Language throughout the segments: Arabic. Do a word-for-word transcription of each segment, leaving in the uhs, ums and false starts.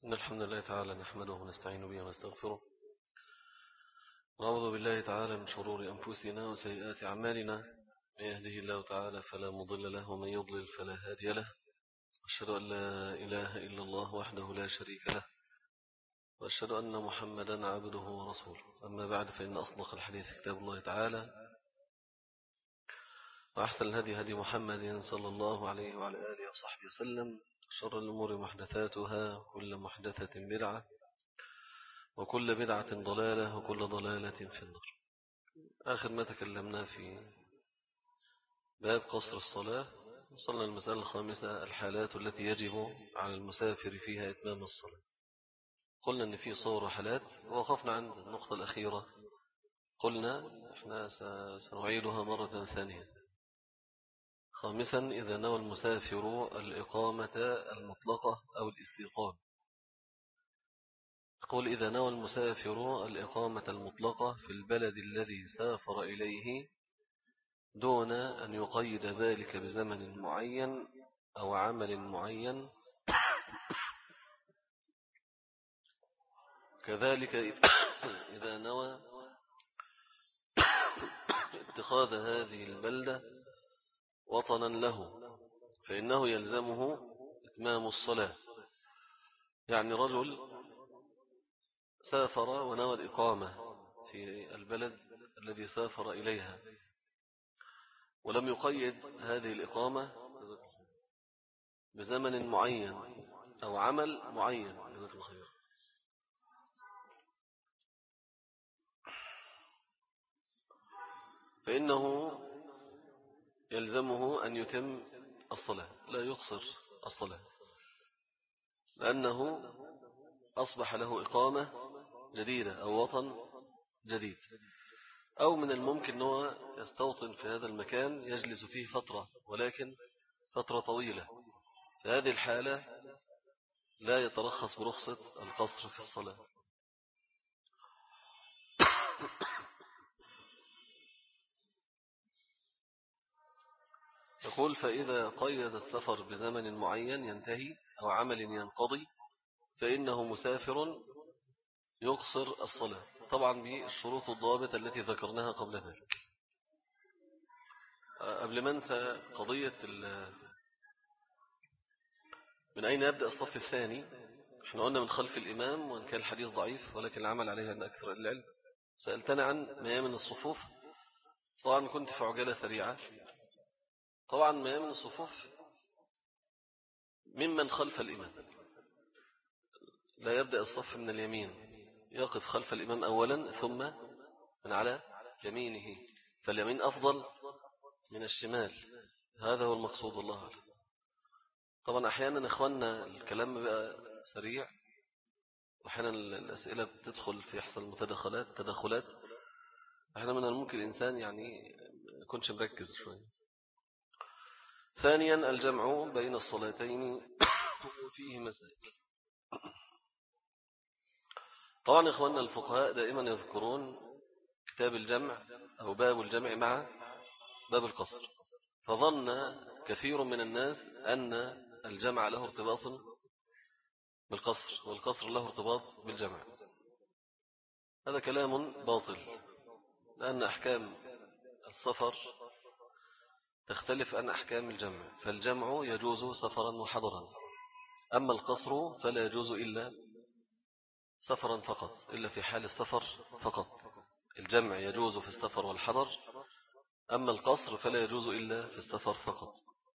إن الحمد لله تعالى نحمده ونستعين به ونستغفره ونعوذ بالله تعالى من شرور أنفسنا وسيئات أعمالنا. من يهده الله تعالى فلا مضل له ومن يضلل فلا هادي له. أشهد أن لا إله إلا الله وحده لا شريك له وأشهد أن محمدا عبده ورسوله. أما بعد فإن أصدق الحديث كتاب الله تعالى وأحسن الهدي هدي محمد صلى الله عليه وعلى آله وصحبه وسلم. شر الأمور محدثاتها وكل محدثة بدعة وكل بدعة ضلالة وكل ضلالة في النار. آخر ما تكلمنا في باب قصر الصلاة وصلنا المسألة الخامسة الحالات التي يجب على المسافر فيها إتمام الصلاة. قلنا أن في صور وحالات ووقفنا عند النقطة الأخيرة. قلنا إحنا سنعيدها مرة ثانية. خامسا إذا نوى المسافر الإقامة المطلقة أو الاستيطان. قل إذا نوى المسافر الإقامة المطلقة في البلد الذي سافر إليه دون أن يقيد ذلك بزمن معين أو عمل معين، كذلك إذا نوى اتخاذ هذه البلدة وطنا له فإنه يلزمه إتمام الصلاة. يعني رجل سافر ونوى الإقامة في البلد الذي سافر إليها ولم يقيد هذه الإقامة بزمن معين أو عمل معين، فإنه يلزمه أن يتم الصلاة لا يقصر الصلاة، لأنه أصبح له إقامة جديدة أو وطن جديد، أو من الممكن أنه يستوطن في هذا المكان يجلس فيه فترة ولكن فترة طويلة. في هذه الحالة لا يترخص برخصة القصر في الصلاة. يقول فإذا قيد السفر بزمن معين ينتهي أو عمل ينقضي فإنه مسافر يقصر الصلاة، طبعا بالشروط الضابطة التي ذكرناها قبل ذلك. قبل ما انسى قضية من أين يبدأ الصف الثاني، احنا قلنا من خلف الإمام وإن كان الحديث ضعيف ولكن العمل عليها أن أكثر العلم. سألتنا عن ميامن الصفوف، طبعا كنت في عجالة سريعة. طبعا ميامن الصفوف ممن خلف الإمام، لا يبدأ الصف من اليمين، يقف خلف الإمام أولا ثم من على يمينه، فاليمين أفضل من الشمال. هذا هو المقصود الله أعلم. طبعا أحيانا إخواننا الكلام بقى سريع وأحيانا الأسئلة بتدخل في يحصل متدخلات تدخلات، أحيانا من الممكن الإنسان يعني يكونش مركز شوية. ثانيا الجمع بين الصلاتين فيه مسائل. طبعا إخواننا الفقهاء دائما يذكرون كتاب الجمع أو باب الجمع مع باب القصر، فظن كثير من الناس أن الجمع له ارتباط بالقصر والقصر له ارتباط بالجمع. هذا كلام باطل، لأن أحكام السفر تختلف عن أحكام الجمع، فالجمع يجوز سفرا وحضرا، أما القصر فلا يجوز إلا سفرا فقط، إلا في حال السفر فقط. الجمع يجوز في السفر والحضر، أما القصر فلا يجوز إلا في السفر فقط.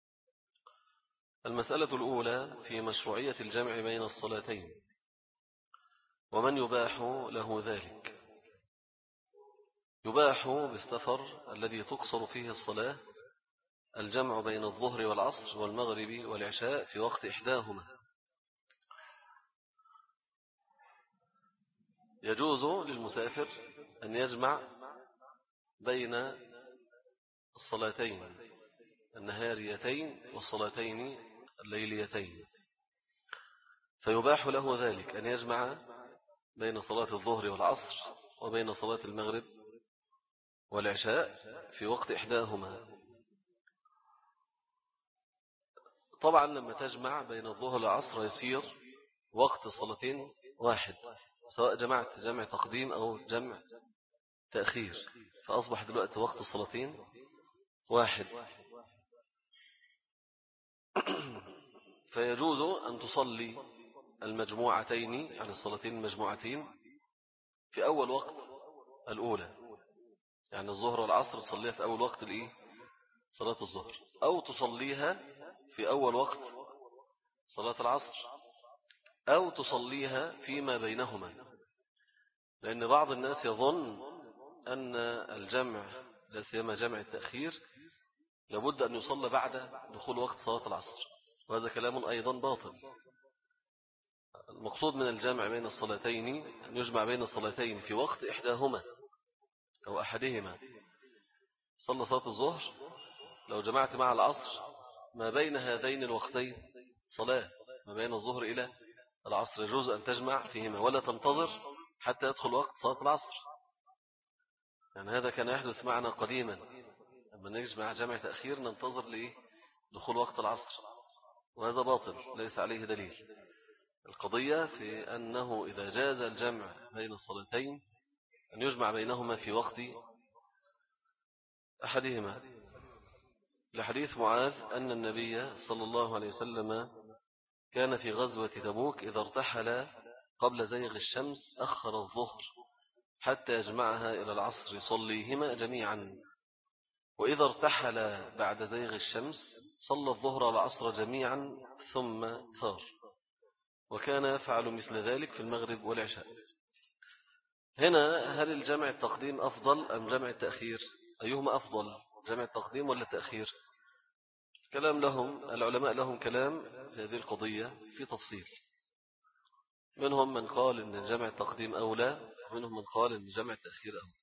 المسألة الأولى في مشروعية الجمع بين الصلاتين ومن يباح له ذلك. يباح بالسفر الذي تقصر فيه الصلاة الجمع بين الظهر والعصر والمغرب والعشاء في وقت إحداهما. يجوز للمسافر أن يجمع بين الصلاتين النهاريتين والصلاتين الليليتين، فيباح له ذلك أن يجمع بين صلاة الظهر والعصر وبين صلاة المغرب والعشاء في وقت إحداهما. طبعا لما تجمع بين الظهر والعصر يسير وقت الصلاتين واحد، سواء جمعت جمع تقديم أو جمع تأخير، فأصبح دلوقتي وقت الصلاتين واحد. فيجوز أن تصلي المجموعتين، يعني الصلاتين المجموعتين في أول وقت الأولى، يعني الظهر والعصر تصليها في أول وقت الإيه؟ صلاة الظهر، أو تصليها في أول وقت صلاة العصر، أو تصليها فيما بينهما. لأن بعض الناس يظن أن الجمع لا سيما جمع التأخير لابد أن يصلى بعد دخول وقت صلاة العصر، وهذا كلام أيضا باطل. المقصود من الجمع بين الصلاتين أن يجمع بين الصلاتين في وقت إحداهما أو أحدهما. صلى صلاة الظهر، لو جمعت مع العصر ما بين هذين الوقتين صلاة، ما بين الظهر إلى العصر، يجوز أن تجمع فيهما ولا تنتظر حتى يدخل وقت صلاة العصر. يعني هذا كان يحدث معنا قديما، لما نجمع جمع تأخير ننتظر لإيه؟ دخول وقت العصر، وهذا باطل ليس عليه دليل. القضية في أنه إذا جاز الجمع بين الصلاتين أن يجمع بينهما في وقت أحدهما، لحديث معاذ أن النبي صلى الله عليه وسلم كان في غزوة تبوك إذا ارتحل قبل زيغ الشمس أخر الظهر حتى يجمعها إلى العصر يصليهما جميعا، وإذا ارتحل بعد زيغ الشمس صلى الظهر والعصر جميعا ثم ثار، وكان يفعل مثل ذلك في المغرب والعشاء. هنا هل الجمع التقديم أفضل أم جمع التأخير؟ أيهما أفضل، جمع التقديم ولا التأخير؟ كلام لهم العلماء لهم كلام في هذه القضية في تفصيل، منهم من قال أن جمع التقديم أولى، ومنهم من قال أن جمع التأخير أولى.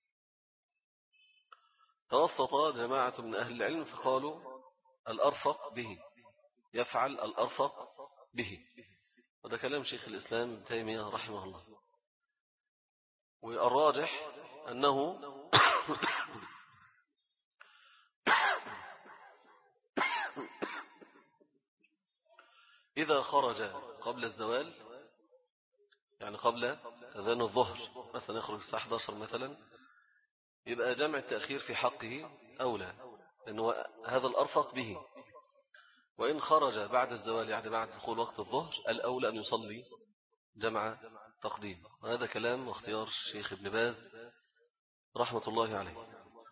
توسط جماعة من أهل العلم فقالوا الأرفق به، يفعل الأرفق به، وده كلام شيخ الإسلام ابن تيمية رحمه الله. والراجح أنه إذا خرج قبل الزوال، يعني قبل أذان الظهر مثلا، يخرج الساعة إحدى عشرة مثلا، يبقى جمع التأخير في حقه أولى، لأنه هذا الأرفق به. وإن خرج بعد الزوال، يعني بعد دخول وقت الظهر، الأولى أن يصلي جمع تقديم. وهذا كلام واختيار الشيخ ابن باز رحمة الله عليه.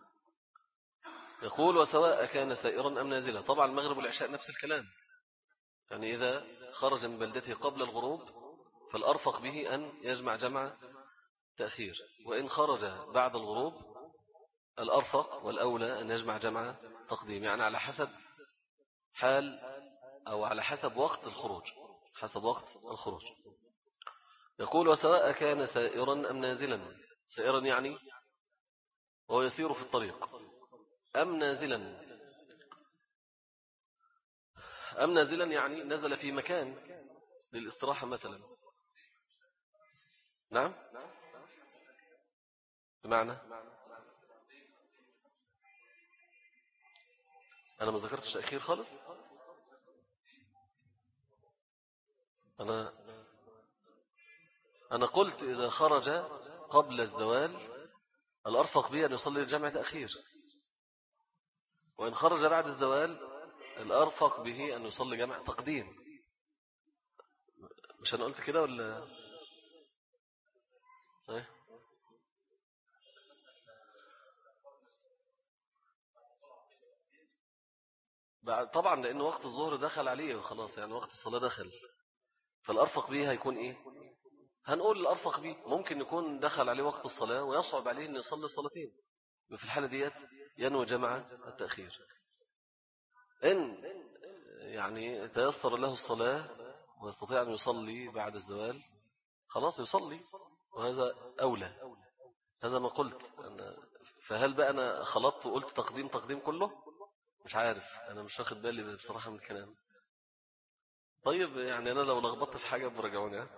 يقول وسواء كان سائرا أم نازلا. طبعا المغرب والعشاء نفس الكلام، يعني إذا خرج من بلدته قبل الغروب فالأرفق به أن يجمع جمع تأخير، وإن خرج بعد الغروب الأرفق والأولى أن يجمع جمع تقديم، يعني على حسب حال أو على حسب وقت الخروج، حسب وقت الخروج. يقول وسواء كان سائرا أم نازلا. سائرا يعني وهو يسير في الطريق، أم نازلا. أم نازلا يعني نزل في مكان للاستراحة مثلا. نعم، بمعنى أنا ما ذكرتش تأخير خالص. أنا أنا قلت إذا خرج قبل الزوال الأرفق به أن يصلي الجمع تأخير، وإن خرج بعد الزوال الأرفق به أن يصلي جمع تقديم. مش أنا قلت كده ولا إيه؟ بعد طبعا، لأن وقت الظهر دخل عليه وخلاص، يعني وقت الصلاة دخل، فالأرفق به هيكون إيه؟ هنقول الأرفق به ممكن يكون دخل عليه وقت الصلاة ويصعب عليه أن يصلي الصلاتين، في الحالة ديت ينوي جمع التأخير. إن يعني تيسر له الصلاة ويستطيع أن يصلي بعد الزوال خلاص يصلي، وهذا أولى. هذا ما قلت أنا. فهل بقى أنا خلطت وقلت تقديم تقديم كله؟ مش عارف، أنا مش واخد بالي بصراحة من الكلام. طيب يعني أنا لو لخبطت في حاجة برجعوني.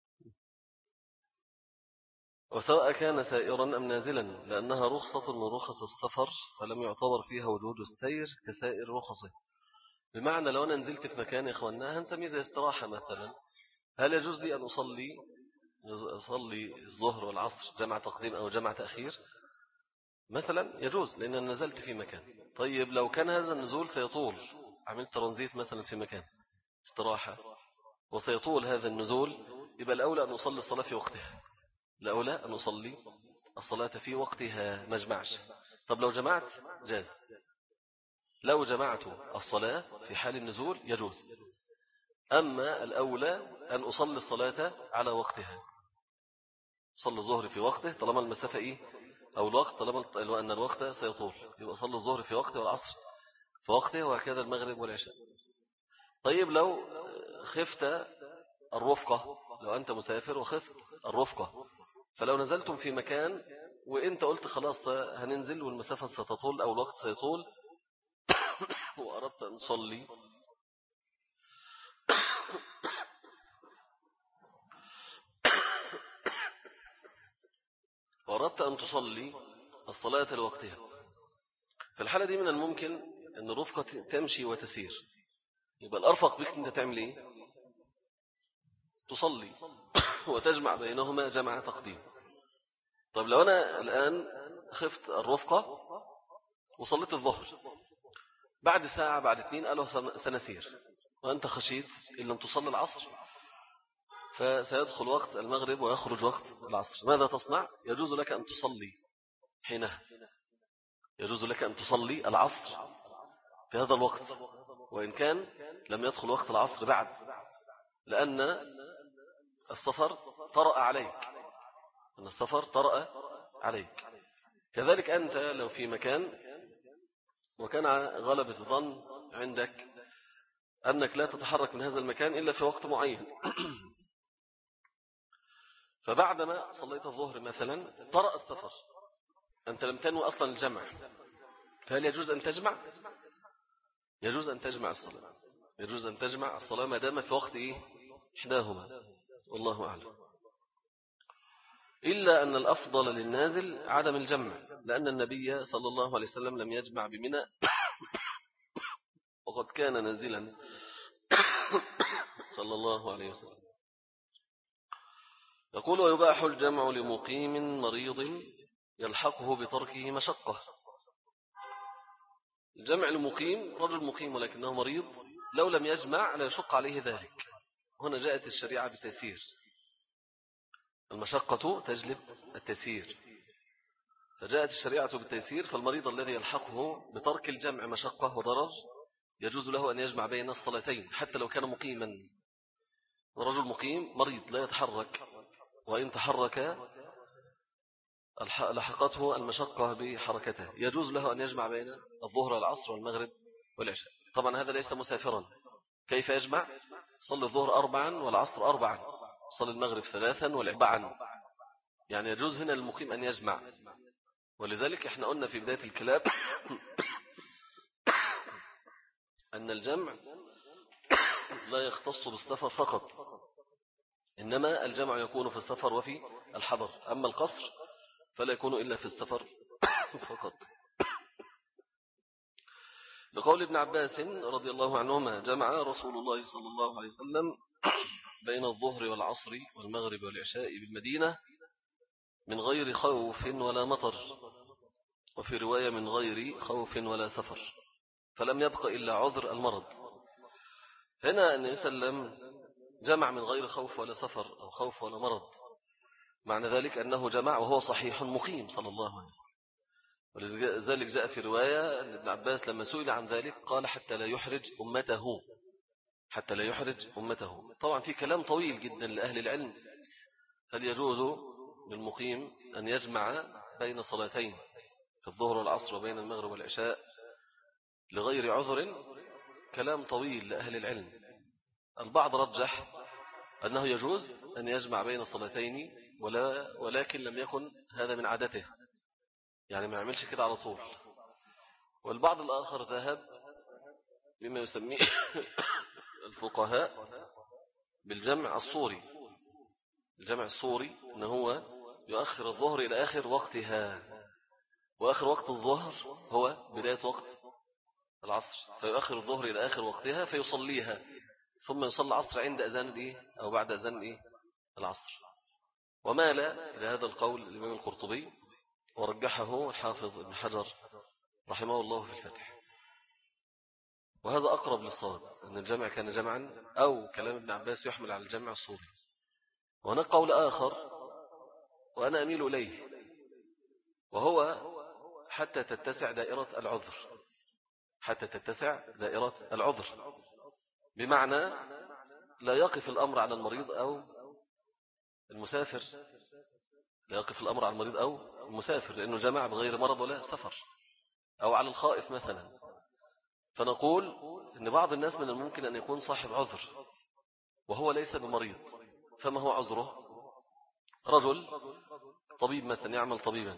وسواء كان سائرا أم نازلا، لأنها رخصة من رخص السفر فلم يعتبر فيها وجود السير كسائر رخصه. بمعنى لو أنا نزلت في مكان يا إخواننا هنسميه زي استراحة مثلا، هل يجوز لي أن أصلي أصلي الظهر والعصر جمع تقديم أو جمع تأخير مثلا؟ يجوز، لأن أنا نزلت في مكان. طيب لو كان هذا النزول سيطول، عملت ترانزيت مثلا في مكان استراحة وسيطول هذا النزول، يبقى الأولى أن أصلي الصلاة في وقتها. الأولى أن أصلي الصلاة في وقتها ما اجمعش. طب لو جمعت جاز، لو جمعت الصلاة في حال النزول يجوز. أما الأولى أن أصلي الصلاة على وقتها، صلي الظهر في وقته طالما المسافة إيه، أو الوقت طالما أن الوقت سيطول، يبقى صلي الظهر في وقته والعصر في وقته، وهكذا المغرب والعشاء. طيب لو خفت الرفقة، لو أنت مسافر وخفت الرفقة، فلو نزلتم في مكان وإنت قلت خلاص هننزل والمسافة ستطول أو الوقت سيطول وأردت أن تصلي وأردت أن تصلي الصلاة لوقتها، في الحالة دي من الممكن أن الرفقة تمشي وتسير، يبقى الأرفق بك أنت تعمل إيه؟ تصلي وتجمع بينهما جمع تقديم. طب لو أنا الآن خفت الرفقة وصليت الظهر، بعد ساعة بعد اثنين قالوا سنسير، وأنت خشيت إن لم تصلي العصر فسيدخل وقت المغرب ويخرج وقت العصر، ماذا تصنع؟ يجوز لك أن تصلي حينها، يجوز لك أن تصلي العصر في هذا الوقت وإن كان لم يدخل وقت العصر بعد، لأن السفر طرأ عليك، أن السفر طرأ عليك. كذلك أنت لو في مكان وكان غلبة الظن عندك أنك لا تتحرك من هذا المكان إلا في وقت معين فبعدما صليت الظهر مثلا طرأ السفر، أنت لم تنوي أصلا الجمع، فهل يجوز أن تجمع؟ يجوز أن تجمع الصلاة، يجوز أن تجمع الصلاة ما دام في وقت إيه؟ إحداهما، والله أعلم. إلا أن الأفضل للنازل عدم الجمع، لأن النبي صلى الله عليه وسلم لم يجمع بمنى وقد كان نازلا صلى الله عليه وسلم. يقول ويباح الجمع لمقيم مريض يلحقه بتركه مشقة. الجمع لمقيم، رجل مقيم ولكنه مريض لو لم يجمع لا يشق عليه ذلك. هنا جاءت الشريعة بالتيسير، المشقة تجلب التيسير، فجاءت الشريعة بالتيسير، فالمريض الذي يلحقه بترك الجمع مشقة وضرر يجوز له أن يجمع بين الصلاتين حتى لو كان مقيما. رجل مقيم مريض لا يتحرك، وإن تحرك لحقته المشقة بحركته، يجوز له أن يجمع بين الظهر والعصر والمغرب والعشاء. طبعا هذا ليس مسافرا، كيف يجمع؟ صلي الظهر أربعا والعصر أربعا، صلي المغرب ثلاثا والعبعا، يعني يجوز هنا للمقيم أن يجمع. ولذلك احنا قلنا في بداية الكلام أن الجمع لا يختص بالسفر فقط، إنما الجمع يكون في السفر وفي الحضر، أما القصر فلا يكون إلا في السفر فقط. لقول ابن عباس رضي الله عنهما جمع رسول الله صلى الله عليه وسلم بين الظهر والعصر والمغرب والعشاء بالمدينة من غير خوف ولا مطر، وفي رواية من غير خوف ولا سفر، فلم يبق إلا عذر المرض. هنا النبي صلى الله عليه وسلم جمع من غير خوف ولا سفر أو خوف ولا مرض، معنى ذلك أنه جمع وهو صحيح مقيم صلى الله عليه وسلم. ولذلك جاء في رواية أن ابن عباس لما سئل عن ذلك قال حتى لا يحرج أمته، حتى لا يحرج أمته. طبعا في كلام طويل جدا لأهل العلم، هل يجوز للمقيم أن يجمع بين صلاتين في الظهر والعصر وبين المغرب والعشاء لغير عذر؟ كلام طويل لأهل العلم. البعض رجح أنه يجوز أن يجمع بين صلاتين ولا ولكن لم يكن هذا من عادته، يعني ما يعملش كده على طول. والبعض الآخر ذهب بما يسميه الفقهاء بالجمع الصوري، الجمع الصوري أنه هو يؤخر الظهر إلى آخر وقتها، وآخر وقت الظهر هو بداية وقت العصر، فيؤخر الظهر إلى آخر وقتها فيصليها ثم يصلي العصر عند أذان الإيه أو بعد أذان الإيه العصر. ومال إلى هذا القول الإمام القرطبي ورجحه الحافظ ابن حجر رحمه الله في الفتح. وهذا أقرب للصواب أن الجمع كان جمعا، أو كلام ابن عباس يحمل على الجمع الصوري. وهناك قول آخر وأنا أميل إليه، وهو حتى تتسع دائرة العذر، حتى تتسع دائرة العذر، بمعنى لا يقف الأمر على المريض أو المسافر، لا يقف الأمر على المريض أو المسافر لأنه جمع بغير مرض ولا سفر، أو على الخائف مثلا. فنقول إن بعض الناس من الممكن أن يكون صاحب عذر وهو ليس بمريض، فما هو عذره؟ رجل طبيب مثلا يعمل طبيبا،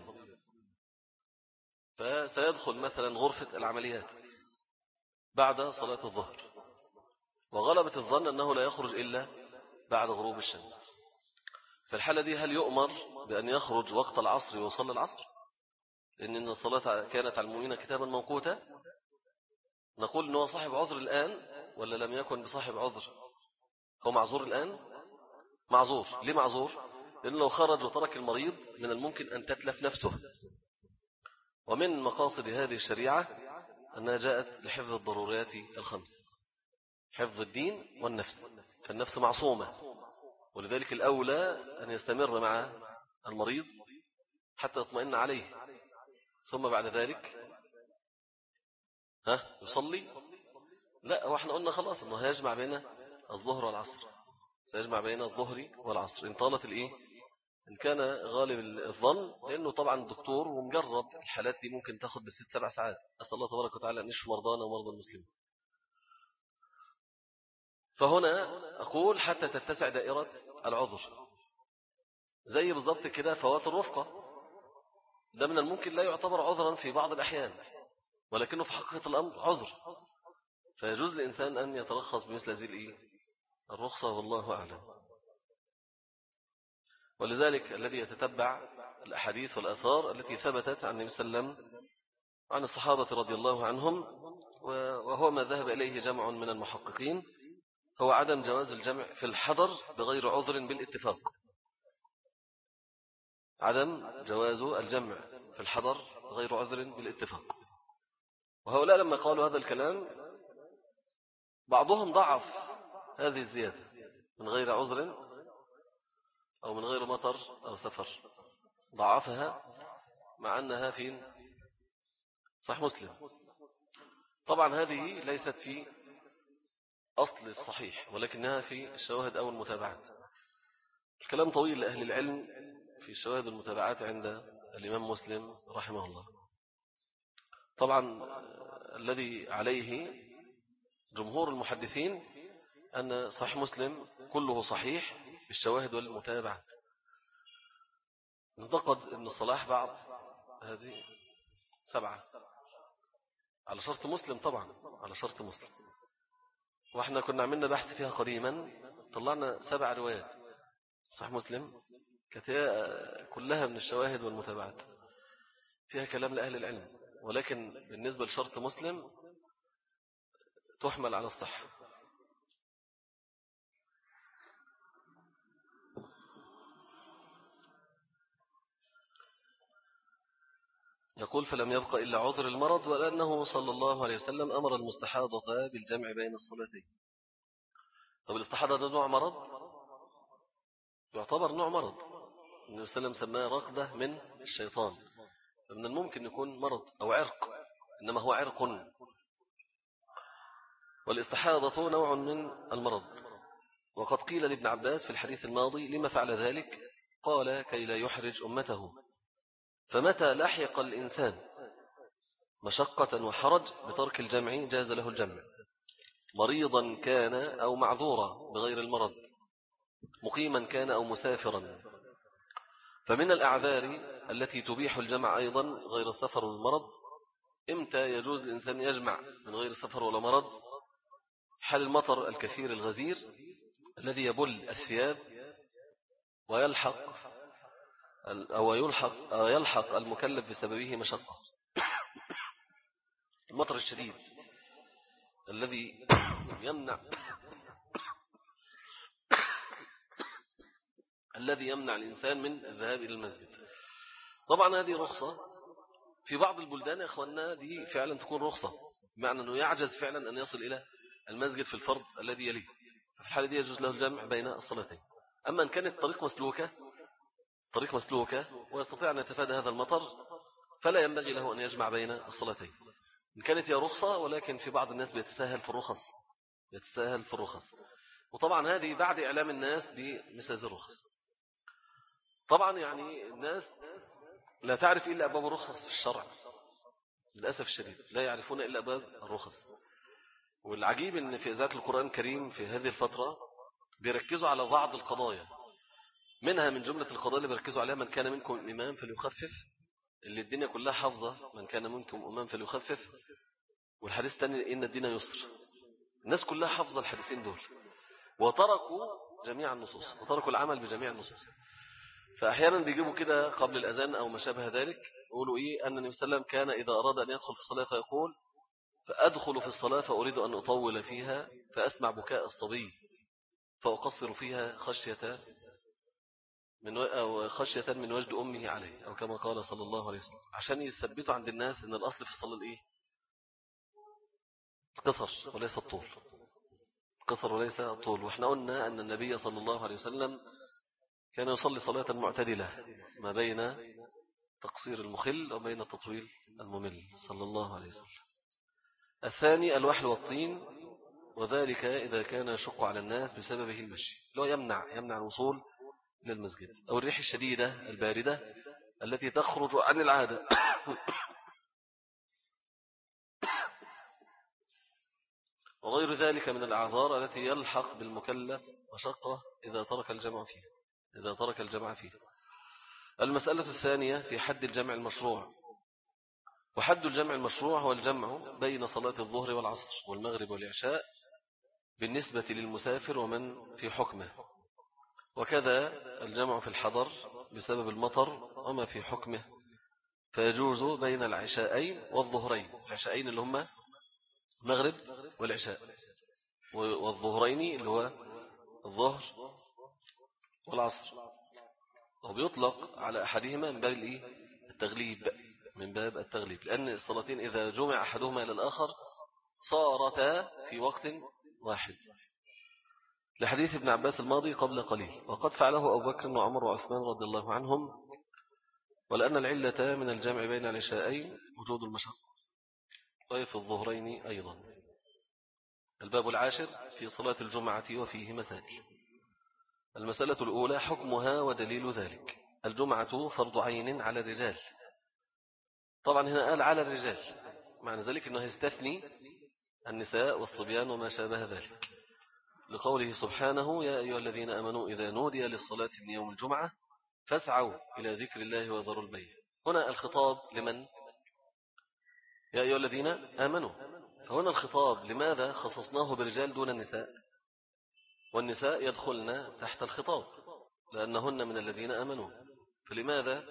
فسيدخل مثلا غرفة العمليات بعد صلاة الظهر، وغلبت الظن أنه لا يخرج إلا بعد غروب الشمس. في الحالة دي هل يؤمر بأن يخرج وقت العصر ويصلي العصر؟ لأن الصلاة كانت على المؤمنين كتابا موقوتا. نقول أنه صاحب عذر الآن ولا لم يكن بصاحب عذر؟ هو معذور الآن؟ معذور. ليه معذور؟ لأنه لو خرج وترك المريض من الممكن أن تتلف نفسه. ومن مقاصد هذه الشريعة أنها جاءت لحفظ الضروريات الخمس، حفظ الدين والنفس، فالنفس معصومة، ولذلك الأولى أن يستمر مع المريض حتى يطمئن عليه، ثم بعد ذلك ها يصلي. لا، هو احنا قلنا خلاص أنه هيجمع بين الظهر والعصر، سيجمع بين الظهر والعصر إن طالت الإيه، إن كان غالب الظن، لأنه طبعا الدكتور ومجرب الحالات دي ممكن تاخد بالست سبع ساعات. أسأل الله تبارك وتعالى أن يشفي مرضانا ومرضى المسلمين. فهنا أقول حتى تتسع دائرة العذر، زي بالضبط كده فوات الرفقة، ده من الممكن لا يعتبر عذرا في بعض الأحيان، ولكنه في حقيقة الأمر عذر، فيجوز للإنسان أن يترخص بمثل هذه الإيه الرخصة، والله أعلم. ولذلك الذي يتتبع الأحاديث والآثار التي ثبتت عن النبي صلى الله عليه وسلم وعن الصحابة رضي الله عنهم، وهو ما ذهب إليه جمع من المحققين، هو عدم جواز الجمع في الحضر بغير عذر بالاتفاق. عدم جواز الجمع في الحضر غير عذر بالاتفاق. وهؤلاء لما قالوا هذا الكلام بعضهم ضعف هذه الزيادة من غير عذر أو من غير مطر أو سفر، ضعفها مع أنها في صحيح مسلم. طبعا هذه ليست في أصل الصحيح، ولكنها في الشواهد أو المتابعات. الكلام طويل لأهل العلم في الشواهد والمتابعات عند الإمام مسلم رحمه الله. طبعا الذي عليه جمهور المحدثين أن صحيح مسلم كله صحيح بالشواهد والمتابعات. انتقد ابن الصلاح بعض هذه سبعة على شرط مسلم، طبعا على شرط مسلم، واحنا كنا عملنا بحث فيها قديما، طلعنا سبع روايات صحيح مسلم كلها من الشواهد والمتابعات فيها كلام لأهل العلم، ولكن بالنسبة لشرط مسلم تحمل على الصحة. يقول فلم يبقى إلا عذر المرض، ولأنه صلى الله عليه وسلم أمر المستحاضة بالجمع بين الصلاتين. طب الاستحاضة ده نوع مرض؟ يعتبر نوع مرض، النبي صلى الله عليه وسلم سماه رقدة من الشيطان، فمن الممكن يكون مرض أو عرق، إنما هو عرق. والاستحاضة نوع من المرض. وقد قيل لابن عباس في الحديث الماضي لما فعل ذلك؟ قال كي لا يحرج أمته. فمتى لحق الإنسان مشقة وحرج بترك الجمع جاز له الجمع، مريضا كان أو معذورا بغير المرض، مقيما كان أو مسافرا. فمن الأعذار التي تبيح الجمع أيضا غير السفر والمرض. إمتى يجوز الإنسان يجمع من غير سفر ولا مرض؟ حال المطر الكثير الغزير الذي يبل الثياب ويلحق أو يلحق, أو يلحق المكلف بسببه مشقة. المطر الشديد الذي يمنع الذي يمنع الإنسان من الذهاب إلى المسجد. طبعا هذه رخصة في بعض البلدان يا أخواننا، دي فعلا تكون رخصة، بمعنى أنه يعجز فعلا أن يصل إلى المسجد في الفرض الذي يليه، في الحالة دي يجوز له الجمع بين الصلاتين. أما إن كانت طريق مسلوكة طريق مسلوكة ويستطيع أن يتفادى هذا المطر، فلا ينبغي له أن يجمع بين الصلاتين. إن كانت هي رخصة، ولكن في بعض الناس بيتساهل في الرخص يتساهل في الرخص وطبعا هذه بعد إعلام الناس بمثل هذه الرخص. طبعا يعني الناس لا تعرف إلا أبواب الرخص في الشرع للأسف الشديد، لا يعرفون إلا أبواب الرخص. والعجيب أن في إذاعة القرآن الكريم في هذه الفترة بيركزوا على بعض القضايا، منها من جملة القضايا اللي بيركزوا عليها من كان منكم إمام فليخفف، اللي الدنيا كلها حافظة من كان منكم إمام فليخفف، والحديث الثاني إن الدين يسر. الناس كلها حافظة الحديثين دول، وتركوا جميع النصوص وتركوا العمل بجميع النصوص. فأحيانا بيجيبوا كده قبل الأذان أو ما شابه ذلك، يقولوا إيه أن النبي صلى الله عليه وسلم كان إذا أراد أن يدخل في الصلاة فيقول: فأدخل في الصلاة فأريد أن أطول فيها فأسمع بكاء الصبي فأقصر فيها خشية من أو خشية من وجد أمه عليه، أو كما قال صلى الله عليه وسلم، عشان يثبتوا عند الناس أن الأصل في الصلاة الإيه؟ قصر وليس الطول، قصر وليس الطول. وإحنا قلنا أن النبي صلى الله عليه وسلم كان يصلي صلاة معتدلة ما بين تقصير المخل وبين التطويل الممل صلى الله عليه وسلم. الثاني الوحل والطين، وذلك إذا كان يشق على الناس بسببه المشي، لا يمنع يمنع الوصول للمسجد، أو الريح الشديدة الباردة التي تخرج عن العادة وغير ذلك من الأعذار التي يلحق بالمكلف مشقة إذا ترك الجمع فيه إذا ترك الجمع فيه. المسألة الثانية في حد الجمع المشروع. وحد الجمع المشروع هو الجمع بين صلاة الظهر والعصر والمغرب والعشاء بالنسبة للمسافر ومن في حكمه، وكذا الجمع في الحضر بسبب المطر وما في حكمه، فيجوز بين العشاءين والظهرين، العشاءين اللي هما المغرب والعشاء، والظهرين اللي هو الظهر والعصر، وبيطلق على أحدهما من باب التغليب من باب التغليب لأن الصلاتين إذا جمع أحدهما إلى الآخر صارتا في وقت واحد، لحديث ابن عباس الماضي قبل قليل. وقد فعله أبو بكر وعمر وعثمان رضي الله عنهم، ولأن العلة من الجمع بين العشاءين وجود المشقة، وفي الظهرين أيضا. الباب العاشر في صلاة الجمعة وفيه مسائل. المسألة الأولى حكمها ودليل ذلك. الجمعة فرض عين على الرجال، طبعا هنا قال على الرجال، معنى ذلك أنه يستثني النساء والصبيان وما شابه ذلك، لقوله سبحانه: يا أيها الذين آمنوا إذا نودي للصلاة من يوم الجمعة فاسعوا إلى ذكر الله وذروا البيع. هنا الخطاب لمن؟ يا أيها الذين آمنوا. فهنا الخطاب لماذا خصصناه برجال دون النساء؟ والنساء يدخلن تحت الخطاب لأنهن من الذين آمنوا، فلماذا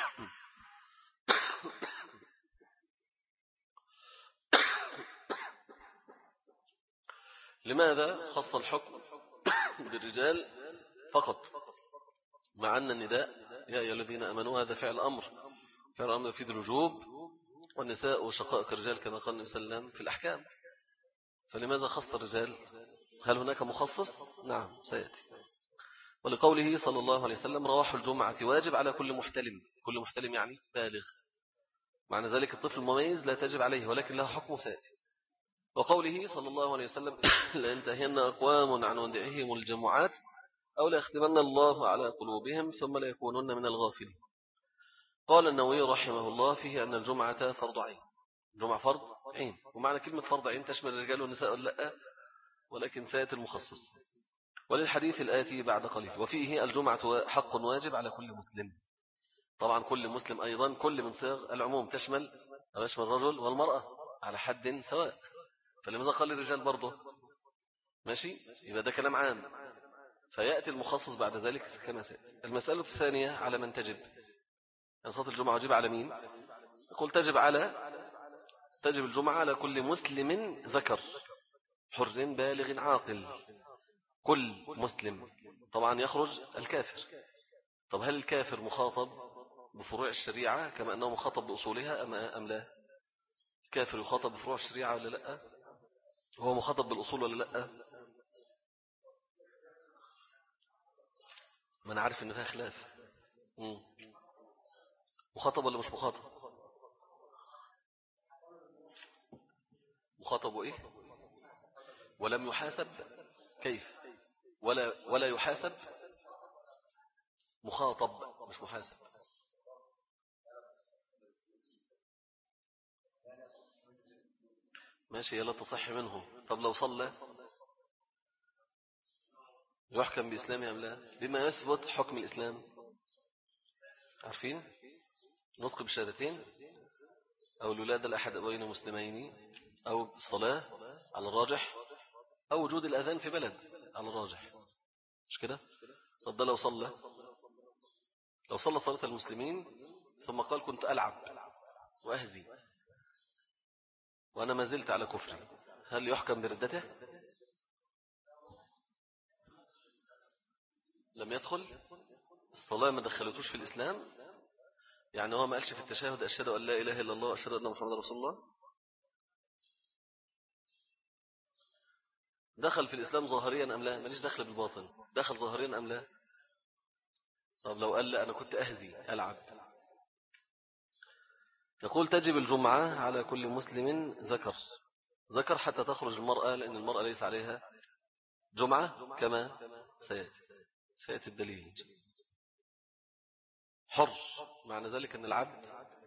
لماذا خص الحكم بالرجال فقط، مع أن النداء يا أيها الذين آمنوا هذا فعل أمر فعل أمر يفيد الوجوب، والنساء شقائق الرجال كما قال النبي صلى الله عليه وسلم في الأحكام، فلماذا خص الرجال؟ هل هناك مخصص؟ نعم سيأتي. ولقوله صلى الله عليه وسلم: رواح الجمعة واجب على كل محتلم. كل محتلم يعني بالغ، معنى ذلك الطفل المميز لا تجب عليه ولكن له حكم سيأتي. وقوله صلى الله عليه وسلم: لينتهين أقوام عن ودعهم الجمعات أو ليختمن الله على قلوبهم ثم لا يكونن من الغافلين. قال النووي رحمه الله فيه أن الجمعة فرض عين. الجمعة فرض عين، ومعنى كلمة فرض عين تشمل الرجال والنساء ولا لا، ولكن سيأتي المخصص. وللحديث الآتي بعد قليل. وفيه الجمعة حق واجب على كل مسلم. طبعا كل مسلم أيضا كل من صيغ العموم تشمل أو يشمل الرجل والمرأة على حد سواء، فلماذا قال الرجال برضه؟ ماشي، يبقى ده كلام عام، فيأتي المخصص بعد ذلك كما سيأتي. المسألة الثانية على من تجب. صلاة الجمعة واجب على مين؟ يقول تجب على تجب الجمعة على كل مسلم ذكر حر بالغ عاقل. كل مسلم، طبعا يخرج الكافر، طب هل الكافر مخاطب بفروع الشريعة كما أنه مخاطب بأصولها أم لا؟ الكافر يخاطب بفروع الشريعة ولا لا؟ هو مخاطب بالأصول ولا لا؟ ما أنا عارف إن فيها خلاف. مم. مخاطب ولا مش مخاطب؟ مخاطب وإيه؟ ولم يحاسب كيف؟ ولا ولا يحاسب مخاطب مش محاسب. ماشي، لا تصح منه. طب لو صلى يحكم بإسلامه أم لا؟ بما يثبت حكم الإسلام. عارفين نطق بالشهادتين أو الولادة لأحد أبوين مسلمين أو الصلاة على الراجح أو وجود الأذان في بلد على الراجح، مش كده؟ طب ده لو صلى لو صلى صلاة المسلمين ثم قال كنت ألعب وأهزي وأنا ما زلت على كفري، هل يحكم بردته؟ لم يدخل الصلاة، ما دخلتوش في الإسلام. يعني هو ما قالش في التشهد أشهد أن لا إله إلا الله وأشهد أن محمد رسول الله. دخل في الإسلام ظاهريا أم لا؟ ماليش دخل بالباطن، دخل ظاهريا أم لا؟ طب لو قال لا أنا كنت أهزي ألعب. يقول تجب الجمعة على كل مسلم ذكر ذكر حتى تخرج المرأة، لأن المرأة ليس عليها جمعة كما سيأتي سيأتي الدليل. حر معنى ذلك أن العبد،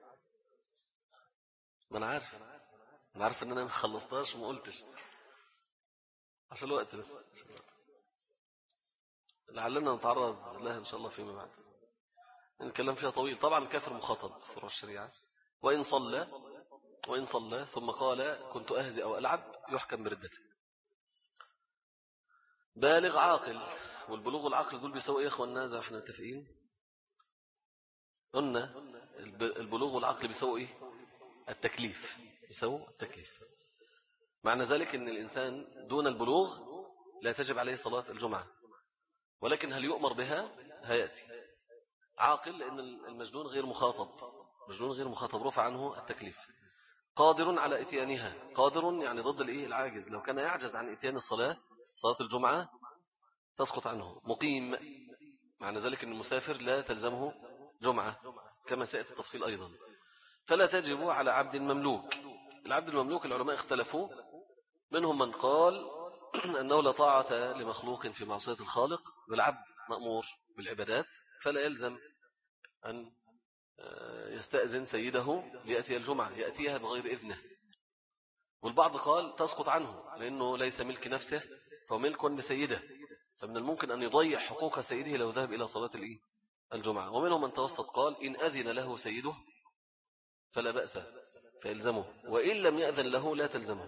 ما أنا عارف أنا عارف أن أنا ما خلصتهاش وما قلتش عشان الوقت بس، لعلنا نتعرض لها إن شاء الله فيما بعد. الكلام فيها طويل. طبعا كافر مخاطب في فروع الشريعة، وإن صلى وإن صلى ثم قال كنت أهزي أو ألعب يحكم بردته. بالغ عاقل، والبلوغ والعقل دول بيسوي إيه يا إخواننا زي ما احنا متفقين؟ قلنا البلوغ والعقل بيسوي إيه؟ التكليف، بيسوي التكليف. معنى ذلك أن الإنسان دون البلوغ لا تجب عليه صلاة الجمعة، ولكن هل يؤمر بها؟ هيأتي. عاقل لأن المجنون غير مخاطب، مجنون غير مخاطب رفع عنه التكليف. قادر على اتيانها، قادر يعني ضد الايه العاجز، لو كان يعجز عن اتيان الصلاة صلاة الجمعة تسقط عنه. مقيم معنى ذلك أن المسافر لا تلزمه جمعة كما سيأتي التفصيل أيضا. فلا تجب على عبد مملوك. العبد المملوك العلماء اختلفوا، منهم من قال أنه لا طاعة لمخلوق في معصية الخالق، والعبد مأمور بالعبادات فلا يلزم أن يستأذن سيده ليأتي الجمعة، يأتيها بغير إذنه. والبعض قال تسقط عنه لأنه ليس ملك نفسه، فهو ملك لسيده، فمن الممكن أن يضيع حقوق سيده لو ذهب إلى صلاة الجمعة. ومنهم من توسط قال إن أذن له سيده فلا بأس فيلزمه، وإن لم يأذن له لا تلزمه،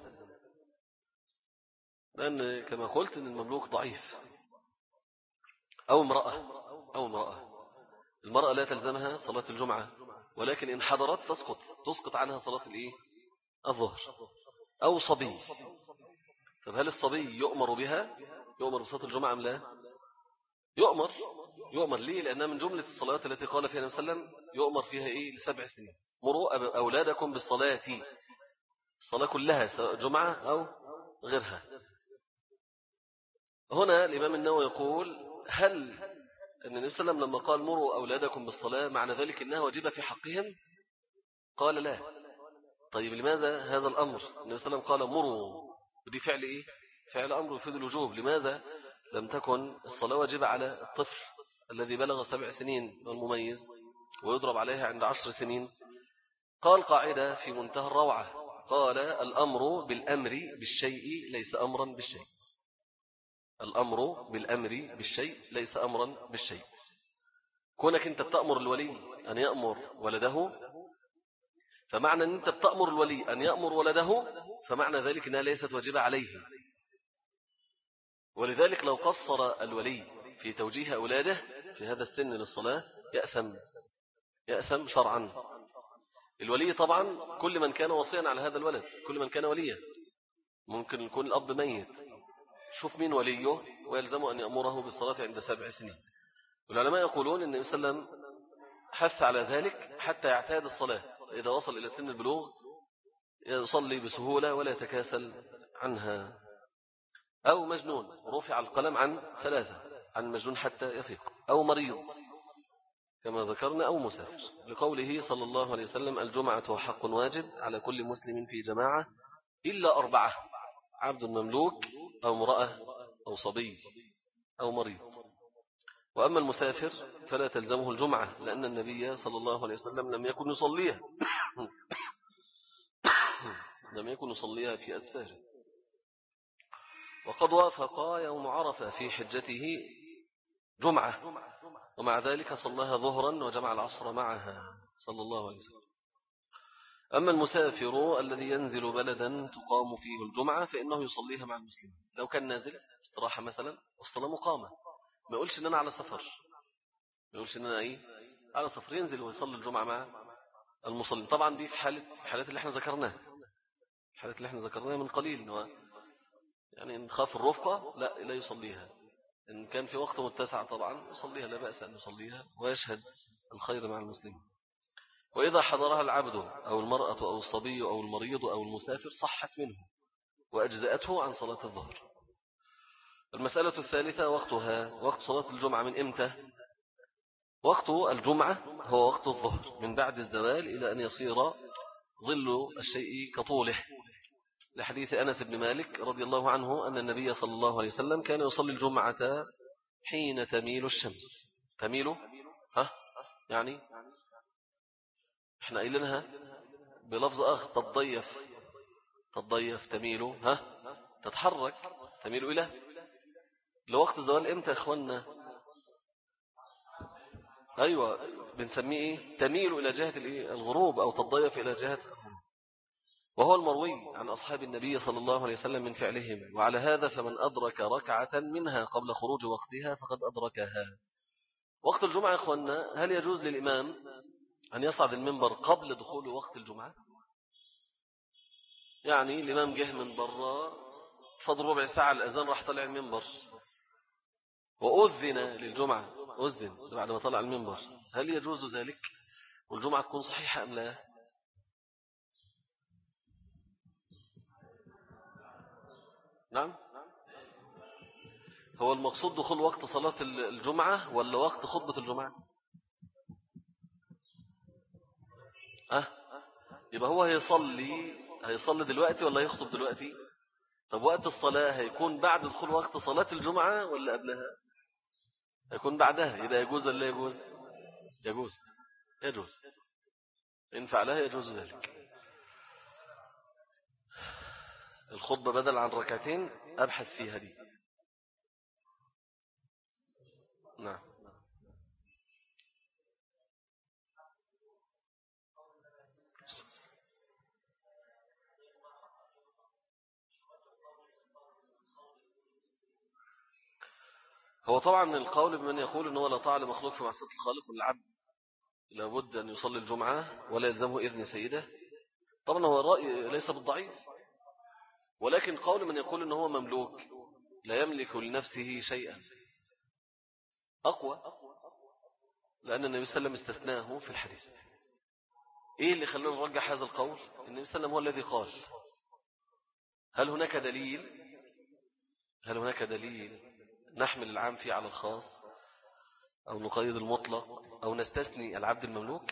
لأن كما قلت أن المملوك ضعيف. أو امرأة أو امرأة المرأة لا تلزمها صلاة الجمعة، ولكن إن حضرت تسقط تسقط عنها صلاة الإيه؟ الظهر. أو صبي. طب هل الصبي يؤمر بها، يؤمر بصلاة الجمعة أم لا؟ يؤمر يؤمر ليه؟ لأنها من جملة الصلاة التي قال فيها النبي صلى الله عليه وسلم يؤمر فيها إيه؟ لسبع سنين. مروا أولادكم بالصلاة، الصلاة كلها سواء جمعة أو غيرها. هنا الإمام النووي يقول هل أن النبي صلى الله عليه وسلم لما قال مروا أولادكم بالصلاة معنى ذلك إنها واجبة في حقهم؟ قال لا. طيب لماذا هذا الأمر؟ النبي صلى الله عليه وسلم قال مروا، ودي فعل إيه؟ فعل أمر يفيد الوجوب. لماذا لم تكن الصلاة واجبة على الطفل الذي بلغ سبع سنين والمميز ويضرب عليها عند عشر سنين؟ قال قاعدة في منتهى الروعة، قال الأمر بالأمر بالشيء ليس أمرا بالشيء. الأمر بالأمر بالشيء ليس أمرا بالشيء. كونك أنت بتأمر الولي أن يأمر ولده، فمعنى أن أنت بتأمر الولي أن يأمر ولده، فمعنى ذلك أنها ليست واجبة عليه. ولذلك لو قصر الولي في توجيه أولاده في هذا السن للصلاة يأثم يأثم شرعا. الولي طبعا كل من كان وصيا على هذا الولد، كل من كان وليا. ممكن يكون الأب ميت، شوف مين وليه ويلزمه أن يأمره بالصلاة عند سبع سنين. والعلماء يقولون أن النبي صلى الله عليه وسلم حث على ذلك حتى يعتاد الصلاة، إذا وصل إلى سن البلوغ يصلي بسهولة ولا يتكاسل عنها. أو مجنون رفع القلم عن ثلاثة، عن مجنون حتى يفيق، أو مريض كما ذكرنا، أو مسافر، لقوله صلى الله عليه وسلم الجمعة حق واجب على كل مسلم في جماعة إلا أربعة: عبد مملوك، أو امرأة، أو صبي، أو مريض. وأما المسافر فلا تلزمه الجمعة، لأن النبي صلى الله عليه وسلم لم يكن يصليها لم يكن يصليها في أسفاره. وقد وافق يوم عرفة في حجته جمعة، ومع ذلك صلاها ظهرا وجمع العصر معها صلى الله عليه وسلم. أما المسافر الذي ينزل بلدا تقام فيه الجمعة فإنه يصليها مع المسلمين. لو كان نازل استراحة مثلا والصلاة مقامة، ما يقولش إن أنا على سفر، ما يقولش إن أنا إيه على سفر، ينزل ويصلي الجمعة مع المصلين. طبعا دي في حالة الحالات اللي احنا ذكرناها، الحالات اللي احنا ذكرناها من قليل، يعني إن خاف الرفقة لا لا يصليها. إن كان في وقت متسع طبعا يصليها، لا بأس أن يصليها ويشهد الخير مع المسلمين. وإذا حضرها العبد أو المرأة أو الصبي أو المريض أو المسافر صحت منه وأجزأته عن صلاة الظهر. المسألة الثالثة وقتها. وقت صلاة الجمعة من إمتى؟ وقت الجمعة هو وقت الظهر من بعد الزوال إلى أن يصير ظل الشيء كطوله، لحديث أنس بن مالك رضي الله عنه أن النبي صلى الله عليه وسلم كان يصلي الجمعة حين تميل الشمس. تميل ها يعني احنا قايلينها بلفظ آخر، تتضيف، تتضيف، تميل ها تتحرك، تميل إلى لوقت الزوال. امتى يا اخوانا؟ ايوه بنسميه ايه؟ تميل الى جهة الغروب او تتضيف الى جهة الغروب، وهو المروي عن أصحاب النبي صلى الله عليه وسلم من فعلهم. وعلى هذا فمن أدرك ركعة منها قبل خروج وقتها فقد أدركها. وقت الجمعة يا أخوانا، هل يجوز للإمام أن يصعد المنبر قبل دخول وقت الجمعة؟ يعني الإمام جه من برا فضل ربع ساعة الأذان راح طلع المنبر وأذن للجمعة، أذن بعد ما طلع المنبر، هل يجوز ذلك والجمعة تكون صحيحة أم لا؟ نعم. هو المقصود دخول وقت صلاة الجمعة ولا وقت خطبة الجمعة؟ أه؟ يبقى هو هيصلي هيصلي دلوقتي ولا هيخطب دلوقتي؟ طب وقت الصلاة هيكون بعد دخول وقت صلاة الجمعة ولا قبلها؟ هيكون بعدها، يبقى يجوز ولا يجوز؟ يجوز، يجوز إن فعلها يجوز ذلك. الخطبة بدل عن ركعتين أبحث فيها دي. نعم. هو طبعا القول بمن يقول أنه لا طاعة لمخلوق في معصية الخالق، والعبد لابد أن يصلي الجمعة ولا يلزمه إذن سيده، طبعا هو الرأي ليس بالضعيف، ولكن قول من يقول أنه هو مملوك لا يملك لنفسه شيئا أقوى، لأن النبي صلى الله عليه وسلم استثناه في الحديث. إيه اللي خلونا نرجح هذا القول؟ النبي صلى الله عليه وسلم هو الذي قال. هل هناك دليل هل هناك دليل نحمل العام فيه على الخاص أو نقيد المطلق أو نستثني العبد المملوك؟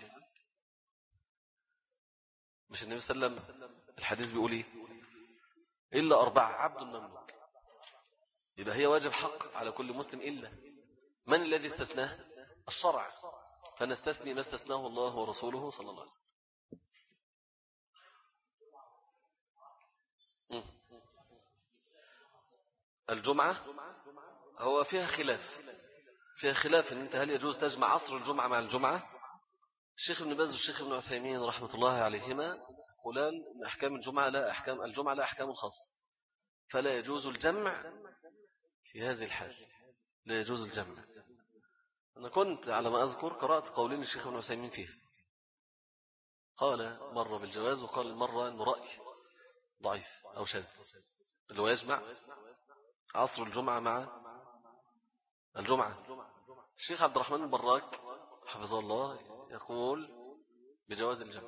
مش النبي صلى الله عليه وسلم الحديث بيقول إيه؟ إلا أربعة عبد مملوك، يبقى هي واجب حق على كل مسلم. إلا من الذي استثناه؟ الشرع، فنستثني ما استثناه الله ورسوله صلى الله عليه وسلم. الجمعة هو فيها خلاف فيها خلاف ان انت هل يجوز تجمع عصر الجمعة مع الجمعة. الشيخ ابن باز والشيخ ابن عثيمين رحمة الله عليهما قولان ان احكام الجمعة لا احكام الجمعة لا احكام خاصة، فلا يجوز الجمع في هذه الحال، لا يجوز الجمع. انا كنت على ما اذكر قرأت قولين الشيخ ابن عثيمين فيها، قال مرة بالجواز وقال مرة انه رأي ضعيف او شاذ، اللي هو يجمع عصر الجمعة مع الجمعة. الشيخ عبد الرحمن البراك حفظه الله يقول بجواز الجمع،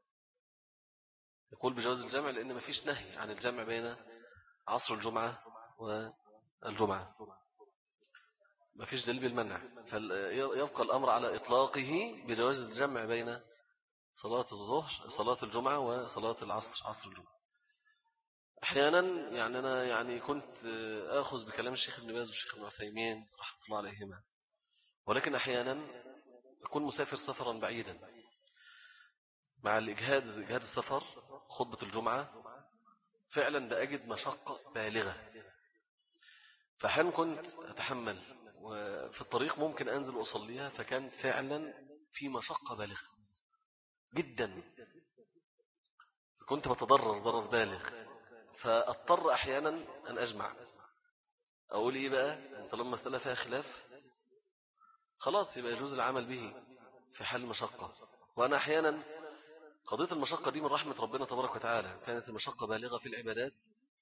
يقول بجواز الجمع لأن ما فيش نهي عن الجمع بين عصر الجمعة والجمعة، ما فيش دليل بالمنع، فيبقى الأمر على إطلاقه بجواز الجمع بين صلاة الظهر صلاة الجمعة وصلاة العصر عصر الجمعة. أحيانا يعني أنا يعني كنت آخذ بكلام الشيخ ابن باز والشيخ ابن عثيمين رحمة الله عليهما، ولكن أحيانا أكون مسافر سفرا بعيدا مع الإجهاد إجهاد السفر خطبة الجمعة فعلا بأجد مشقة بالغة، فحين كنت أتحمل وفي الطريق ممكن أنزل وأصليها، فكان فعلا في مشقة بالغة جدا، كنت بتضرر ضرر بالغ، فأضطر أحيانا أن أجمع. أقول إيه بقى؟ أنت لما مسألة فيها خلاف خلاص يبقى يجوز العمل به في حال المشقة. وأنا أحيانا قضية المشقة دي من رحمة ربنا تبارك وتعالى، كانت المشقة بالغة في العبادات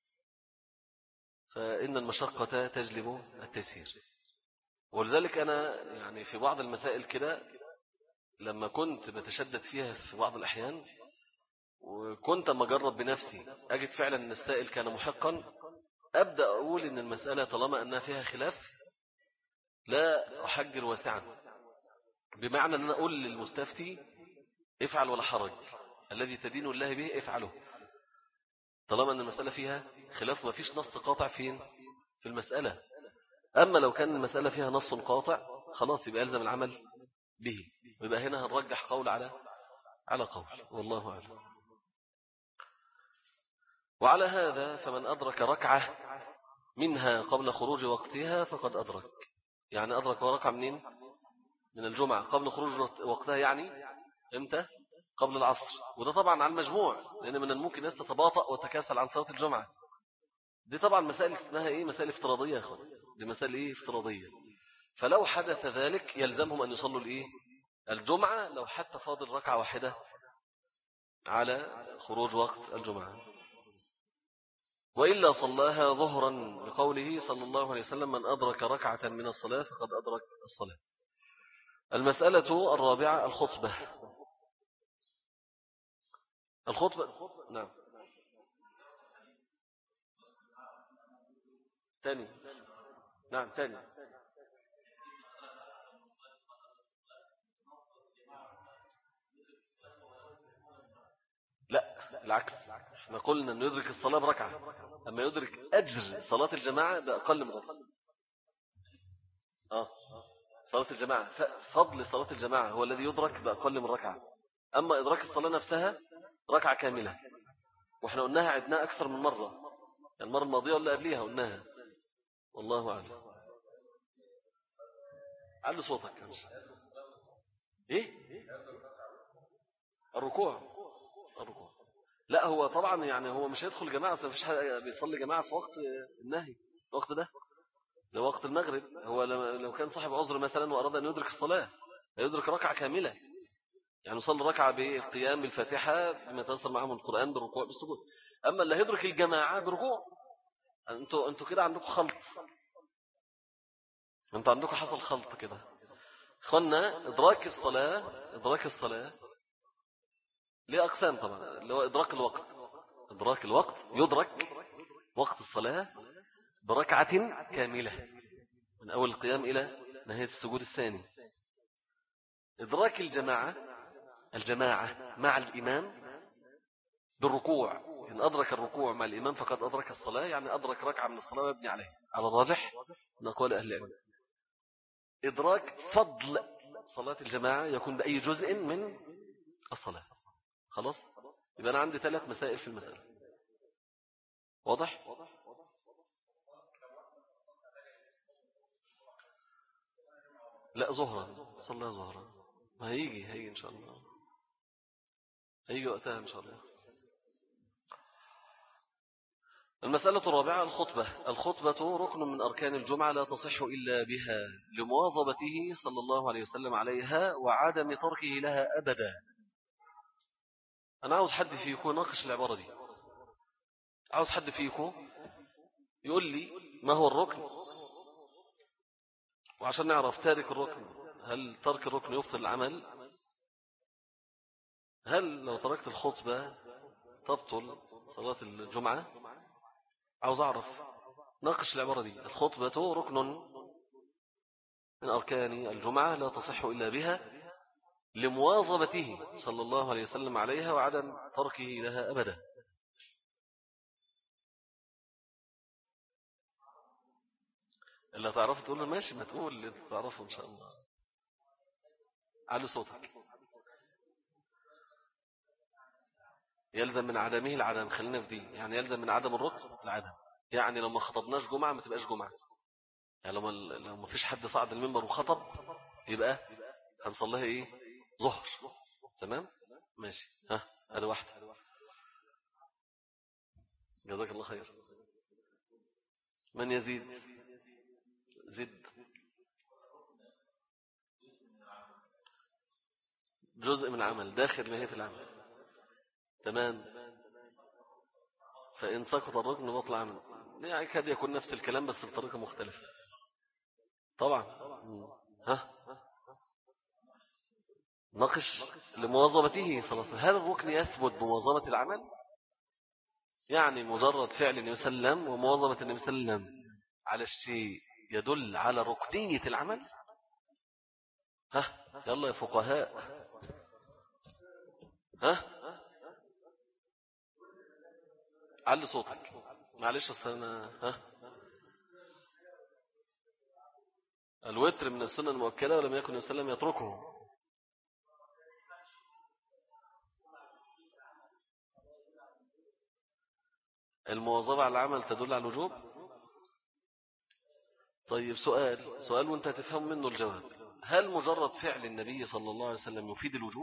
فإن المشقة تجلب التيسير. ولذلك أنا يعني في بعض المسائل كده لما كنت بتشدد فيها في بعض الأحيان وكنت أما أجرب بنفسي أجد فعلا أن السائل كان محقا، أبدأ أقول أن المسألة طالما أنها فيها خلاف لا أحجر واسعا، بمعنى أن أنا أقول للمستفتي افعل ولا حرج، الذي تدين الله به افعله، طالما أن المسألة فيها خلاف ما فيش نص قاطع فين في المسألة. أما لو كان المسألة فيها نص قاطع خلاص يبقى يلزم العمل به، ويبقى هنا هنرجح قول على على قول، والله أعلم. وعلى هذا فمن أدرك ركعة منها قبل خروج وقتها فقد أدرك، يعني أدرك ركعة منين؟ من الجمعة قبل خروج وقتها، يعني إمتى؟ قبل العصر. وده طبعا على المجموع، لأن من الممكن أن تتباطأ وتكاسل عن صلاة الجمعة. دي طبعا مسائل اسمها إيه؟ مسائل افتراضية يا أخوان، دي مسائل إيه؟ افتراضية. فلو حدث ذلك يلزمهم أن يصلوا الإيه؟ الجمعة، لو حتى فاضل ركعة واحدة على خروج وقت الجمعة، وإلا صلاها ظهرا لقوله صلى الله عليه وسلم من أدرك ركعة من الصلاة فقد أدرك الصلاة. المسألة الرابعة الخطبة. الخطبة نعم تاني نعم تاني لا العكس، احنا قلنا انه يدرك الصلاة بركعة، اما يدرك اجر صلاة الجماعة ده اقل من ركعة. اه صلاة الجماعة فضل صلاة الجماعة هو الذي يدرك بأقل من ركعة، اما ادراك الصلاة نفسها ركعة كاملة، واحنا قلناها عدناها اكثر من مرة، يعني المرة الماضية ولا قبليها قلناها، والله اعلم. علي صوتك ايه؟ الركوع الركوع لا هو طبعا يعني هو مش هيدخل جماعة، ما فيش حد بيصلي جماعة في وقت النهي، الوقت ده ده وقت المغرب. هو لو كان صاحب عذر مثلا وأراد أن يدرك الصلاة يدرك ركعة كاملة، يعني يصلي ركعة بالقيام بالفاتحة بما تيسر معه من القرآن بالركوع بالسجود. أما اللي هيدرك الجماعة بركوع، انتوا انتوا كده عندكم خلط، انتوا عندكم حصل خلط كده. اخوانا إدراك الصلاة إدراك الصلاة ليه أقسام طبعا، اللي هو إدراك الوقت. إدراك الوقت يدرك وقت الصلاة بركعة كاملة من أول القيام إلى نهاية السجود الثاني. إدراك الجماعة الجماعة مع الإمام بالركوع، إن أدرك الركوع مع الإمام فقد أدرك الصلاة، يعني أدرك ركعة من الصلاة ويبني عليها على الراجح من أقوال أهل العلم. إدراك فضل صلاة الجماعة يكون بأي جزء من الصلاة. خلاص يبقى أنا عندي ثلاث مسائل في المسألة، واضح؟ لا ظهرا، صلى ظهرا، ما هيجي هيجي إن شاء الله، هيجي وقتها إن شاء الله. المسألة الرابعة الخطبة. الخطبة ركن من أركان الجمعة لا تصح إلا بها لمواظبته صلى الله عليه وسلم عليها وعدم تركه لها أبدا. أنا عاوز حد فيكم ناقش العبارة دي، عاوز حد فيكم يقول لي ما هو الركن وعشان نعرف تارك الركن، هل ترك الركن يبطل العمل؟ هل لو تركت الخطبة تبطل صلاة الجمعة؟ عاوز أعرف، ناقش العبارة دي. الخطبة ركن من أركان الجمعة لا تصح إلا بها لمواظبته صلى الله عليه وسلم عليها وعدم تركه لها أبدا. اللي تعرفه تقول له ماشي، ما تقول اللي تعرفه إن شاء الله. على صوتك. يلزم من عدمه العدم، خلينا في دي. يعني يلزم من عدم الركن العدم. يعني لو ما خطبناش جمعة ما تبقاش جمعة. يعني لو ما لو ما فيش حد صعد المنبر وخطب يبقى هنصليها ايه؟ ظهر. تمام ماشي. ها هذا واحدة. جزاك الله خير. من يزيد؟ زد. جزء من العمل داخل نهاية العمل. تمام. فإن سقط الركن بطل عمل. يعني كاد يكون نفس الكلام بس بطريقة مختلفة. طبعا. ها نقش لمواظبته صلى الله عليه وسلم. هل الركن يثبت بمواظبة العمل؟ يعني مجرد فعل النبي صلى الله عليه وسلم ومواظبة النبي صلى الله عليه وسلم على الشيء يدل على ركنية العمل؟ ها يلا يا فقهاء. ها علي صوتك معلش السنة. ها الوتر من السنة المؤكدة ولم يكن النبي صلى الله عليه وسلم يتركه. المواظبة على العمل تدل على الوجوب. طيب سؤال سؤال وانت تفهم منه الجواب. هل مجرد فعل النبي صلى الله عليه وسلم يفيد الوجوب؟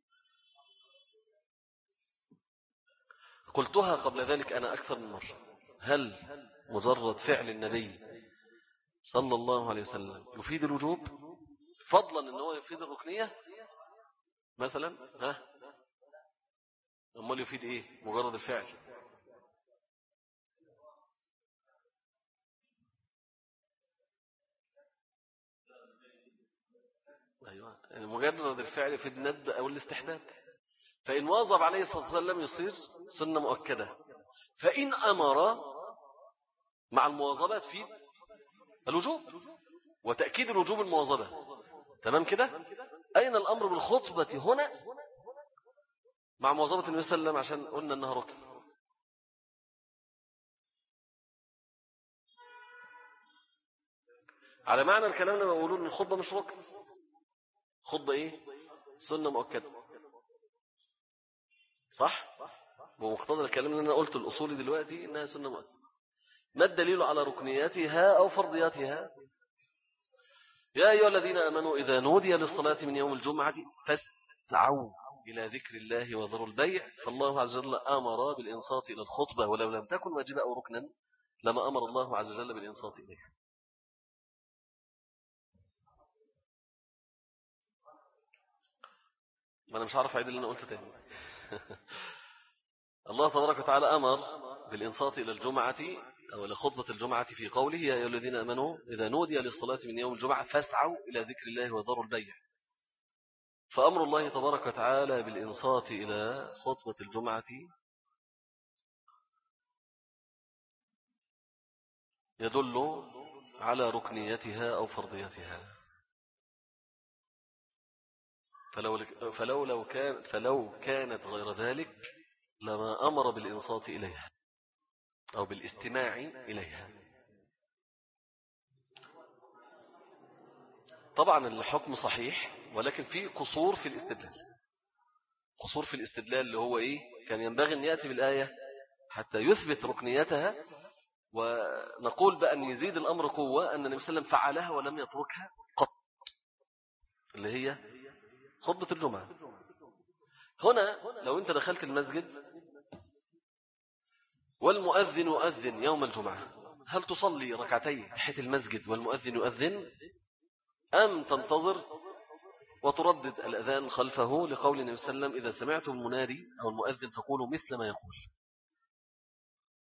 قلتها قبل ذلك أنا أكثر من مرة. هل مجرد فعل النبي صلى الله عليه وسلم يفيد الوجوب فضلا أنه يفيد الركنية مثلا؟ ها أمال يفيد إيه؟ مجرد الفعل. أيوة يعني مجرد الفعل يفيد الندب أو الاستحباب. فإن واظب عليه الصلاة والسلام يصير سنة مؤكدة. فإن أمر مع المواظبة تفيد الوجوب وتأكيد الوجوب المواظبة. تمام كده. أين الأمر بالخطبة هنا مع مواظبة النبي صلى الله عليه وسلم عشان قلنا أنها ركن؟ على معنى الكلام لما يقولون أن الخطبة مش ركن. خطبة إيه؟ سنة مؤكدة. صح؟ بمقتضى الكلام اللي أنا قلته الأصولي دلوقتي إنها سنة مؤكدة. ما الدليل على ركنياتها أو فرضياتها؟ يا أيها الذين آمنوا إذا نودي للصلاة من يوم الجمعة فاسعوا إلى ذكر الله وذروا البيع. فالله عز وجل أمر بالإنصات إلى الخطبة ولو لم تكن واجبة أو ركنا لما أمر الله عز وجل بالإنصات إليها. ما أنا مش عارف أعيد اللي أنا قلته تاني. الله تبارك وتعالى أمر بالإنصات إلى الجمعة أو إلى خطبة الجمعة في قوله يا أيها الذين آمنوا إذا نودي للصلاة من يوم الجمعة فاسعوا إلى ذكر الله وذروا البيع. فأمر الله تبارك وتعالى بالإنصات إلى خطبة الجمعة يدل على ركنيتها أو فرضيتها. فلو, فلو, لو كان فلو كانت غير ذلك لما أمر بالإنصات إليها أو بالاستماع إليها. طبعا الحكم صحيح ولكن في قصور في الاستدلال. قصور في الاستدلال اللي هو إيه؟ كان ينبغي أن يأتي بالآية حتى يثبت ركنيتها ونقول بأن يزيد الأمر قوة أن النبي صلى الله عليه وسلم فعلها ولم يتركها قط، اللي هي خطبة الجمعة. هنا لو أنت دخلت المسجد والمؤذن يؤذن يوم الجمعة هل تصلي ركعتين تحية المسجد والمؤذن يؤذن أم تنتظر وتردد الأذان خلفه لقول النبي صلى الله عليه وسلم إذا سمعتم المنادي أو المؤذن فقولوا مثل ما يقول؟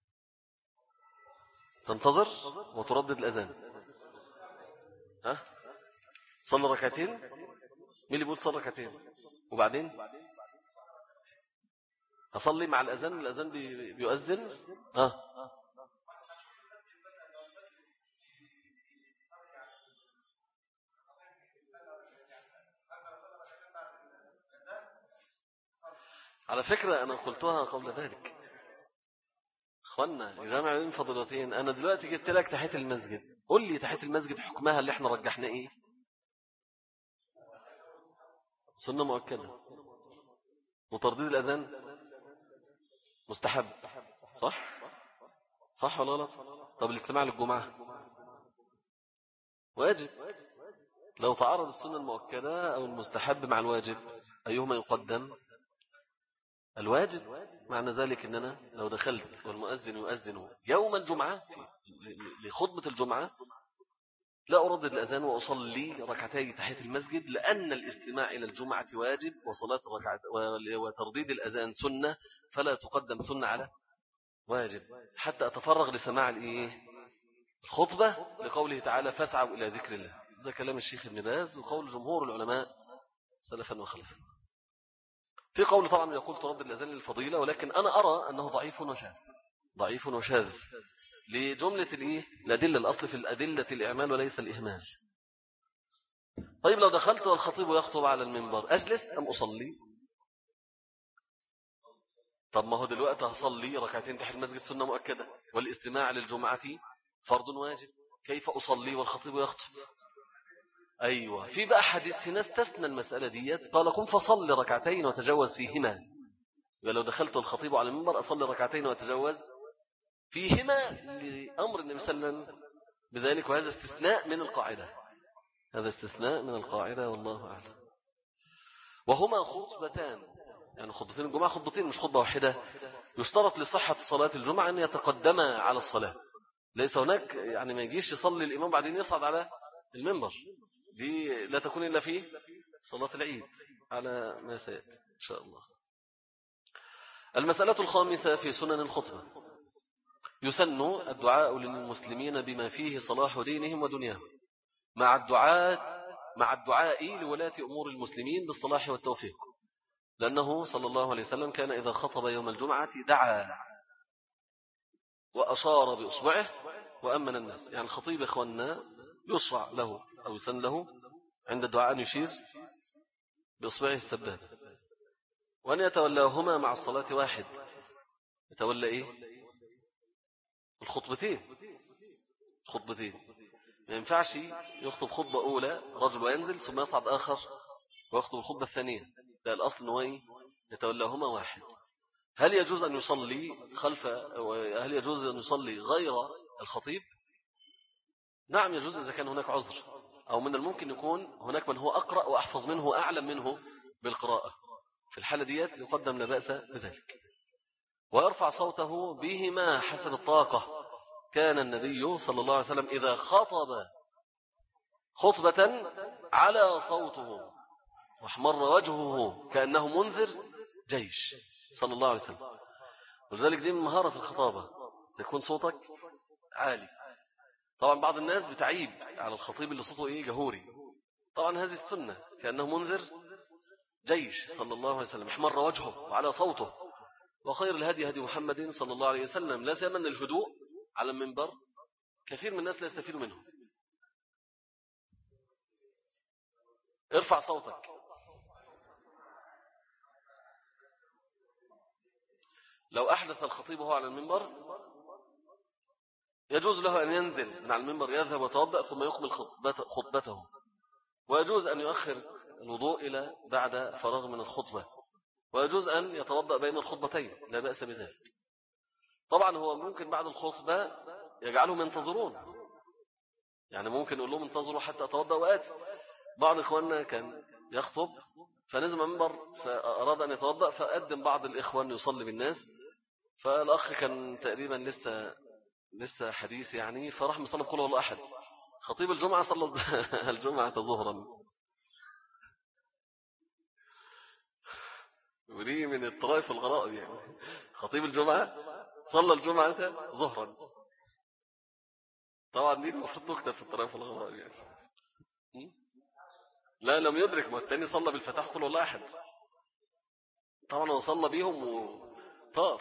تنتظر وتردد الأذان. ها صلى ركعتين. مين اللي بيقول صلى ركعتين وبعدين أصلي مع الأذان؟ الأذان بي... بيؤذن آه. على فكرة أنا قلتها قبل ذلك أخوانا جامع بين فضيلتين. أنا دلوقتي جبت لك تحية المسجد، قل لي تحية المسجد حكمها اللي احنا رجحنا إيه؟ سنة مؤكدة. وترديد الأذان مستحب، صح؟ صح ولا لا؟ طب الاستماع للجمعة واجب. لو تعارض السنة المؤكدة أو المستحب مع الواجب أيهما يقدم؟ الواجب. معنى ذلك أننا لو دخلت والمؤذن يؤذن يوم الجمعة لخطبة الجمعة لا أردد الأذان وأصلي ركعتي تحية المسجد، لأن الاستماع إلى الجمعة واجب وصلاة الركعت وترديد الأذان سنة، فلا تقدم سنة على واجب حتى أتفرغ لسماع الإيه؟ الخطبة، لقوله تعالى فاسعوا إلى ذكر الله. ده كلام الشيخ ابن باز وقول جمهور العلماء سلفا وخلفا. في قول طبعا يقول ترد الأذان للفضيلة، ولكن أنا أرى أنه ضعيف وشاذ، ضعيف وشاذ لجملة الإيه؟ الأدلة. الأصل في الأدلة الإعمال وليس الإهمال. طيب لو دخلت والخطيب يخطب على المنبر أجلس أم أصلي؟ طب ما هو دلوقتي هصلي ركعتين تحت المسجد سنة مؤكدة، والاستماع للجمعة فرض واجب، كيف أصلي والخطيب يخطب؟ أيوة. في بقى حديث هنا استثنى المسألة ديت، قال قم فصل ركعتين وتجوز فيهما. ولو دخلت الخطيب على المنبر أصلي ركعتين وتجوز فيهما لأمر النبي صلى الله عليه وسلم بذلك، وهذا استثناء من القاعدة، هذا استثناء من القاعدة والله أعلم. وهما خطبتان، يعني خطبتين الجمعة خطبتين مش خطبة واحدة. يشترط لصحة صلاة الجمعة أن يتقدم على الصلاة، ليس هناك يعني ما يجيش يصلي الإمام بعدين يصعد على المنبر، دي لا تكون إلا في صلاة العيد على ما سيأتي إن شاء الله. المسألة الخامسة في سنن الخطبة، يسن الدعاء للمسلمين بما فيه صلاح دينهم ودنياهم، مع الدعاء مع الدعاء لولاة أمور المسلمين بالصلاح والتوفيق، لأنه صلى الله عليه وسلم كان إذا خطب يوم الجمعة دعا وأشار بإصبعه وأمن الناس. يعني الخطيب إخواننا يشرع له أو يسن له عند الدعاء أن يشير بإصبعه السبابة، وأن يتولاهما مع الصلاة واحد. يتولى إيه؟ الخطبتين خطبتين ما ينفعش يخطب خطبة أولى رجل وينزل ثم يصعد آخر ويخطب الخطبة الثانية، لا، الأصل أنه يتولاهما واحد. هل يجوز أن يصلي خلف هل يجوز أن يصلي غير الخطيب؟ نعم يجوز إذا كان هناك عذر، أو من الممكن يكون هناك من هو أقرأ وأحفظ منه وأعلم منه بالقراءة، في الحالة ديت يقدم لا بأس بذلك، ويرفع صوته بهما حسب الطاقة. كان النبي صلى الله عليه وسلم إذا خطب خطبة على صوته واحمر وجهه كأنه منذر جيش صلى الله عليه وسلم. ولذلك دي من مهارة الخطابة، تكون صوتك عالي. طبعا بعض الناس بتعيب على الخطيب اللي صوته إيه جهوري، طبعا هذه السنة، كأنه منذر جيش صلى الله عليه وسلم احمر وجهه وعلى صوته. وخير الهدي هدي محمد صلى الله عليه وسلم، لا سيما أن الهدوء على المنبر كثير من الناس لا يستفيد منه. ارفع صوتك. لو أحدث الخطيب وهو على المنبر يجوز له أن ينزل من على المنبر يذهب ويتوضأ ثم يكمل خطبته، ويجوز أن يؤخر الوضوء إلى بعد فراغ من الخطبة، ويجوز أن يتوضأ بين الخطبتين لا بأس بذلك. طبعا هو ممكن بعد الخطبة يجعلهم ينتظرون، يعني ممكن يقول لهم انتظروا حتى أتوضأ وآتي. بعض إخواننا كان يخطب فنزل من المنبر فأراد أن يتوضأ، فقدم بعض الإخوان يصلي بالناس، فالأخ كان تقريبا لسه لسه حديث يعني، فراح مصلي بقول والله أحد. خطيب الجمعة صلى الجمعة ظهرا، ودي من الطرائف الغرائب يعني. خطيب الجمعة صلى الجمعة ظهرا، طبعا دي المفروض تكتب في الطرائف الغرائب يعني. لا لم يدرك، ما التاني صلى بالفتح قل والله أحد، طبعا هو صلى بيهم وطار.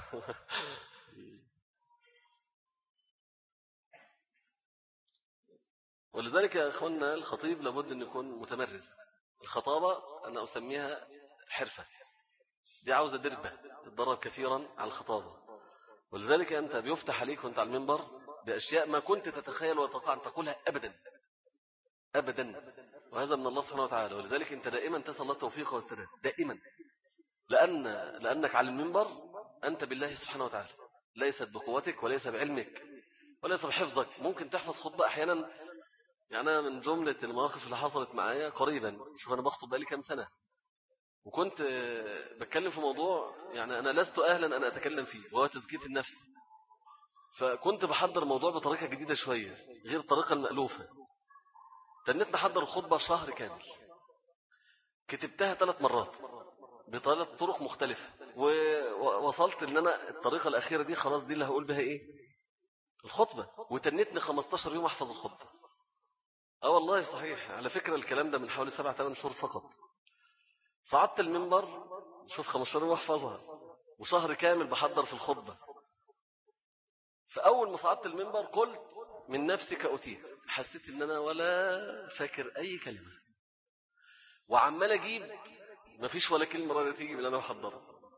ولذلك يا أخوانا الخطيب لابد أن يكون متمرس. الخطابة أنا أسميها حرفة، دي عاوزة دربة، تتدرب كثيرا على الخطابة. ولذلك أنت بيفتح عليك وأنت على المنبر بأشياء ما كنت تتخيل وتقع أن تقولها أبدا أبدا، وهذا من الله سبحانه وتعالى. ولذلك أنت دائما تسأل الله التوفيق والسداد دائما، لأن لأنك على المنبر أنت بالله سبحانه وتعالى، ليست بقوتك وليس بعلمك وليس بحفظك. ممكن تحفظ خطبة أحيانا، يعني أنا من جملة المواقف اللي حصلت معايا قريبا، شوف أنا بخطب بقالي كام سنة، وكنت بتكلم في موضوع يعني أنا لست أهلا أن أتكلم فيه، وهو تزكية النفس. فكنت بحضر الموضوع بطريقة جديدة شوية غير الطريقة المألوفة. تنيت نحضر الخطبة شهر كامل، كتبتها ثلاث مرات بثلاث طرق مختلفة، ووصلت ان انا الطريقة الاخيرة دي خلاص دي اللي هقول بها ايه الخطبة، وتنتني خمستاشر يوم احفظ الخطبة. اه والله صحيح، على فكرة الكلام ده من حوالي سبعة ثمان شهور فقط. صعدت المنبر، شوف خمستاشر يوم احفظها وشهر كامل بحضر في الخطبة. فاول ما صعدت المنبر قلت من نفسي كأتيت، حسيت ان انا ولا فاكر اي كلمة، وعمال اجيب مفيش ولا كلمة راضية تيجي من اللي انا محضرها.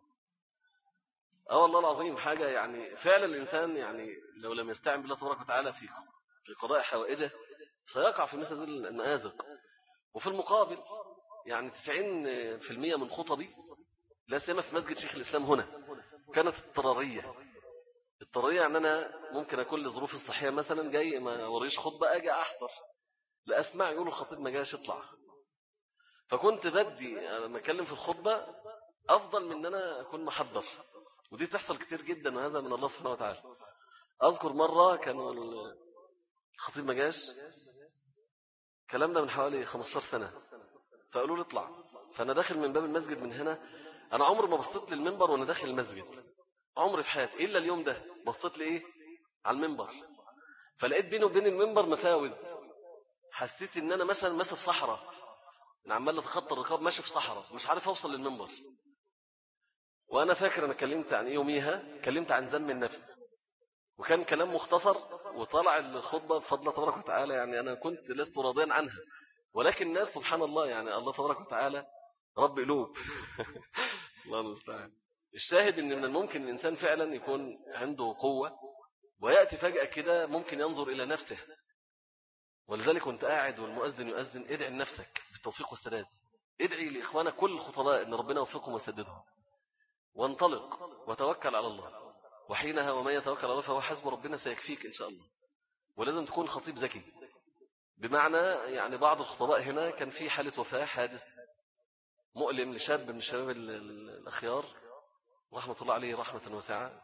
اه والله العظيم حاجة يعني فعلا الإنسان يعني لو لم يستعن بالله تبارك وتعالى في في قضاء حوائجه سيقع في مثل المآزق. وفي المقابل يعني تسعين في المية من خطبي لا سيما في مسجد شيخ الإسلام هنا كانت اضطرارية. اضطرارية يعني أنا ممكن أكون لظروف الصحية مثلا جاي ما وريش خطبة أجي أحضر لا أسمع يقولوا الخطيب ما جاش يطلع، فكنت بدي لما أتكلم في الخطبة أفضل من أن أنا أكون محضر، ودي تحصل كتير جدا وهذا من الله سبحانه وتعالى. أذكر مرة كانوا الخطيب ما جاش، الكلام ده من حوالي خمستاشر سنة، فقالوا لي اطلع. فأنا داخل من باب المسجد من هنا، أنا عمري ما بصيت للمنبر وأنا داخل المسجد، عمري في حياتي إلا اليوم ده بصيت لي إيه على المنبر، فلقيت بيني وبين المنبر مفاوز. حسيت إن أنا مثلا ماشي في صحراء، أنا عمال أتخطى الرقاب ماشي في صحراء مش عارف أوصل للمنبر. وأنا فاكر أنا كلمت عن إيه يوميها، كلمت عن ذم النفس، وكان كلام مختصر وطلع الخطبة بفضل الله تبارك وتعالى. يعني أنا كنت لست راضيا عنها، ولكن الناس سبحان الله يعني الله تبارك وتعالى رب قلوب. الله المستعان. الشاهد ان من الممكن الإنسان فعلا يكون عنده قوة ويأتي فجأة كده ممكن ينظر إلى نفسه. ولذلك كنت قاعد والمؤذن يؤذن، ادعي لنفسك بالتوفيق والسداد، ادعي لإخوانك كل الخطباء ان ربنا يوفقهم ويسددهم، وانطلق وتوكل على الله، وحينها وما يتوكل على الله فهو حسب، ربنا سيكفيك إن شاء الله. ولازم تكون خطيب ذكي، بمعنى يعني بعض الخطباء هنا كان في حالة وفاة، حادث مؤلم لشاب من الشباب الأخيار رحمة الله عليه رحمة واسعة.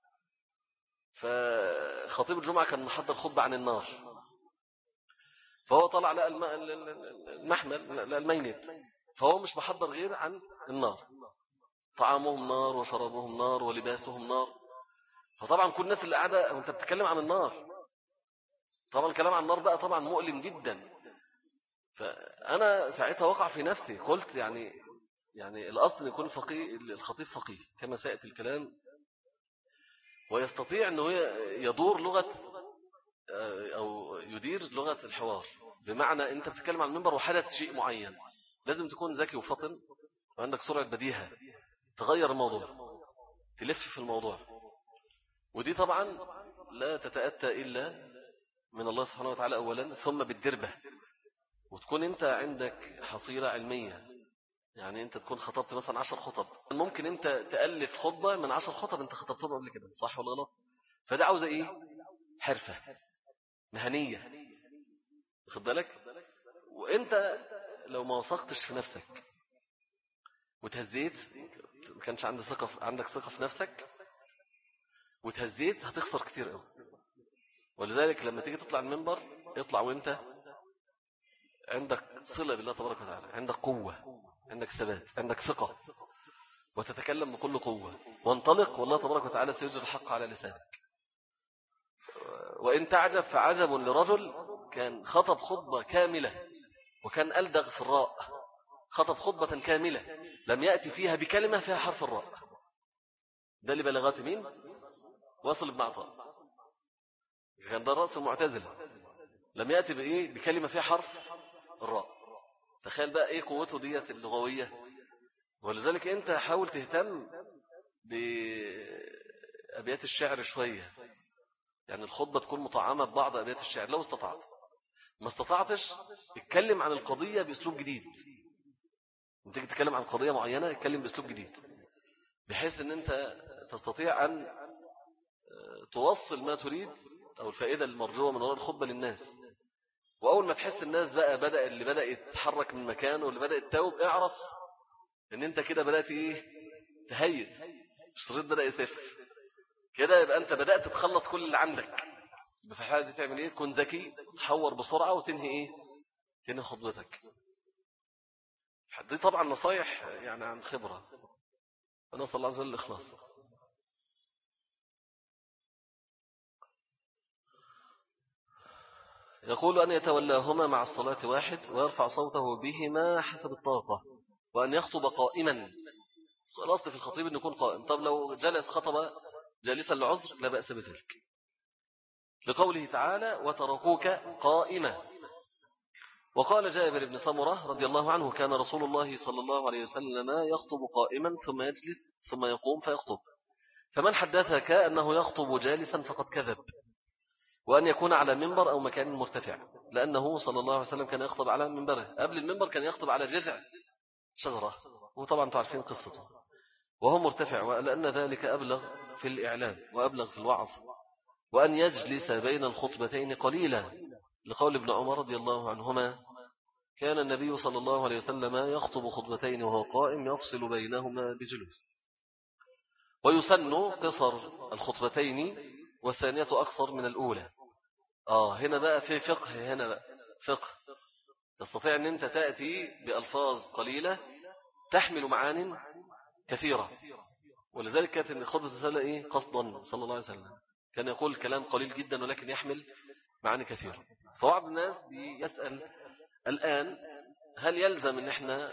فخطيب الجمعة كان محضر خطبة عن النار، فهو طلع لقى المحمل لقى الميت، فهو مش محضر غير عن النار، طعامهم نار وشرابهم نار ولباسهم نار. فطبعا كل الناس اللي قاعدة وانت بتتكلم عن النار، طبعا الكلام عن النار بقى طبعا مؤلم جدا. فأنا ساعتها وقع في نفسي قلت يعني يعني الأصل يكون فقيه الخطيب فقيه كما سيأتي الكلام، ويستطيع أنه يدور لغة أو يدير لغة الحوار. بمعنى أنت بتتكلم عن المنبر وحدث شيء معين، لازم تكون ذكي وفطن وعندك سرعة بديهة تغير الموضوع، تلف في الموضوع. ودي طبعا لا تتأتى إلا من الله سبحانه وتعالى أولا، ثم بالدربة، وتكون أنت عندك حصيلة علمية. يعني أنت تكون خطبت مثلا عشر خطب، ممكن أنت تألف خطبة من عشر خطب أنت خطبتهم قبل كده، صح ولا غلط؟ فده عاوزة إيه؟ حرفة مهنية، واخد بالك؟ وأنت لو ما وثقتش في نفسك وتهزيت، ما كانش عندك ثقة عندك ثقة في نفسك وتهزيت، هتخسر كتير قوي. ولذلك لما تيجي تطلع المنبر اطلع وانت عندك صلة بالله تبارك وتعالى، عندك قوة، عندك ثبات، عندك ثقة، وتتكلم بكل قوة، وانطلق والله تبارك وتعالى سيجري الحق على لسانك. وإن تعجب فعجب لرجل كان خطب خطبة كاملة وكان ألدغ في الراء، خطب خطبة كاملة لم يأتي فيها بكلمة فيها حرف الراء. ده اللي بلغات مين؟ واصل بن عطاء، كان ده الرأس المعتزلة، لم يأتي بإيه بكلمة فيها حرف الراء. تخيل بقى إيه قوته ديت اللغوية. ولذلك أنت حاول تهتم بأبيات الشعر شوية، يعني الخطبة تكون مطعمة ببعض أبيات الشعر لو استطعت. ما استطعتش اتكلم عن القضية بأسلوب جديد. انت تيجي تتكلم عن قضية معينة اتكلم بأسلوب جديد، بحيث ان انت تستطيع أن توصل ما تريد أو الفائدة المرجوة من وراء الخطبة للناس. وأول ما تحس الناس بقى بدأ اللي بدأ يتحرك من مكانه واللي بدأ يتوب، اعرف ان انت كده بدأت ايه تهيس، الشريط بدأ يسف كده، يبقى انت بدأت تتخلص كل اللي عندك. في الحالة دي تعمل ايه؟ تكون ذكي، تحور بسرعة وتنهي ايه تنهي خطبتك. دي طبعا نصايح يعني عن خبرة، ونسأل الله عز وجل الإخلاص. يقول أن يتولاهما مع الصلاة واحد ويرفع صوته بهما حسب الطاقة، وأن يخطب قائما. الأصل في الخطيب أن يكون قائم. طب لو جلس خطب جالسا لعذر لا بأس بذلك، لقوله تعالى وتركوك قائما. وقال جابر بن سمرة رضي الله عنه كان رسول الله صلى الله عليه وسلم يخطب قائما ثم يجلس ثم يقوم فيخطب، فمن حدثك أنه يخطب جالسا فقد كذب. وأن يكون على منبر أو مكان مرتفع، لأنه صلى الله عليه وسلم كان يخطب على منبره. قبل المنبر كان يخطب على جذع شجرة، وطبعا تعرفين قصته، وهو مرتفع، ولأن ذلك أبلغ في الإعلام وأبلغ في الوعظ. وأن يجلس بين الخطبتين قليلا، لقول ابن عمر رضي الله عنهما كان النبي صلى الله عليه وسلم يخطب خطبتين وهو قائم يفصل بينهما بجلوس. ويسن قصر الخطبتين والثانية أقصر من الأولى. آه هنا بقى في فقه، هنا بقى فقه تستطيع أن أنت تأتي بألفاظ قليلة تحمل معان كثيرة. ولذلك كانت الخطبة الرسالة إيه قصدا صلى الله عليه وسلم كان يقول كلام قليل جدا ولكن يحمل معاني كثيرة. فبعض الناس يسأل الآن هل يلزم أن احنا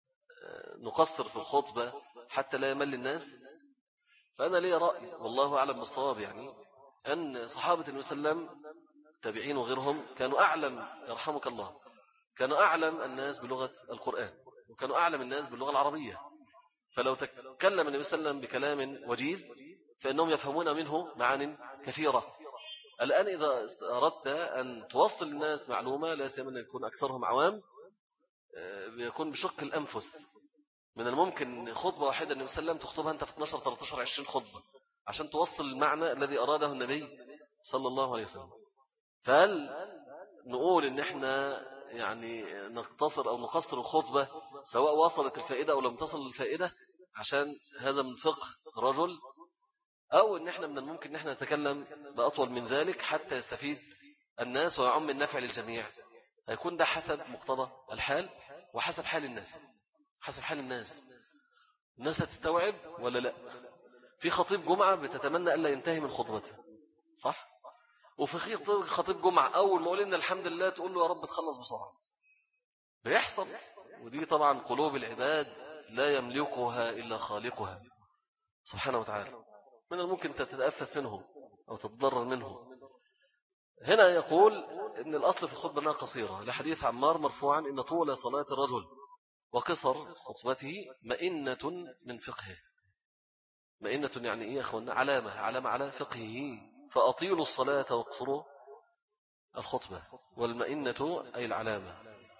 نقصر في الخطبة حتى لا يمل الناس؟ فأنا لي رأي والله أعلم بالصواب، يعني أن صحابة النبي صلى الله عليه وسلم تابعين وغيرهم كانوا أعلم يرحمك الله، كانوا أعلم الناس بلغة القرآن وكانوا أعلم الناس باللغة العربية. فلو تكلم النبي صلى الله عليه وسلم بكلام وجيز فإنهم يفهمون منه معان كثيرة. الآن إذا أردت أن توصل للناس معلومة لا سيما أن يكون أكثرهم عوام، بيكون بشق الأنفس. من الممكن خطبة واحدة النبي صلى الله عليه وسلم تخطبها أنت في اثناشر ثلاثة عشر عشرين خطبة عشان توصل المعنى الذي أراده النبي صلى الله عليه وسلم. فهل نقول إن احنا يعني نقتصر أو نقصر الخطبة سواء وصلت الفائدة أو لم تصل الفائدة عشان هذا من فقه رجل، أو إن احنا من الممكن إن احنا نتكلم بأطول من ذلك حتى يستفيد الناس ويعم النفع للجميع؟ هيكون ده حسب مقتضى الحال وحسب حال الناس. حسب حال الناس، الناس هتستوعب ولا لا؟ في خطيب جمعة بتتمنى ألا ينتهي من خطبته، صح؟ وفي خطيب جمعة أول ما أقول إن الحمد لله تقول له يا رب تخلص بسرعة. بيحصل، ودي طبعا قلوب العباد لا يملكها إلا خالقها سبحانه وتعالى، من الممكن تتأفف منه أو تتضرر منه. هنا يقول إن الأصل في الخطبة أنها قصيرة، لحديث عمار مرفوعا إن طول صلاة الرجل وقصر خطبته مئنة من فقهه. مئنة يعني إيه يا أخوانا؟ علامة علامة على فقهه. فأطيلوا الصلاة واقصروا الخطبة، والمئنة أي العلامة.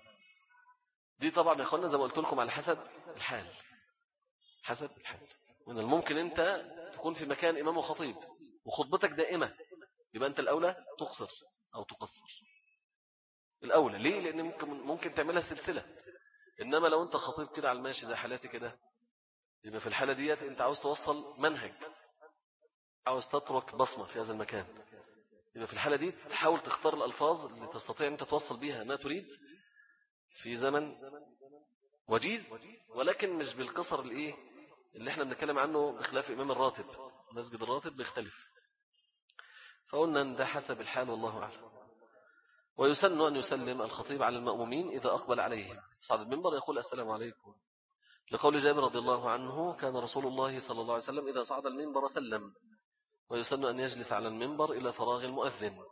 دي طبعا يا أخوانا زي ما قلت لكم على حسب الحال. حسب الحال، من الممكن أنت تكون في مكان إمام وخطيب وخطبتك دائمة، يبقى أنت الأولى تقصر أو تقصر. الأولى ليه؟ لأن ممكن, ممكن تعملها سلسلة. إنما لو أنت خطيب كده على الماشي زي حالاتي كده، يبقى في الحالة ديت أنت عاوز توصل منهج، عاوز تترك بصمة في هذا المكان، يبقى في الحالة دي تحاول تختار الألفاظ اللي تستطيع أن توصل بيها ما تريد في زمن وجيز، ولكن مش بالقصر الإيه اللي احنا بنتكلم عنه، بخلاف إمام الراتب. مسجد الراتب بيختلف. فقلنا أن ده حسب الحال والله أعلم. ويسن أن يسلم الخطيب على المأمومين إذا أقبل عليهم صعد المنبر يقول السلام عليكم، لقول جابر رضي الله عنه كان رسول الله صلى الله عليه وسلم إذا صعد المنبر سلم. ويسن أن يجلس على المنبر إلى فراغ المؤذن،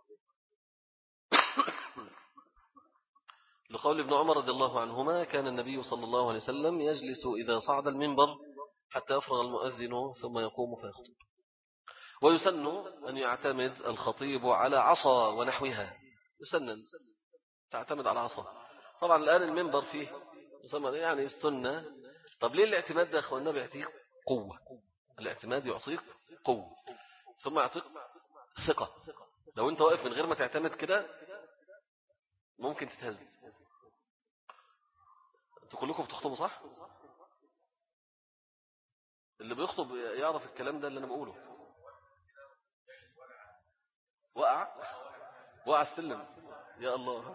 لقول ابن عمر رضي الله عنهما كان النبي صلى الله عليه وسلم يجلس إذا صعد المنبر حتى يفرغ المؤذن ثم يقوم فيخطب. ويسن أن يعتمد الخطيب على عصا ونحوها، يسن تعتمد على عصا. طبعا الآن المنبر فيه يعني السنة. طب ليه الاعتماد ده أخواننا؟ بيعطيك قوة، الاعتماد يعطيك قوة ثم يعطيك ثقة. لو انت واقف من غير ما تعتمد كده ممكن تتهز. انتوا كلكم بتخطبوا صح؟ اللي بيخطب يعرف الكلام ده اللي انا بقوله. وقع وقع السلم يا الله.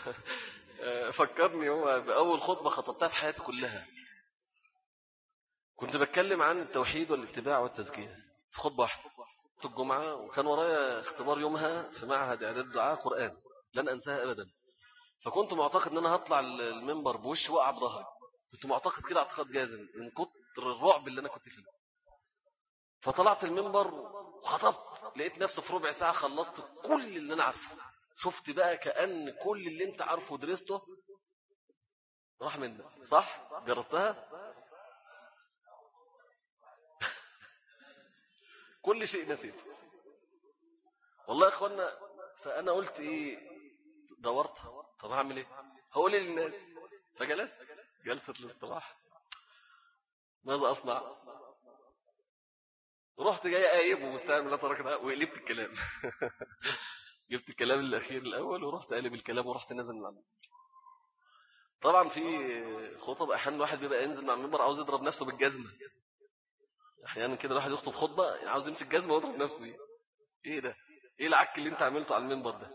فكرني هو بأول خطبة خطبتها في حياتي كلها، كنت بتكلم عن التوحيد والاتباع والتزكية في خطبة واحدة في الجمعة، وكان ورايا اختبار يومها في معهد إعداد دعاء قرآن لن أنساها أبدا. فكنت معتقد أن أنا هطلع المنبر بوش وقع بظهري، كنت معتقد كده اعتقاد جازم من كتر الرعب اللي أنا كنت فيه. فطلعت المنبر وخطبت، لقيت نفسي في ربع ساعة خلصت كل اللي أنا عارفه. شفت بقى كأن كل اللي أنت عارفه ودرسته راح منك. صح؟ جربتها؟ كل شيء نسيته والله يا اخوانا. فانا قلت ايه، دورت طب هعمل ايه، هقول ايه للناس؟ فجلست جلسة الاستراحة، ماذا اصنع؟ رحت جاي قايب ومستعمل لا تركتها وقلبت الكلام. جبت الكلام الاخير الاول ورحت قالب الكلام ورحت نازل من المنبر. طبعا في خطب احيانا الواحد بيبقى ينزل مع المنبر عاوز يضرب نفسه بالجزمه. احيانا كده الواحد يخطب خطبه عاوز يمسك جزمه ويضرب نفسه بيه. ايه ده؟ ايه العك اللي انت عملته على المنبر ده؟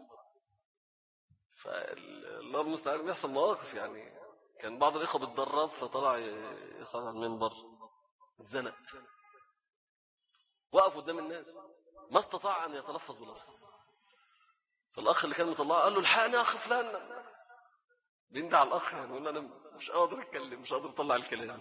فالله المستعان بيحصل مواقف. يعني كان بعض الاخوه بيتدرب فطلع يصعد على المنبر اتزنق، وقف قدام الناس ما استطاع ان يتلفظ بلفظ. فالاخ اللي كان مطلعه قال له الحقني يا اخ فلان، بيندع على الاخ يعني يقول انا مش قادر اتكلم مش قادر اطلع الكلام.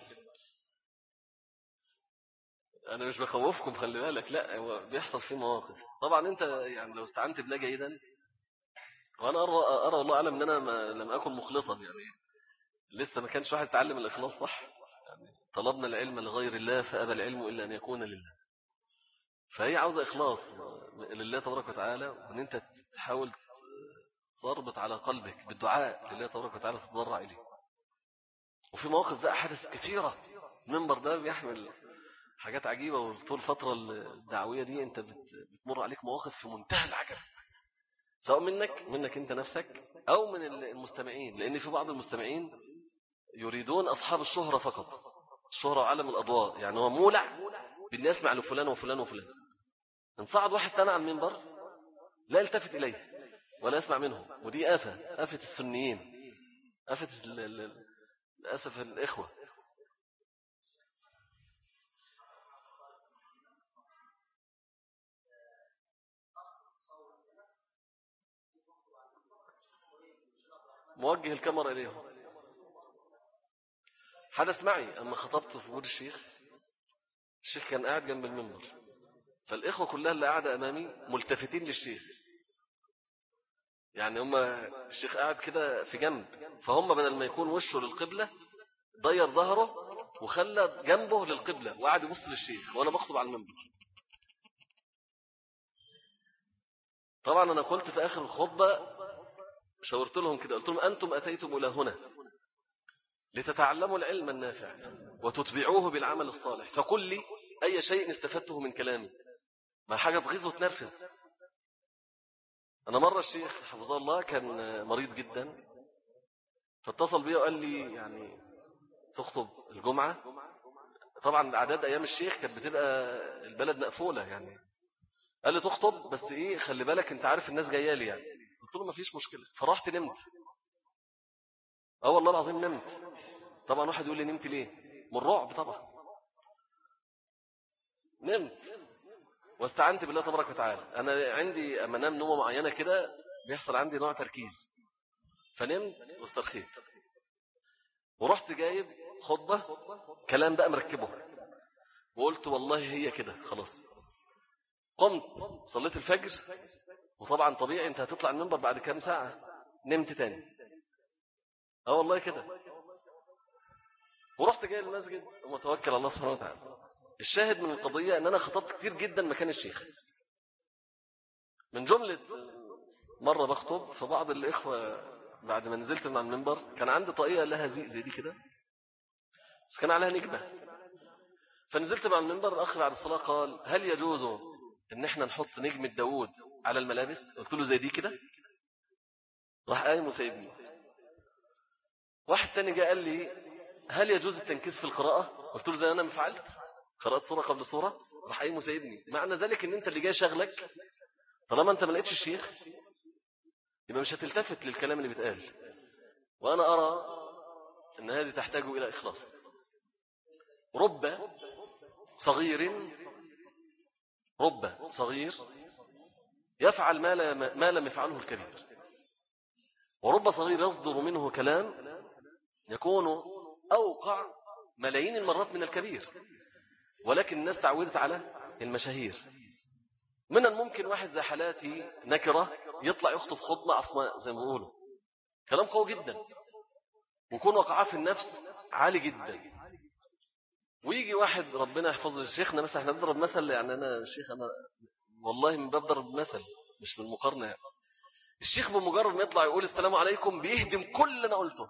انا مش بخوفكم خلي بالك، لا هو بيحصل فيه مواقف. طبعا انت يعني لو استعنت بالله جيدا، وانا ارى ارى الله اعلم ان انا ما لم اكن مخلصا، يعني لسه ما كانش واحد يتعلم الاخلاص صح. يعني طلبنا العلم لغير الله فابى العلم الا ان يكون لله. فهي عاوزه اخلاص لله تبارك وتعالى، وان انت تحاول تربط على قلبك بالدعاء لله تبارك وتعالى تتضرع اليه. وفي مواقف بقى حدث كثيره، المنبر ده بيحمل حاجات عجيبه، وطول الفتره الدعويه دي انت بتمر عليك مواقف في منتهى العجب، سواء منك منك انت نفسك او من المستمعين. لان في بعض المستمعين يريدون اصحاب الشهره فقط، الشهره وعالم الاضواء، يعني هو مولع بان يسمع لفلان وفلان وفلان. ان صعد واحد تاني على المنبر لا يلتفت اليه ولا يسمع منه، ودي آفة آفة السنيين، آفة للأسف الإخوة. موجه الكاميرا إليهم. حدث معي أما خطبت في وجود الشيخ، الشيخ كان قاعد جنب المنبر، فالإخوة كلها اللي قاعدة أمامي ملتفتين للشيخ، يعني هم الشيخ قاعد كده في جنب، فهم بدل ما يكون وشه للقبلة ضير ظهره وخلى جنبه للقبلة وقعد يبص للشيخ وأنا بخطب على المنبر. طبعا أنا قلت في آخر الخطبة شاورت لهم كده، قلت لهم أنتم أتيتم إلى هنا لتتعلموا العلم النافع وتتبعوه بالعمل الصالح، فقل لي أي شيء استفدته من كلامي، ما حاجة تغيظ وتنرفز. أنا مرة الشيخ حفظه الله كان مريض جدا، فاتصل بي وقال لي يعني تخطب الجمعة. طبعا أعداد أيام الشيخ كانت بتبقى البلد مقفولة، يعني قال لي تخطب بس إيه خلي بالك أنت عارف الناس جاية لي يعني. قلت له ما فيش مشكلة. فرحت نمت، اه والله العظيم نمت. طبعا واحد يقول لي نمت ليه؟ من الرعب طبعا. نمت واستعنت بالله تبارك وتعالى. انا عندي اما انام نومه معينه كده بيحصل عندي نوع تركيز، فنمت واسترخيت ورحت جايب خطبة كلام بقى مركبه، وقلت والله هي كده خلاص. قمت صليت الفجر، وطبعا طبيعي انت هتطلع المنبر بعد كام ساعة، نمت تاني. اه والله كده. ورحت جاي المسجد ومتوكل على الله سبحانه وتعالى. الشاهد من القضية ان انا خطبت كتير جدا مكان الشيخ. من جملة مرة بخطب، فبعض الإخوة بعد ما نزلت من المنبر كان عندي طاقية لها زي, زي دي كده، بس كان عليها نجمة. فنزلت مع المنبر، الأخ بعد الصلاة قال هل يجوز ان احنا نحط نجمة داوود على الملابس؟ قلت له زي دي كده. راح قايم وسايبني. واحد تاني جاء قال لي هل يجوز التنكيس في القراءة؟ قلت له زي انا ما فعلت، قرأت صورة قبل صورة. راح قايم وسايبني. معنى ذلك ان انت اللي جاي شغلك، طالما انت ما لقيتش الشيخ يبقى مش هتلتفت للكلام اللي بيتقال. وانا ارى ان هذه تحتاج الى اخلاص. رب صغير رب صغير يفعل ما لم يفعله الكبير، ورب صغير يصدر منه كلام يكون أوقع ملايين المرات من الكبير، ولكن الناس تعودت على المشاهير. من الممكن واحد زي حالاتي نكرة يطلع يخطب خطبة أصلا زي ما بيقولوا كلام قوي جدا، ويكون وقعه في النفس عالي جدا، ويجي واحد ربنا يحفظه شيخنا مثلا، احنا نضرب مثل، يعني أنا الشيخ أنا والله من باب ضرب مثل مش من المقارنة يعني. الشيخ بمجرد ما يطلع يقول السلام عليكم بيهدم كل اللي أنا قلته.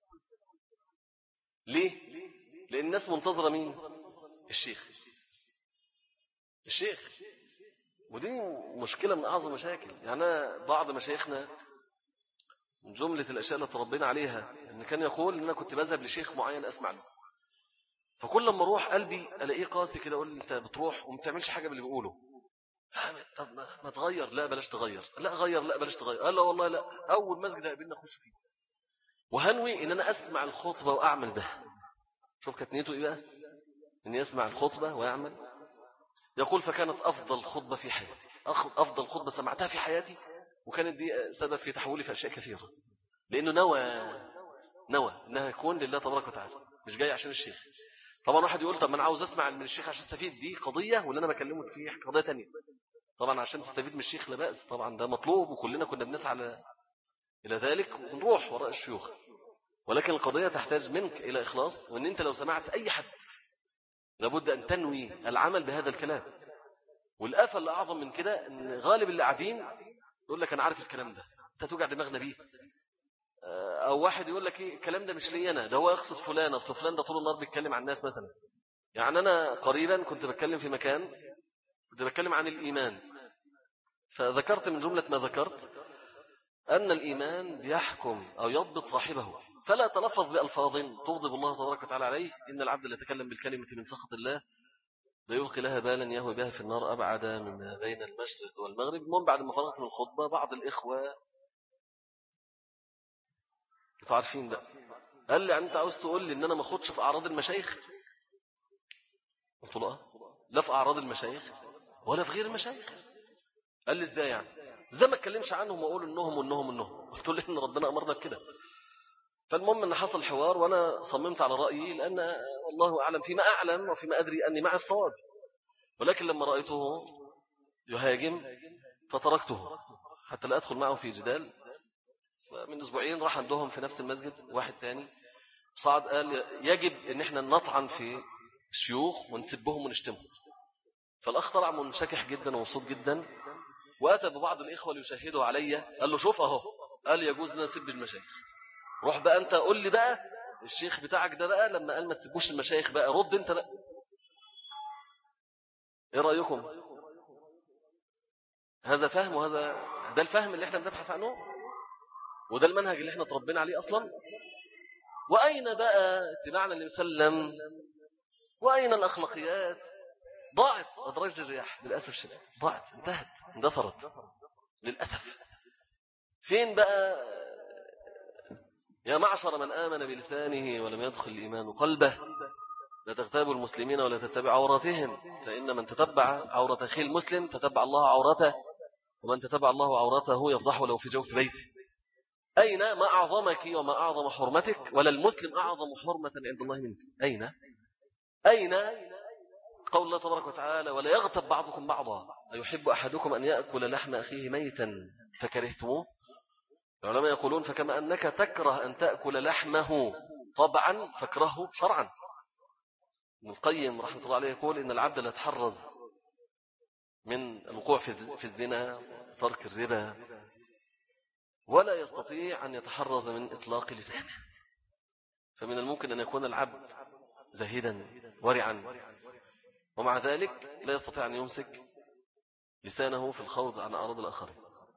ليه؟ لأن الناس منتظرة مين؟ الشيخ الشيخ ودي مشكلة من أعظم مشاكل. يعني أنا بعض مشايخنا من جملة الأشياء اللي تربينا عليها إن كان يقول إن أنا كنت بذهب لشيخ معين أسمع له، فكل لما أروح قلبي ألاقيه قاسي كده، أقول أنت بتروح وما بتعملش حاجة باللي بيقوله. طب ما تغير، لا بلاش تغير، لا غير، لا بلاش تغير. قال لا والله لا، أول مسجد هيقابلنا أخش فيه وهنوي إن أنا أسمع الخطبة وأعمل بها. شوف كانت نيته إيه بقى، إن يسمع الخطبة ويعمل. يقول فكانت أفضل خطبة في حياتي، أفضل خطبة سمعتها في حياتي، وكانت دي سبب في تحولي في أشياء كثيرة، لأنه نوى نوى إنها يكون لله تبارك وتعالى، مش جاي عشان الشيخ. طبعا واحد يقول طب ما أنا عاوز أسمع من الشيخ عشان استفيد، دي قضية، واللي أنا بكلمك فيه قضية تانية. طبعا عشان تستفيد من الشيخ لا بأس، طبعا ده مطلوب، وكلنا كنا بنسعى إلى ذلك ونروح وراء الشيوخ، ولكن القضية تحتاج منك إلى إخلاص، وإن أنت لو سمعت أي حد لابد أن تنوي العمل بهذا الكلام. والآفة اللي أعظم من كده أن غالب اللي قاعدين يقول لك أنا عارف الكلام ده، أنت توجع دماغنا بيه. أو واحد يقول لك إيه الكلام ده مش لي أنا، ده هو يقصد فلان، أصل فلان ده طول النهار بيتكلم عن الناس مثلا. يعني أنا قريبا كنت بتكلم في مكان، كنت بتكلم عن الإيمان، فذكرت من جملة ما ذكرت أن الإيمان بيحكم أو يضبط صاحبه، فلا تلفظ بألفاظ تغضب الله تبارك وتعالى عليه. إن العبد اللي يتكلم بالكلمة من سخط الله ليلقي لها بالا يهوي بها في النار أبعد مما بين المشرق والمغرب. المهم بعد ما فرغت من الخطبة بعض الإخوة عارفين بقى قال لي أنت عاوز تقول لي إن أنا ما أخدش في أعراض المشايخ؟ قلت له لا في أعراض المشايخ ولا في غير المشايخ. قال لي إزاي يعني؟ إزاي ما اتكلمش عنهم وأقول إنهم وإنهم وإنهم؟ قلت له إن ربنا أمرنا بكده. فالمهم أن حصل حوار وأنا صممت على رأيي، لأن والله أعلم فيما أعلم وفيما أدري أني مع الصواب، ولكن لما رأيته يهاجم فتركته حتى لا أدخل معه في جدال. من أسبوعين راح عندهم في نفس المسجد واحد تاني صعد قال يجب أن احنا نطعن في الشيوخ ونسبهم ونشتمهم. فالأخ طلع منشكح جدا ومبسوط جدا، وأتى ببعض الإخوة ليشهدوا علي. قال له شوف أهو، قال يجوز لنا نسب المشايخ. روح بقى أنت قول لي بقى الشيخ بتاعك ده بقى لما قال ما تسبوش المشايخ بقى رد أنت بقى. إيه رأيكم؟ هذا فهم، وهذا ده الفهم اللي احنا بنبحث عنه، وده المنهج اللي احنا تربينا عليه أصلا. وأين بقى اتباعنا اللي مسلم؟ وأين الأخلاقيات؟ ضاعت أدراج الرياح للأسف الشديد، ضاعت، انتهت، اندثرت للأسف. فين بقى يا معشر من آمن بلسانه ولم يدخل الإيمان قلبه لا تغتابوا المسلمين ولا تتبع عوراتهم، فإن من تتبع عورة أخيه المسلم تتبع الله عورته ومن تتبع الله عورته يفضحه لو في جوف بيته. أين ما أعظمك وما أعظم حرمتك، ولا المسلم أعظم حرمة عند الله منك؟ أين أين قول الله تبارك وتعالى ولا يغتب بعضكم بعضا أيحب أحدكم أن يأكل لحم أخيه ميتا فكرهتموه؟ العلماء يقولون فكما أنك تكره أن تأكل لحمه طبعا فاكرهه شرعا. ابن القيم رحمة الله عليه يقول إن العبد لا يتحرز من الوقوع في الزنا ترك الربا ولا يستطيع أن يتحرز من إطلاق لسانه. فمن الممكن أن يكون العبد زاهدا ورعا ومع ذلك لا يستطيع أن يمسك لسانه في الخوض عن أعراض الآخرين.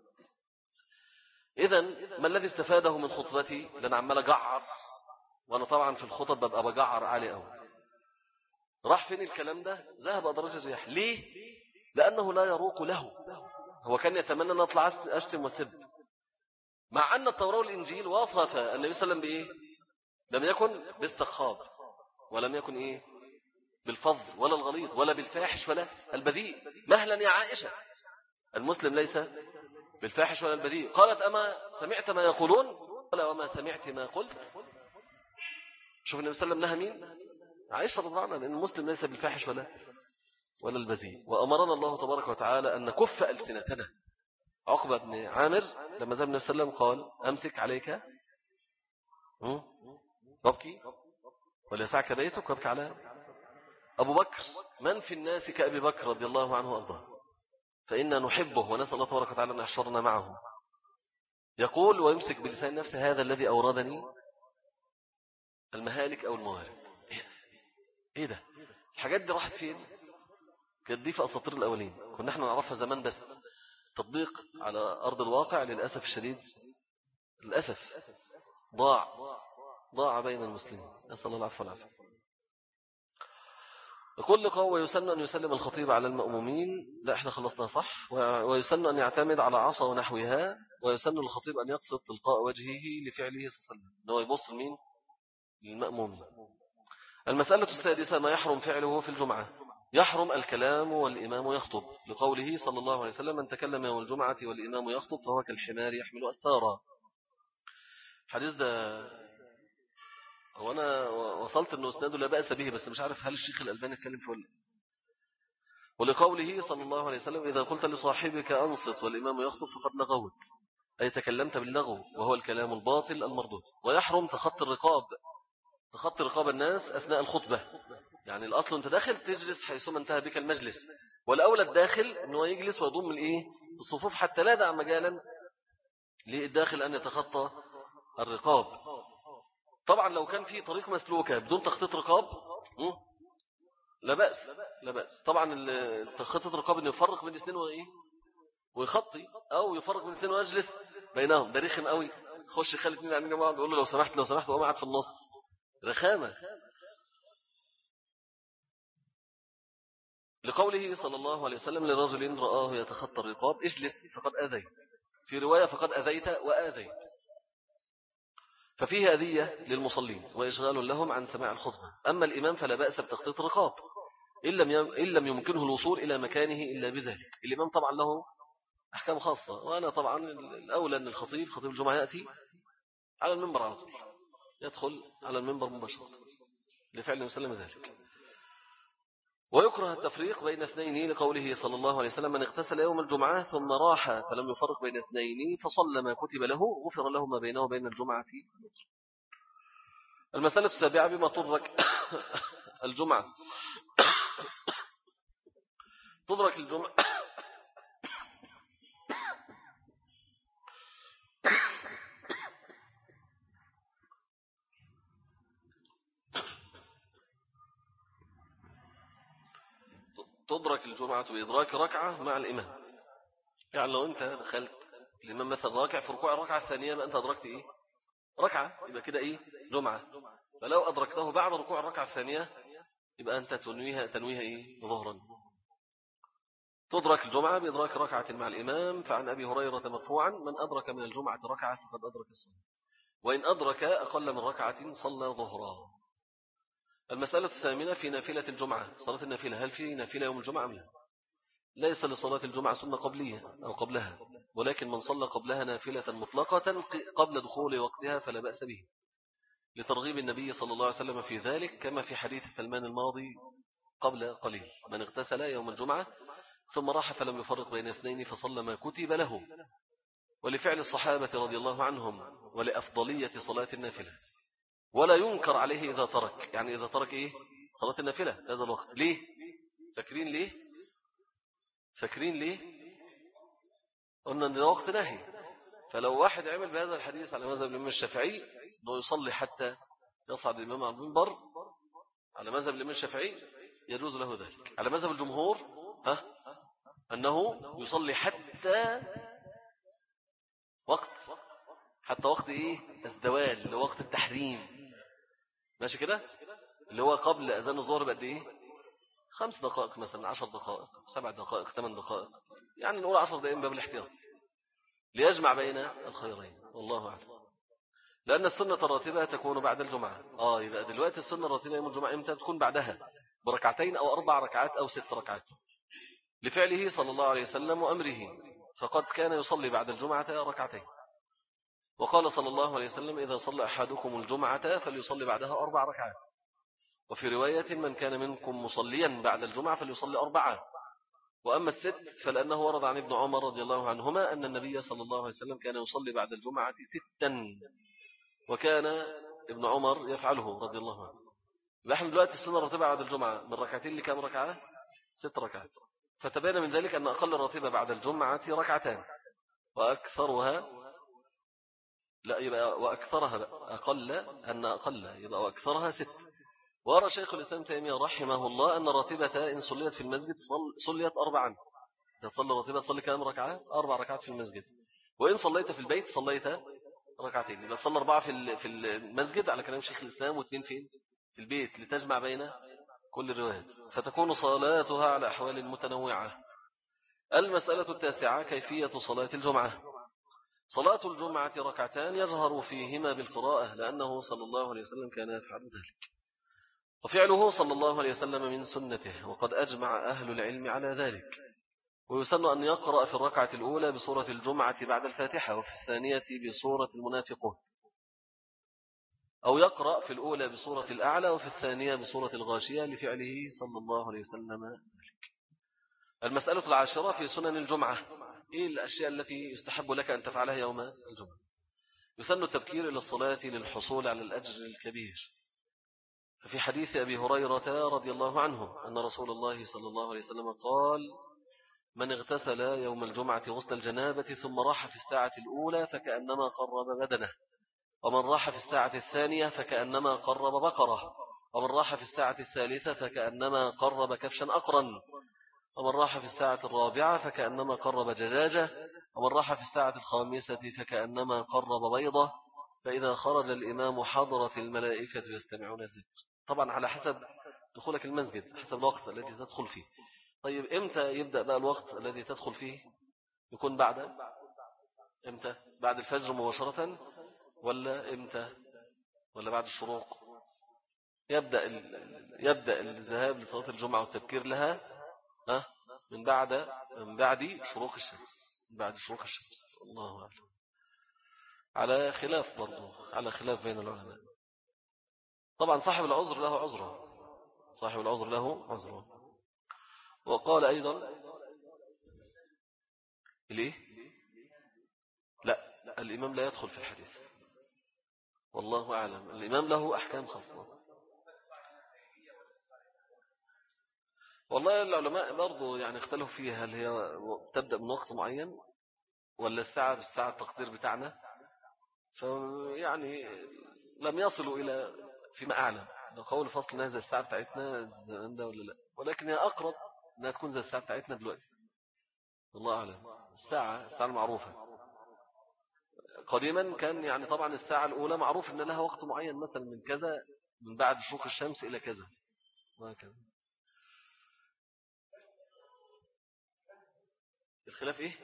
إذن ما الذي استفاده من خطبتي؟ لأن عمال أجعر، وأنا طبعا في الخطب ببقى بجعر عالي أوي. راح فين الكلام ده؟ ذهب أدراج الرياح. ليه؟ لأنه لا يروق له. هو كان يتمنى أن أطلع أشتم وسب، مع أن التوراة والإنجيل وصف النبي صلى الله عليه وسلم بإيه؟ لم يكن باستخاب، ولم يكن إيه؟ بالفظ ولا الغليظ ولا بالفاحش ولا البذيء. مهلا يا عائشة، المسلم ليس بالفاحش ولا البذيء. قالت أما سمعت ما يقولون؟ قال وما سمعت ما قلت. شوف النبي صلى الله عليه وسلم نهى مين؟ عائشة رضي الله عنها، لأن المسلم ليس بالفاحش ولا ولا البذيء. وأمرنا الله تبارك وتعالى أن نكف ألسنتنا. عقبة بن عامر لما ذهب النبي صلى الله عليه وسلم قال أمسك عليك وابكي وليسعك بيتك وابكي على أبو بكر. من في الناس كأبي بكر رضي الله عنه وأرضاه، فإنا نحبه ونسأل الله تبارك وتعالى أن يحشرنا معه. يقول ويمسك بلسان نفسه هذا الذي أوردني المهالك أو الموارد. إيه ده؟ الحاجات دي راحت فين؟ كانت دي في أساطير الأولين، كنا احنا نعرفها زمان، بس تطبيق على أرض الواقع للأسف الشديد للأسف ضاع ضاع بين المسلمين، نسأل الله العفو والعافية. يقول لك ويسن أن يسلم الخطيب على المأمومين. لا احنا خلصنا صح. ويسن أن يعتمد على عصا ونحوها. ويسن للخطيب أن يقصد تلقاء وجهه لفعله صلى الله عليه وسلم، أنه يبص لمين؟ للمأمومين. المسألة السادسة ما يحرم فعله في الجمعة. يحرم الكلام والإمام يخطب، لقوله صلى الله عليه وسلم من تكلم يوم الجمعة والإمام يخطب فهو كالحمار يحمل أسفارا. حديث ده هو أنا وصلت أنه اسناده لا بأس به، بس مش عارف هل الشيخ الألباني اتكلم في ولا. ولقوله صلى الله عليه وسلم إذا قلت لصاحبك أنصت والإمام يخطب فقد لغوت، أي تكلمت باللغو وهو الكلام الباطل المردود. ويحرم تخطي الرقاب، تخطي رقاب الناس أثناء الخطبة. يعني الأصل أنت داخل تجلس حيثما انتهى بك المجلس، والأولى الداخل أنه يجلس ويضم الإيه؟ الصفوف حتى لا دع مجالا للداخل أن يتخطى الرقاب. طبعا لو كان في طريق مسلوكة بدون تخطيط رقاب لا بأس لا بأس. طبعا تخطيط الرقاب أنه يفرق بين الاثنين وإيه؟ ويخطي، أو يفرق بين الاثنين ويجلس بينهم. ده رخم قوي، خش خلي اثنين عنين جماعة يقول له لو سمحت لو سمحت وهو قاعد في النص، رخامة. لقوله صلى الله عليه وسلم لرجل رآه يتخطى الرقاب اجلس فقد أذيت، في رواية فقد أذيت وآذيت. ففيه أذية للمصلين وإشغال لهم عن سماع الخطبة. أما الإمام فلا بأس بتخطيط الرقاب إن لم إن لم يمكنه الوصول إلى مكانه إلا بذلك. الإمام طبعا له أحكام خاصة، وأنا طبعا الأولى أن الخطيب خطيب الجمعة يأتي على المنبر على طول، يدخل على المنبر مباشرة لفعل وسلم ذلك. ويكره التفريق بين اثنين لقوله صلى الله عليه وسلم من اغتسل يوم الجمعة ثم راح فلم يفرق بين اثنين فصلى ما كتب له غفر له ما بينه وبين الجمعة. المسألة السابعة بما تدرك الجمعة. تدرك الجمعة تدرك الجمعة بإدراك ركعة مع الإمام. يعني لو أنت دخلت الإمام مثلا راكع في ركوع الركعة الثانية ما أنت أدركت إيه؟ ركعة، يبقى كده إيه؟ جمعة. فلو أدركته بعد ركوع الركعة الثانية يبقى أنت تنويها تنويها إيه؟ ظهرا. تدرك الجمعة بإدراك ركعة مع الإمام. فعن أبي هريرة مرفوعا من أدرك من الجمعة ركعة فقد أدرك الصلاة، وإن أدرك أقل من ركعة صلى ظهرا. المسألة الثامنة في نافلة الجمعة، صلاة النافلة هل في نافلة يوم الجمعة أم لا؟ ليس لصلاة الجمعة سنة قبلية أو قبلها، ولكن من صلى قبلها نافلة مطلقة قبل دخول وقتها فلا بأس به، لترغيب النبي صلى الله عليه وسلم في ذلك، كما في حديث سلمان الماضي قبل قليل: من اغتسل يوم الجمعة ثم راح فلم يفرق بين اثنين فصلى ما كتب له، ولفعل الصحابة رضي الله عنهم، ولأفضلية صلاة النافلة، ولا ينكر عليه إذا ترك. يعني إذا ترك إيه؟ صلاة النافلة هذا الوقت. ليه؟ فاكرين ليه؟ فاكرين ليه؟ قلنا أن ده وقت نهي. فلو واحد عمل بهذا الحديث على مذهب الإمام الشافعي أنه يصلي حتى يصعد الإمام على المنبر، على مذهب الإمام الشافعي يجوز له ذلك. على مذهب الجمهور ها أنه يصلي حتى وقت حتى وقت إيه؟ الزوال، اللي هو وقت التحريم. ماشي كده؟ اللي هو قبل أذان الظهر بقد إيه؟ خمس دقائق مثلا، عشر دقائق، سبع دقائق، ثمان دقائق، يعني نقول عشر دقائق باب الاحتياط، ليجمع بين الخيرين. والله أعلم. لأن السنة الراتبة تكون بعد الجمعة. آه يبقى دلوقتي السنة الراتبة يوم الجمعة إمتى؟ تكون بعدها بركعتين أو أربع ركعات أو ست ركعات، لفعله صلى الله عليه وسلم وأمره، فقد كان يصلي بعد الجمعة ركعتين. وقال صلى الله عليه وسلم: إذا صلى أحدكم الجمعة فليصلي بعدها أربع ركعات. وفي رواية: من كان منكم مصليا بعد الجمعة فليصلي أربعة. وأما الست فلأنه ورد عن ابن عمر رضي الله عنهما أن النبي صلى الله عليه وسلم كان يصلي بعد الجمعة ستا، وكان ابن عمر يفعله رضي الله عنه. نحن دلوقتي السنة الراتبة بعد الجمعة من ركعتين لكام ركعة؟ ست ركعات. فتبين من ذلك أن أقل الراتبة بعد الجمعة ركعتان، وأكثرها لا يبقى وأكثرها بقى. أقل أن أقل يبقى وأكثرها ست. وأرى شيخ الإسلام تيمية رحمه الله أن راتبة إن صليت في المسجد صليت أربعا. إذا صلى راتبة تصلي كام ركعة؟ أربع ركعات في المسجد. وإن صليت في البيت صليت ركعتين. يبقى صلى أربعة في في المسجد على كلام شيخ الإسلام، واثنين فين؟ في البيت، لتجمع بين كل الروايات، فتكون صلاتها على أحوال متنوعة. المسألة التاسعة: كيفية صلاة الجمعة. صلاة الجمعة ركعتان يجهر فيهما بالقراءة، لأنه صلى الله عليه وسلم كان يفعل ذلك، وفعله صلى الله عليه وسلم من سنته، وقد أجمع أهل العلم على ذلك. ويسن أن يقرأ في الركعة الأولى بسورة الجمعة بعد الفاتحة، وفي الثانية بسورة المنافقون، أو يقرأ في الأولى بسورة الأعلى وفي الثانية بسورة الغاشية، لفعله صلى الله عليه وسلم ذلك. المسألة العاشرة في سنن الجمعة: إيه الأشياء التي يستحب لك أن تفعلها يوم الجمعة؟ يسن التبكير إلى الصلاة للحصول على الأجر الكبير. ففي حديث أبي هريرة رضي الله عنه أن رسول الله صلى الله عليه وسلم قال: من اغتسل يوم الجمعة غسل الجنابة ثم راح في الساعة الأولى فكأنما قرب بدنه، ومن راح في الساعة الثانية فكأنما قرب بقرة، ومن راح في الساعة الثالثة فكأنما قرب كبشا أقرا، ومن راح في الساعة الرابعة فكأنما قرب دجاجة، ومن راح في الساعة الخامسة فكأنما قرب بيضة. فإذا خرج الإمام حضرت الملائكة يستمعون الذكر. طبعا على حسب دخولك المسجد، حسب الوقت الذي تدخل فيه. طيب إمتى يبدأ بقى الوقت الذي تدخل فيه؟ يكون بعد إمتى؟ بعد الفجر مباشرة ولا إمتى؟ ولا بعد الشروق؟ يبدأ يبدأ الذهاب لصلاة الجمعة والتبكير لها ها من بعد من بعد شروق الشمس، من بعد شروق الشمس. الله أعلم، على خلاف برضو، على خلاف بين العلماء. طبعا صاحب العذر له عذره، صاحب العذر له عذره. وقال أيضا ليه؟ لا، الإمام لا يدخل في الحديث، والله أعلم. الإمام له أحكام خاصة. والله العلماء برضو يعني اختلفوا فيها، هل هي تبدأ من وقت معين ولا الساعة بالساعة التقدير بتاعنا. فيعني لم يصلوا إلى فيما أعلم لو قول فصل انها زي الساعة بتاعتنا ده ولا لا، ولكن هي أقرب أنها تكون زي الساعة بتاعتنا دلوقتي. الله أعلم. الساعة الساعة المعروفة قديما كان يعني طبعا الساعة الأولى معروف أن لها وقت معين، مثلا من كذا، من بعد شروق الشمس إلى كذا وهكذا. الخلاف إيه؟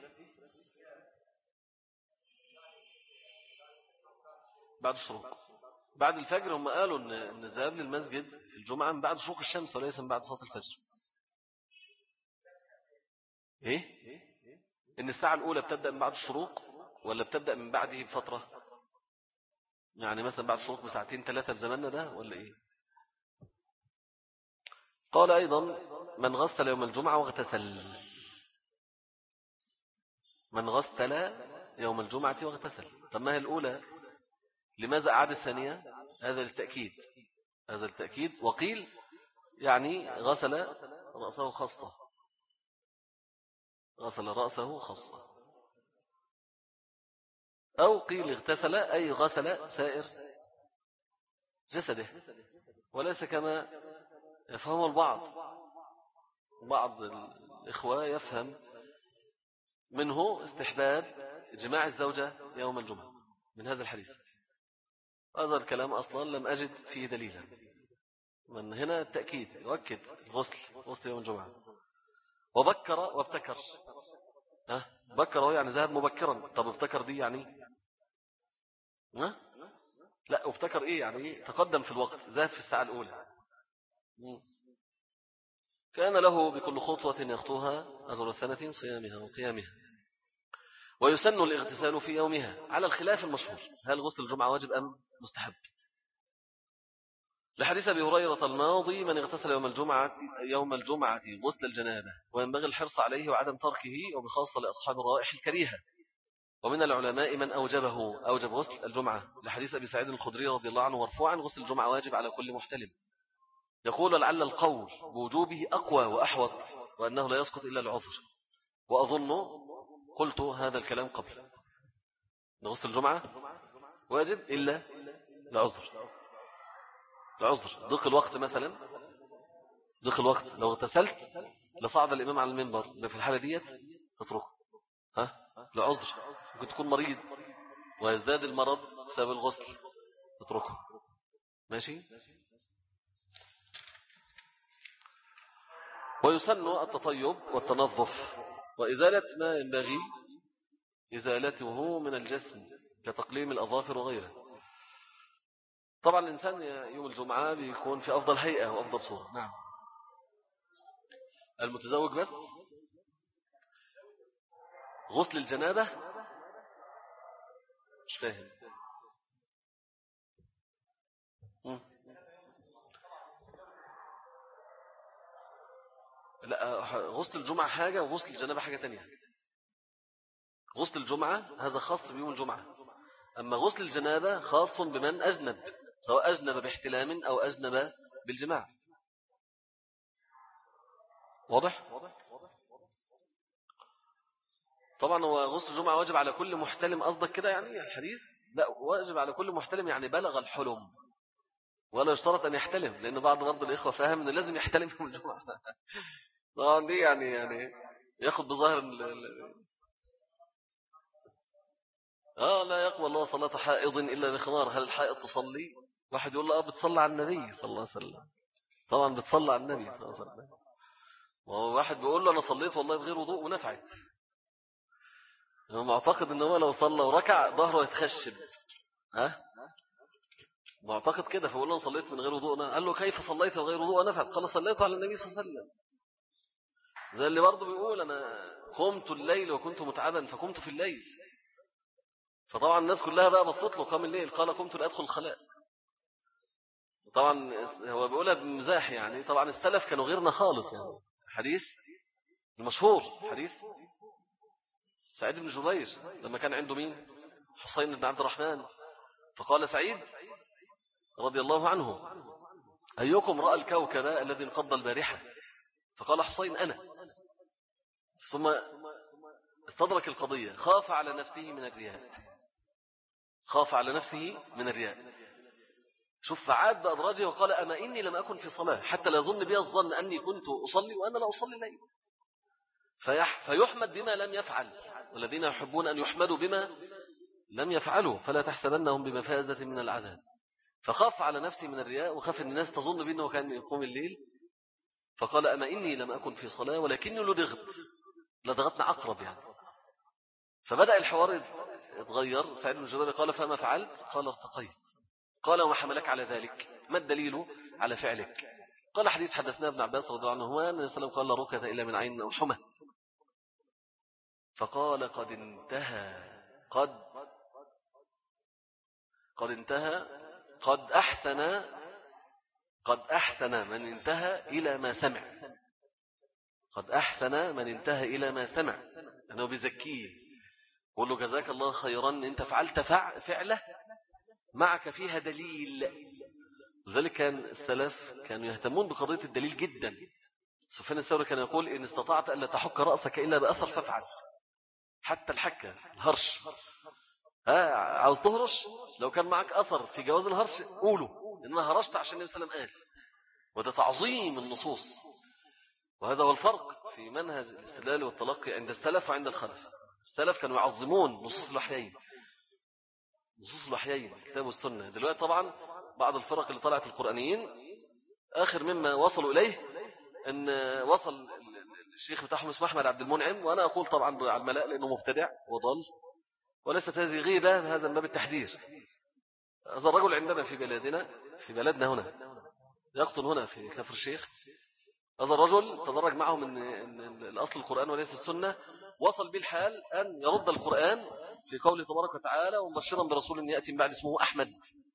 بعد الشروق، بعد الفجر. هم قالوا أن الذهاب للمسجد في الجمعة من بعد شروق الشمس وليس من بعد صلاة الفجر. إيه؟ إن الساعة الأولى بتبدأ من بعد الشروق ولا بتبدأ من بعده بفترة؟ يعني مثلا بعد الشروق بساعتين ثلاثة بزماننا ده ولا إيه؟ قال أيضا من غسل يوم الجمعة واغتسل. من غسل يوم الجمعة واغتسل. طب ما هي الأولى لماذا أعاد الثانية؟ هذا للتأكيد، هذا التأكيد. وقيل يعني غسل رأسه خاصة، غسل رأسه خاصة. أو قيل اغتسل أي غسل سائر جسده، وليس كما يفهم البعض. بعض الإخوة يفهم منه استحباب جماع الزوجة يوم الجمعة من هذا الحديث. هذا الكلام أصلا لم أجد فيه دليلا. من هنا التأكيد يؤكد الغسل، غسل يوم الجمعة. وبكر وابتكر. ها بكر هو يعني ذهب مبكرا. طب ابتكر دي يعني ها؟ لا ابتكر ايه يعني إيه؟ تقدم في الوقت، ذهب في الساعة الأولى. كان له بكل خطوة يخطوها أجر سنة صيامها وقيامها. ويسن الاغتسال في يومها على الخلاف المشهور، هل غسل الجمعة واجب أم مستحب؟ لحديث أبي هريرة الماضي من اغتسل يوم الجمعة يوم الجمعة غسل الجنابة، وينبغي الحرص عليه وعدم تركه، وبخاصة لأصحاب الروائح الكريهة. ومن العلماء من أوجبه أوجب غسل الجمعة، لحديث أبي سعيد الخدري رضي الله عنه مرفوعا غسل الجمعة واجب على كل محتلم. يقول لعل القول بوجوبه أقوى وأحوط، وأنه لا يسقط إلا العذر. وأظن قلت هذا الكلام قبل، غسل الجمعة واجب إلا العذر. العذر ضيق الوقت مثلا، ضيق الوقت لو اغتسلت لصعد الإمام على المنبر، في الحالة ديت تتركه. ها لعذر، ممكن تكون مريض ويزداد المرض بسبب الغسل، تتركه. ماشي. ويسن التطيب والتنظف وإزالة ما ينبغي إزالته من الجسم كتقليم الأظافر وغيره. طبعا الإنسان يوم الجمعة بيكون في أفضل هيئة وأفضل صورة. نعم. المتزوج بس غسل الجنابة مش فاهم. لا غسل الجمعة حاجة وغسل الجنابة حاجة تانية. غسل الجمعة هذا خاص بيوم الجمعة، أما غسل الجنابة خاص بمن أجنب، سواء أجنب باحتلام أو أجنب بالجماع. واضح؟ طبعا هو غسل الجمعة واجب على كل محتلم، قصدك كده يعني الحديث؟ لا واجب على كل محتلم يعني بلغ الحلم، ولا يشترط أن يحتلم، لأن بعض برضه الإخوة فاهم أنه لازم يحتلم يوم الجمعة. طبعا دي يعني يعني ياخد بظاهر ال... آه لا يقبل الله صلاة حائض إلا بخمار. هل الحائض تصلي؟ واحد يقول له آه بتصلي على النبي صلى الله عليه وسلم. طبعا بتصلي على النبي صلى الله عليه وسلم. وواحد بيقول له أنا صليت والله بغير وضوء ونفعت. أنا معتقد أنه هو لو صلى وركع ظهره يتخشب. ها معتقد كده، فقول له صليت من غير وضوء. قال له كيف صليت من غير وضوء ونفعت؟ قال صليت على النبي صلى الله عليه وسلم. زي اللي برضه بيقول أنا قمت الليل وكنت متعبا فقمت في الليل. فطبعا الناس كلها بقى بصت له قام الليل، قال قمت لأدخل الخلاء. طبعا هو بيقولها بمزاح يعني. طبعا السلف كانوا غيرنا خالص يعني. حديث المشهور حديث سعيد بن جبير لما كان عنده مين؟ حسين بن عبد الرحمن. فقال سعيد رضي الله عنه أيكم رأى الكوكب الذي انقض البارحة؟ فقال حسين أنا. ثم استدرك القضية، خاف على نفسه من الرياء، خاف على نفسه من الرياء. شوف فعاد بأدراجه وقال أما إني لم أكن في صلاة حتى لا يظن بي الظن أني كنت أصلي وأنا لا أصلي الليل. فيح فيحمد بما لم يفعل، والذين يحبون أن يحمدوا بما لم يفعلوا فلا تحسبنهم بمفازة من العذاب. فخاف على نفسه من الرياء وخاف أن الناس تظن بأنه كان يقوم الليل. فقال أما إني لم أكن في صلاة ولكني لدغت، لدغتنا عقرب يعني. فبدأ الحوار يتغير. سعيد بن جبير قال فما فعلت؟ قال ارتقيت. قال وما حملك على ذلك؟ ما الدليل على فعلك؟ قال حديث حدثنا ابن عباس رضي الله عنهما أن النبي صلى الله عليه وسلم قال لا ركعة إلا من عين أو حمى. فقال قد انتهى قد قد انتهى قد أحسن قد أحسن من انتهى إلى ما سمع قد أحسن من انتهى إلى ما سمع أنه بزكيه قل له جزاك الله خيرا أنت فعلت فعله معك فيها دليل. لذلك كان السلف كانوا يهتمون بقضية الدليل جدا. سفيان الثوري كان يقول إن استطعت ألا تحك رأسك إلا بأثر فافعل. حتى الحكة الهرش ها عاوز تهرش لو كان معك أثر في جواز الهرش قوله إنها هرشت عشان النبي صلى الله عليه وسلم قال. وده تعظيم النصوص. وهذا هو الفرق في منهج الاستدلال والتلقي عند السلف وعند الخلف. السلف كانوا يعظمون نصوص الوحيين نصوص الوحيين الكتاب والسنة. دلوقتي طبعا بعض الفرق اللي طلعت القرآنيين آخر مما وصلوا إليه أن وصل الشيخ بتاعهم اسمه أحمد عبد المنعم، وأنا أقول طبعا على الملاء لأنه مبتدع وضل، وليست هذه غيبة، هذا من باب التحذير. هذا الرجل عندنا في بلادنا في بلدنا هنا يقطن هنا في كفر الشيخ. هذا الرجل تدرج معه من الأصل القرآن وليس السنة، وصل بالحال أن يرد القرآن في قوله تبارك وتعالى ومبشرا برسول يأتي من بعد اسمه أحمد.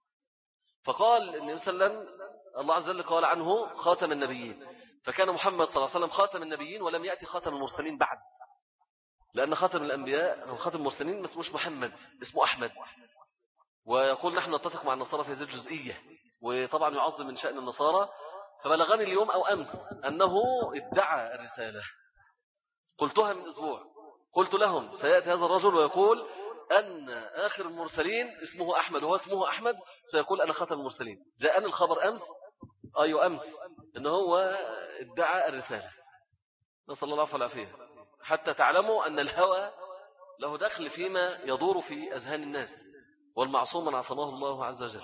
فقال النبي صلى الله عليه وسلم الله عز وجل قال عنه خاتم النبيين، فكان محمد صلى الله عليه وسلم خاتم النبيين ولم يأتي خاتم المرسلين بعد، لأن خاتم الأنبياء أو خاتم المرسلين ما اسموش محمد اسمه أحمد. ويقول نحن نتفق مع النصارى في هذه الجزئية، وطبعا يعظم من شأن النصارى. فبلغني اليوم أو أمس أنه ادعى الرسالة، قلتها من أسبوع، قلت لهم سيأتي هذا الرجل ويقول أن آخر المرسلين اسمه أحمد وهو اسمه أحمد، سيقول أنا خاتم المرسلين. جاءني الخبر أمس أي أمس أنه هو ادعى الرسالة، نسأل الله العفو والعافية، حتى تعلموا أن الهوى له دخل فيما يدور في أذهان الناس، والمعصوم من عصمه الله عز وجل.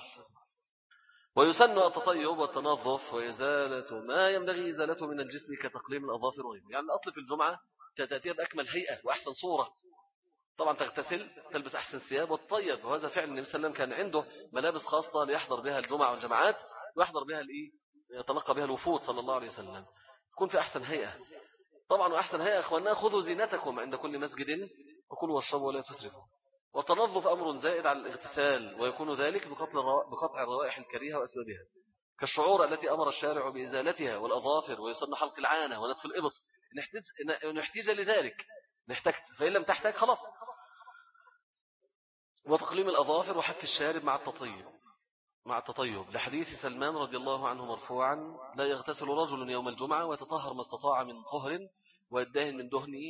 ويسن التطيب والتنظف وإزالة ما ينبغي إزالته من الجسم كتقليم الأظافر وغيره. يعني الأصل في الجمعة تأتي بأكمل هيئة وأحسن صورة. طبعا تغتسل، تلبس أحسن ثياب وتطيب، وهذا فعل النبي صلى الله عليه وسلم كان عنده ملابس خاصة ليحضر بها الجمعة والجماعات، ويحضر بها الإيه يتلقى بها الوفود صلى الله عليه وسلم، تكون في أحسن هيئة. طبعا وأحسن هيئة أخواننا خذوا زينتكم عند كل مسجد وكلوا واشربوا ولا تسرفوا. والتنظف أمر زائد على الاغتسال، ويكون ذلك بقطع بقطع الروائح الكريهة وأسبابها، كالشعور التي أمر الشارع بإزالتها والأظافر، ويسن حلق العانة ونتف الإبط نحتاج نحتاج لذلك نحتاج، فإن لم تحتاج خلاص. وتقليم الأظافر وحك الشارب مع التطيب مع التطيب لحديث سلمان رضي الله عنه مرفوعا لا يغتسل رجل يوم الجمعة ويتطهر ما استطاع من طهر ويدهن من دهنه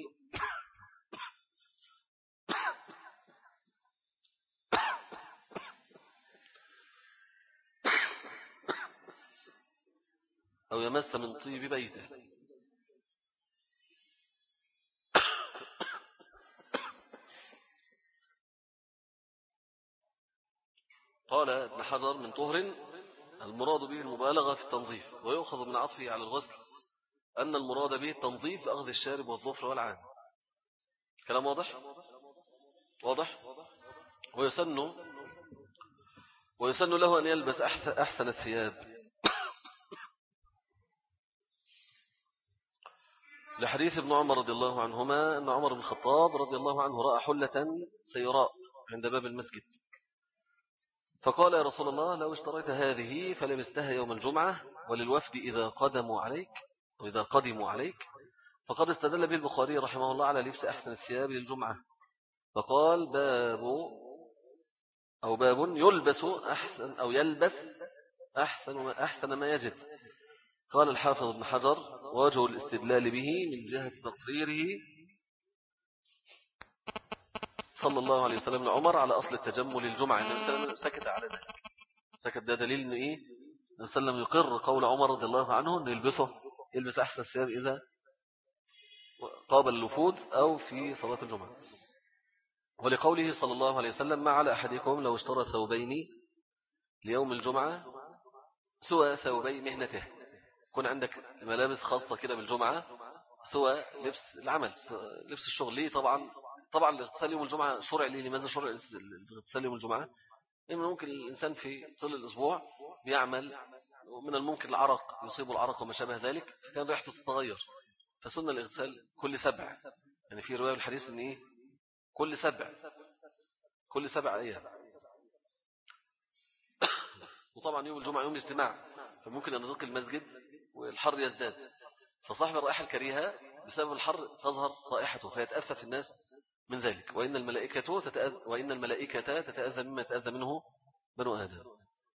أو يمس من طيب بيته. قال ابن حجر من طهر المراد به المبالغة في التنظيف، ويؤخذ من عطفه على الغسل أن المراد به التنظيف بأخذ الشارب والظفر والعان. كلام واضح واضح ويسن ويسن له أن يلبس أحسن الثياب لحديث ابن عمر رضي الله عنهما أن عمر بن الخطاب رضي الله عنه رأى حلة سيراء عند باب المسجد، فقال يا رسول الله لو اشتريت هذه فلبستها يوم الجمعة وللوفد إذا قدموا عليك وإذا قدموا عليك. فقد استدل به البخاري رحمه الله على لبس أحسن الثياب للجمعة، فقال باب أو باب يلبس أحسن أو يلبس أحسن أحسن ما يجد. قال الحافظ ابن حجر وجه الاستدلال به من جهة تقريره صلى الله عليه وسلم لعمر على أصل التجمل الجمعة، النبي صلى الله عليه وسلم سكت على ذلك، سكت ده دليل إنه إيه النبي صلى الله عليه وسلم يقر قول عمر رضي الله عنه إنه يلبسه يلبس أحسن الثياب إذا قابل الوفود أو في صلاة الجمعة. ولقوله صلى الله عليه وسلم ما على أحدكم لو اشترى ثوبين ليوم الجمعة سوى ثوبي مهنته. يكون عندك ملابس خاصة كده بالجمعة سوى لبس العمل لبس الشغل. ليه؟ طبعا طبعا الاغتسال يوم الجمعة شرع. ليه؟ لماذا شرع الاغتسال يوم الجمعة؟ لأن ممكن الإنسان في طول الأسبوع بيعمل ومن الممكن العرق يصيب العرق وما شابه ذلك، كان ريحته تتغير، فسنة الاغتسال كل سبع يعني في رواية الحديث ان ايه كل سبع كل سبع ايام. وطبعا يوم الجمعة يوم اجتماع، فممكن ان ندق المسجد والحر يزداد، فصاحب الرائحة الكريهة بسبب الحر تظهر رائحته فيتأفف الناس من ذلك. وإن الملائكة تتأذى وإن الملائكة تتأذى مما يتأذى منه بنو آدم،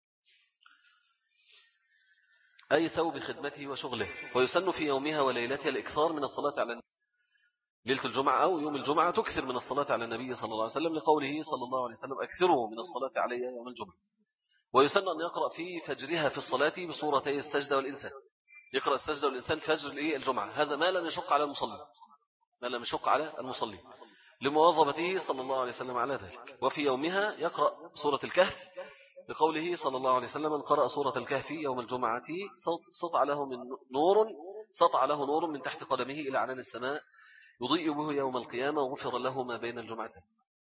أي ثوب خدمته وشغله. ويسن في يومها وليلتها الإكثار من الصلاة على ليلة الجمعة أو يوم الجمعة تكثر من الصلاة على النبي صلى الله عليه وسلم، لقوله صلى الله عليه وسلم أكثروا من الصلاة علي يوم الجمعة. ويسن أن يقرأ في فجرها في الصلاة بصورتي السجدة والإنسان، يقرأ السجدة والإنسان فجر الجمعة، هذا ما لم يشق على المصلي ما لم يشق على المصلي لمواظبته صلى الله عليه وسلم على ذلك. وفي يومها يقرأ سورة الكهف بقوله صلى الله عليه وسلم من قرأ سورة الكهف يوم الجمعة سطع له من نور سطع له نور من تحت قدمه إلى عنان السماء يضيء به يوم القيامة وغفر له ما بين الجمعتين.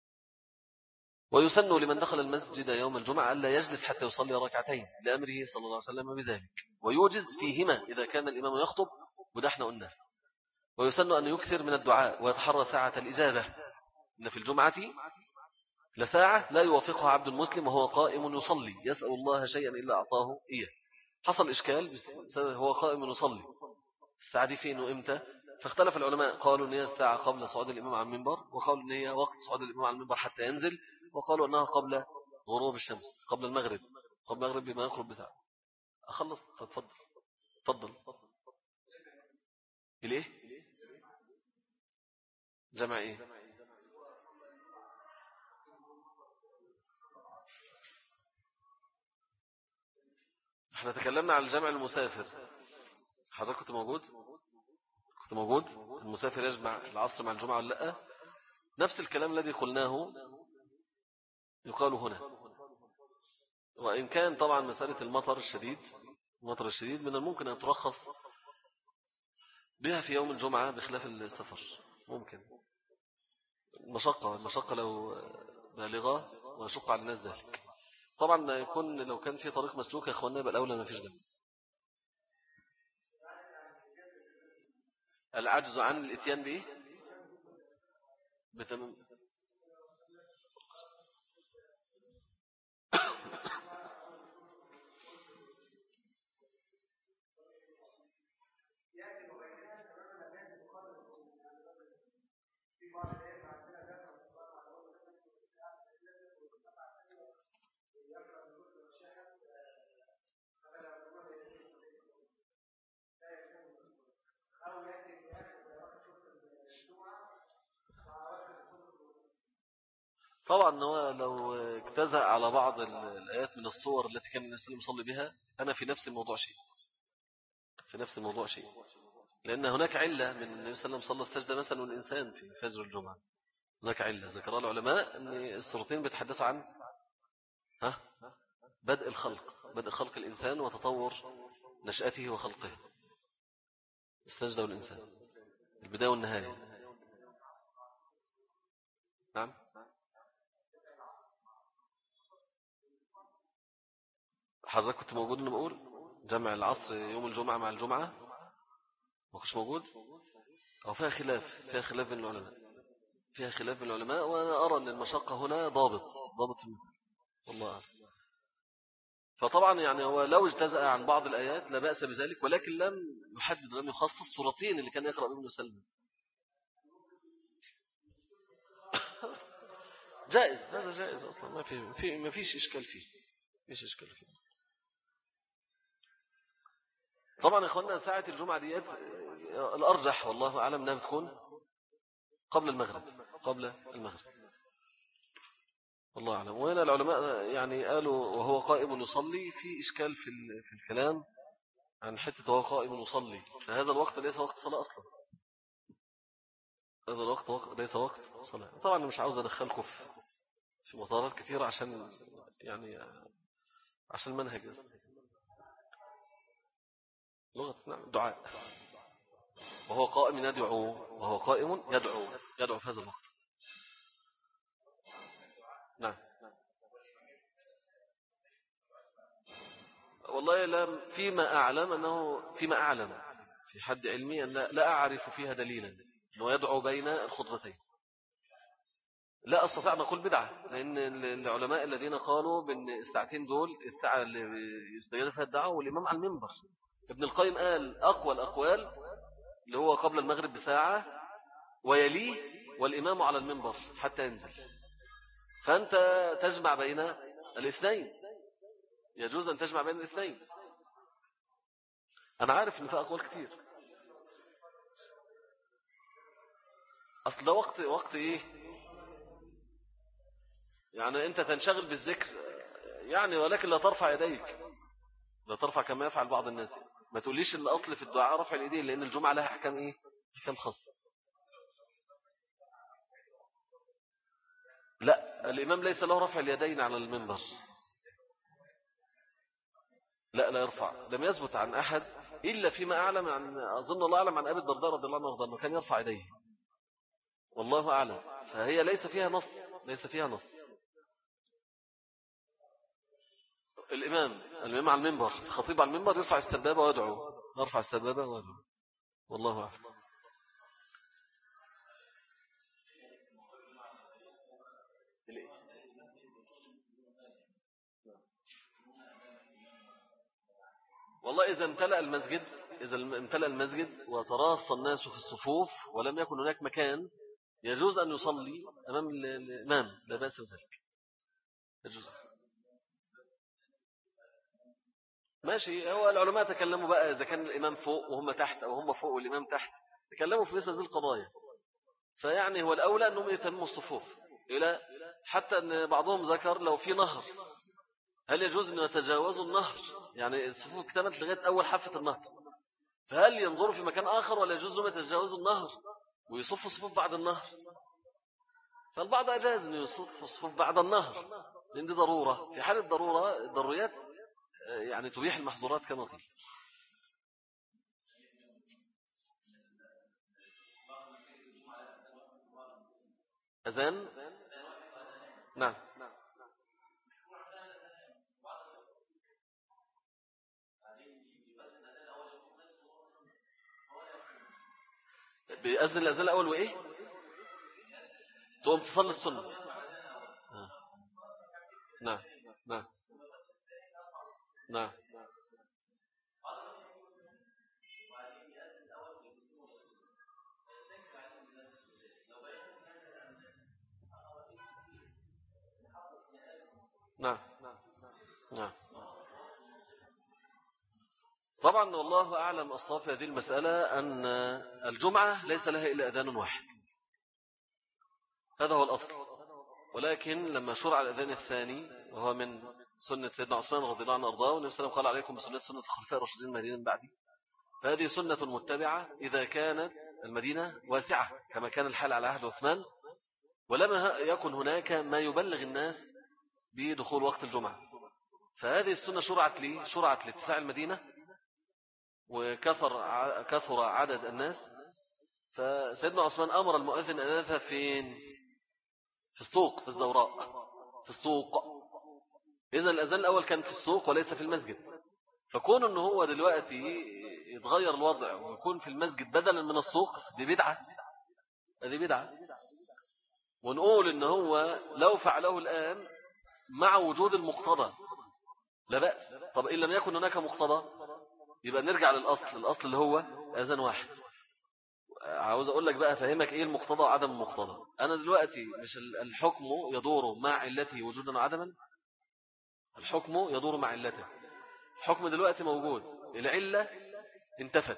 ويسن لمن دخل المسجد يوم الجمعة ألا يجلس حتى يصلي ركعتين لأمره صلى الله عليه وسلم بذلك، ويوجز فيهما إذا كان الإمام يخطب، وده احنا قلناه. ويسن أن يكثر من الدعاء ويتحرى ساعة الإجابة، إن في الجمعة لساعة لا يوافقها عبد المسلم وهو قائم يصلي يسأل الله شيئا إلا أعطاه إياه. حصل إشكال بس هو قائم يصلي، الساعة دي فين وإمتى؟ فاختلف العلماء، قالوا أن هي الساعة قبل صعود الإمام على المنبر، وقالوا أن هي وقت صعود الإمام على المنبر حتى ينزل، وقالوا أنها قبل غروب الشمس قبل المغرب قبل المغرب بما يقرب بساعة. أخلص تفضل تفضل إليه جمع إيه؟ احنا تكلمنا عن الجمع المسافر، حضرتك كنت موجود كنت موجود المسافر يجمع العصر مع الجمعة ولا لا؟ نفس الكلام الذي قلناه يقال هنا، وإن كان طبعا مسألة المطر الشديد المطر الشديد من الممكن أن ترخص بها في يوم الجمعة بخلاف السفر، ممكن المشقة المشقة لو بالغة ويشق على الناس ذلك. طبعا يكون لو كان في طريق مسلوك يا أخوانا يبقى الأولى ما فيش جمع. العجز عن الاتيان بإيه بتمام. طبعا هو لو اجتزأ على بعض الآيات من الصور التي كان الناس يصلي بها، أنا في نفس الموضوع شيء في نفس الموضوع شيء لأن هناك علة من النبي صلى الله عليه وسلم صلى السجدة مثلا والإنسان في فجر الجمعة، هناك علة ذكرها العلماء أن السورتين بيتحدثوا عن ها بدء الخلق بدء خلق الإنسان وتطور نشأته وخلقه، السجدة والإنسان البداية والنهاية. نعم حضرتك كنت موجود أنا بقول جمع العصر يوم الجمعة مع الجمعة ما كنتش موجود، أو فيها خلاف فيها خلاف بين العلماء فيها خلاف بين العلماء وأنا أرى أن المشقة هنا ضابط ضابط في المثال والله أعلم. فطبعا يعني هو لو اجتزأ عن بعض الآيات لا بأس بذلك، ولكن لم يحدد لم يخصص صورتين اللي كان يقرأ بهم وسلم. جائز هذا جائز أصلا ما في في ما فيش إشكال فيه فيش إشكال فيه. طبعا يا إخواننا ساعة الجمعة ديت الأرجح والله أعلم أنها بتكون قبل المغرب قبل المغرب الله أعلم. وهنا العلماء يعني قالوا وهو قائم يصلي في إشكال في في الكلام عن حتة وهو قائم يصلي، فهذا الوقت ليس وقت صلاة أصلا، هذا الوقت وقت ليس وقت صلاة. طبعا مش عاوز أدخلكم في في مطارات كثيرة عشان يعني عشان المنهج لغة نعم دعاء، وهو قائم يدعو وهو قائم يدعو يدعو في هذا الوقت. نعم والله لا فيما أعلم أنه فيما أعلم في حد علمي أن لا أعرف فيها دليلا أنه يدعو بين الخطبتين. لا أستطيع أن أقول بدعة، لأن العلماء الذين قالوا بأن الساعتين دول الساعة اللي يستجد فيها الدعوة والإمام على المنبر. ابن القيم قال أقوى الأقوال اللي هو قبل المغرب بساعة ويليه والإمام على المنبر حتى ينزل. فأنت تجمع بين الاثنين، يجوز أن تجمع بين الاثنين. أنا عارف أن في أقوال كتير. أصل ده وقت وقت إيه يعني أنت تنشغل بالذكر يعني، ولكن لا ترفع يديك، لا ترفع كما يفعل بعض الناس. ما تقوليش ان اصل في الدعاء رفع اليدين، لان الجمعة لها احكام ايه، احكام خاصة. لا الامام ليس له رفع اليدين على المنبر، لا لا يرفع. لم يثبت عن احد الا فيما اعلم عن اظن الله اعلم عن ابي الدرداء رضي الله عنه انه كان يرفع يديه، والله اعلم. فهي ليس فيها نص، ليس فيها نص. الامام الامام على المنبر، الخطيب على المنبر يرفع السبابة ويدعو، يرفع السبابة ويدعو، والله اعلم. والله إذا امتلأ المسجد، إذا امتلأ المسجد وتراص الناس في الصفوف ولم يكن هناك مكان، يجوز أن يصلي أمام الإمام، لا بأس بذلك، يجوز. ماشي. هو العلماء تكلموا بقى إذا كان الإمام فوق وهم تحت، أو هم فوق والإمام تحت، تكلموا في مثل هذه القضايا. فيعني هو الأولى أنهم يتموا الصفوف إلى، حتى أن بعضهم ذكر لو في نهر هل يجوز أن يتجاوزوا النهر، يعني الصفوف اكتملت لغاية أول حافة النهر، فهل ينظروا في مكان آخر ولا يجوز لهم يتجاوزوا النهر ويصفوا الصفوف بعد النهر؟ فالبعض أجاز أن يصفوا الصفوف بعد النهر، لأن دي ضرورة، في حالة ضرورة الضروريات يعني تبيح المحظورات كما قيل. أذان، نعم. بيأذن الأذان الأول وإيه تقوم تصلي السنة. آه. نعم نعم نعم. نعم نعم. طبعا والله أعلم الصواب في هذه المسألة أن الجمعة ليس لها إلا أذان واحد، هذا هو الأصل. ولكن لما شرع الأذان الثاني وهو من سنة سيدنا عثمان رضي الله عنه وارضاه، والنبي صلى الله عليه وسلم قال عليكم بسنة سنة الخلفاء الراشدين المهديين من بعدي، فهذه سنة متبعة إذا كانت المدينة واسعة كما كان الحال على عهد عثمان، ولم يكن هناك ما يبلغ الناس بدخول وقت الجمعة. فهذه السنة شرعت لي شرعت لاتساع المدينة وكثر كثر عدد الناس. فسيدنا عثمان أمر المؤذن أن يذهب فين؟ في السوق، في الزوراء، في السوق. إذن الأذان الأول كان في السوق وليس في المسجد. فكون أنه هو دلوقتي يتغير الوضع ويكون في المسجد بدلا من السوق، دي بدعة، دي بدعة. ونقول أنه هو لو فعله الآن مع وجود المقتضى لا بأس. طب إن لم يكن هناك مقتضى يبقى نرجع للأصل، الأصل اللي هو أذان واحد. عاوز أقول لك بقى فهمك إيه المقتضى وعدم المقتضى. أنا دلوقتي مش الحكم يدور مع علته وجودا وعدما، الحكم يدور مع علته. الحكم دلوقتي موجود، العلة انتفت،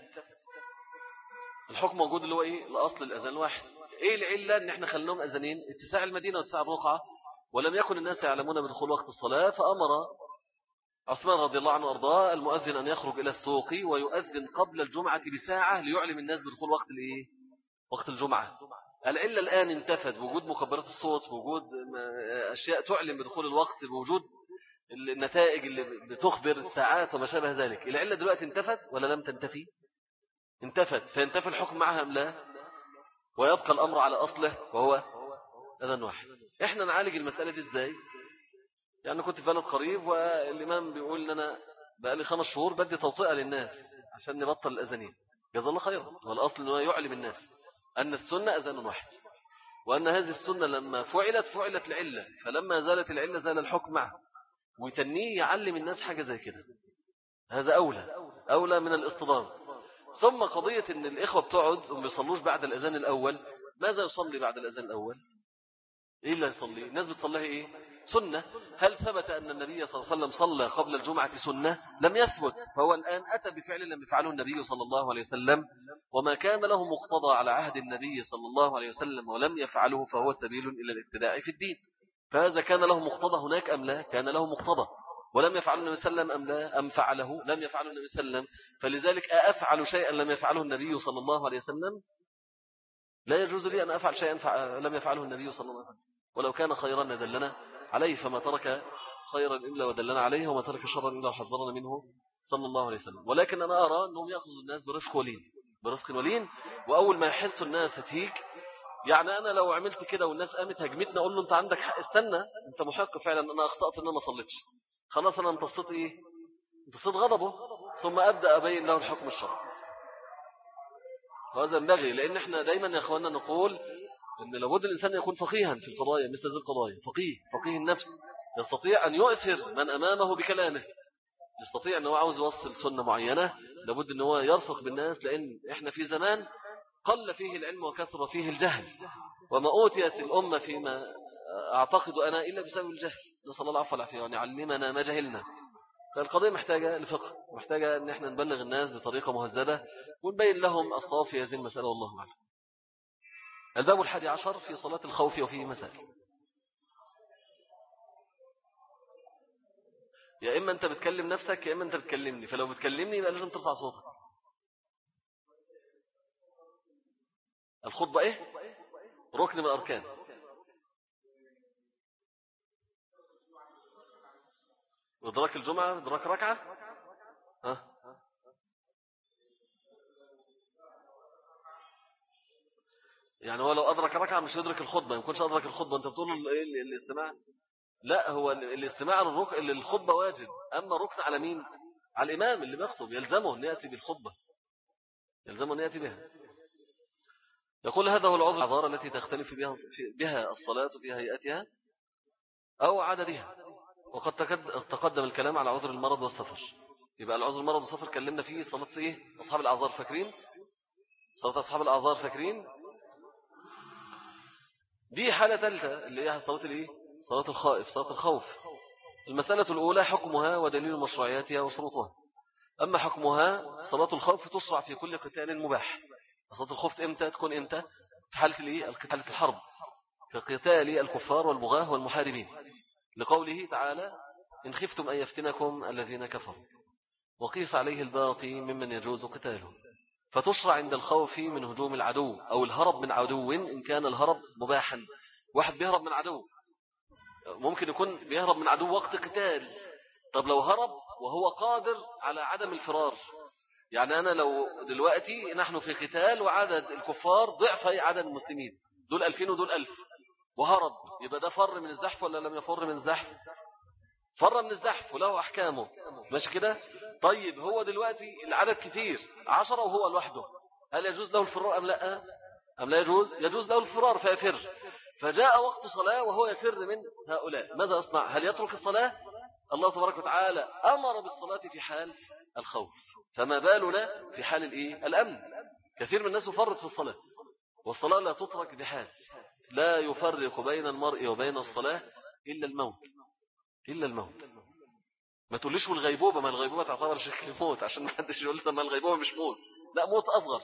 الحكم موجود اللي هو إيه؟ الأصل الأذان واحد. إيه العلة؟ إن إحنا خلناهم أذانين، اتساع المدينة واتساع الرقعة، ولم يكن الناس يعلمون بدخول وقت الصلاة، فأمر عثمان رضي الله عنه وارضاه المؤذن أن يخرج إلى السوق ويؤذن قبل الجمعة بساعة ليعلم الناس بدخول وقت الإيه؟ وقت الجمعة. العلة الآن انتفت بوجود مكبرات الصوت، بوجود أشياء تعلم بدخول الوقت، بوجود النتائج اللي بتخبر الساعات وما شابه ذلك. العلة دلوقتي انتفت ولا لم تنتفي؟ انتفت، فينتفي الحكم معها أم لا؟ ويبقى الأمر على أصله وهو أذان واحد. إحنا نعالج المسألة دي إزاي؟ يعني كنت في بلد قريب والإمام بيقول ان أنا بقالي خمس شهور بدي توطئة للناس عشان نبطل الأذانين، جزا الله خيرا، والأصل أنه يعلم الناس. أن السنة أذان واحد، وأن هذه السنة لما فعلت فعلت العلة، فلما زالت العلة زال الحكم معه، وتنيه يعلم الناس حاجة زي كده. هذا أولى أولى من الاصطدام. ثم قضية أن الإخوة بتقعد وما بيصلوش بعد الأذان الأول. ماذا يصلي بعد الأذان الأول؟ إيه اللي يصلي؟ الناس بتصليها إيه؟ سنة. هل ثبت أن النبي صلى الله عليه وسلم صلى قبل الجمعة سنة؟ لم يثبت. فهو الآن أتى بفعل لم يفعله النبي صلى الله عليه وسلم، وما كان له مقتضى على عهد النبي صلى الله عليه وسلم ولم يفعله فهو سبيل إلى الابتداع في الدين. فهذا كان له مقتضى هناك أم لا؟ كان له مقتضى، ولم يفعله النبي صلى الله عليه وسلم أم لا؟ أم فعله؟ لم يفعله النبي صلى الله عليه وسلم. فلذلك أفعل شيئا لم يفعله النبي صلى الله عليه وسلم؟ لا يجوز لي أن أفعل شيئا لم يفعله النبي صلى الله عليه وسلم، ولو كان خيرا دلنا عليه، فما ترك خيرا إلا ودلنا عليه، وما ترك شرا إلا وحذرنا منه صلى الله عليه وسلم. ولكن أنا أرى أنهم يأخذوا الناس برفق ولين، برفق ولين، وأول ما يحسوا الناس هتيك. يعني أنا لو عملت كده والناس قامت هجمتنا أقول له أنت عندك حق، استنى، أنت محق فعلا، أنا أخطأت أن أنا ما صليتش، خلاص أنا امتصيت إيه؟ امتصيت غضبه، ثم أبدأ أبين له الحكم الشرعي. وهذا ينبغي، لأن احنا دايما يا أخواننا نقول أن لابد الإنسان يكون فقيها في القضايا مثل هذه القضايا، فقيه فقيه النفس، يستطيع أن يؤثر من أمامه بكلامه، يستطيع أنه عاوز يوصل سنة معينة، لابد أنه يرفق بالناس، لأن إحنا في زمان قل فيه العلم وكثر فيه الجهل، وما أوتيت الأمة فيما أعتقد أنا إلا بسبب الجهل، نسأل الله العفو والعافية وأن يعلمنا ما جهلنا. فالقضية محتاجة لفقه، محتاجة أن احنا نبلغ الناس بطريقة مهذبة ونبين لهم الصواب في هذه المسألة، والله أعلم. الباب الحادي عشر في صلاة الخوف وفيه مسائل. يا إما أنت بتكلم نفسك يا إما أنت بتكلمني، فلو بتكلمني يبقى لازم ترفع صوتك. الخطبة إيه؟ ركن من الأركان. إدراك الجمعة، إدراك ركعة. ها؟ يعني هو لو أدرك ركعة مش يدرك الخطبة، ما يكونش أدرك الخطبة. أنت بتقول الاستماع؟ لا، هو الاستماع للخطبة واجب، أما ركن على مين؟ على الإمام اللي بيخطب، يلزمه أن يأتي بالخطبة، يلزمه أن يأتي بها. يقول هذا هو العذر العذار التي تختلف بها, بها الصلاة في هيئتها أو عددها. وقد تقدم الكلام على عذر المرض والسفر. يبقى العذر المرض والسفر كلمنا فيه صلاة إيه؟ أصحاب الأعذار فاكرين؟ صلاة أصحاب الأعذار فاكرين؟ دي حالة ثالثة اللي هي صلاة الإيه؟ صلاة الخائف، صلاة الخوف. المسألة الأولى حكمها ودليل مشروعياتها وشروطها. أما حكمها صلاة الخوف تشرع في كل قتال مباح. صلاة الخوف إمتى تكون؟ إمتى؟ في حالة الإيه؟ القتال في الحرب، في قتال الكفار والبغاة والمحاربين، لقوله تعالى إن خفتم أن يفتنكم الذين كفروا وقيس عليه الباقي ممن يجوز قتاله. فتشرع عند الخوف من هجوم العدو أو الهرب من عدو إن كان الهرب مباحا. واحد بيهرب من عدو، ممكن يكون بيهرب من عدو وقت قتال. طب لو هرب وهو قادر على عدم الفرار، يعني أنا لو دلوقتي نحن في قتال وعدد الكفار ضعف عدد المسلمين، دول ألفين ودول ألف، وهرب، يبقى ده فر من الزحف ولا لم يفر من الزحف؟ فر من الزحف وله أحكامه، ماشي كده؟ طيب هو دلوقتي العدد كتير، عشرة وهو لوحده، هل يجوز له الفرار أم لا؟ أم لا يجوز؟ يجوز له الفرار فيفر. فجاء وقت صلاة وهو يفر من هؤلاء، ماذا أصنع؟ هل يترك الصلاة؟ الله تبارك وتعالى أمر بالصلاة في حال الخوف، فما بالنا في حال الإيه؟ الأمن. كثير من الناس يفرط في الصلاة، والصلاة لا تترك بحال. لا يفرق بين المرء وبين الصلاة إلا الموت، إلا الموت. ما تقوليش والغيبوبة، ما الغيبوبة تعتبر شكل موت، عشان ما حدش يقول ما الغيبوبة مش موت، لا، موت أصغر.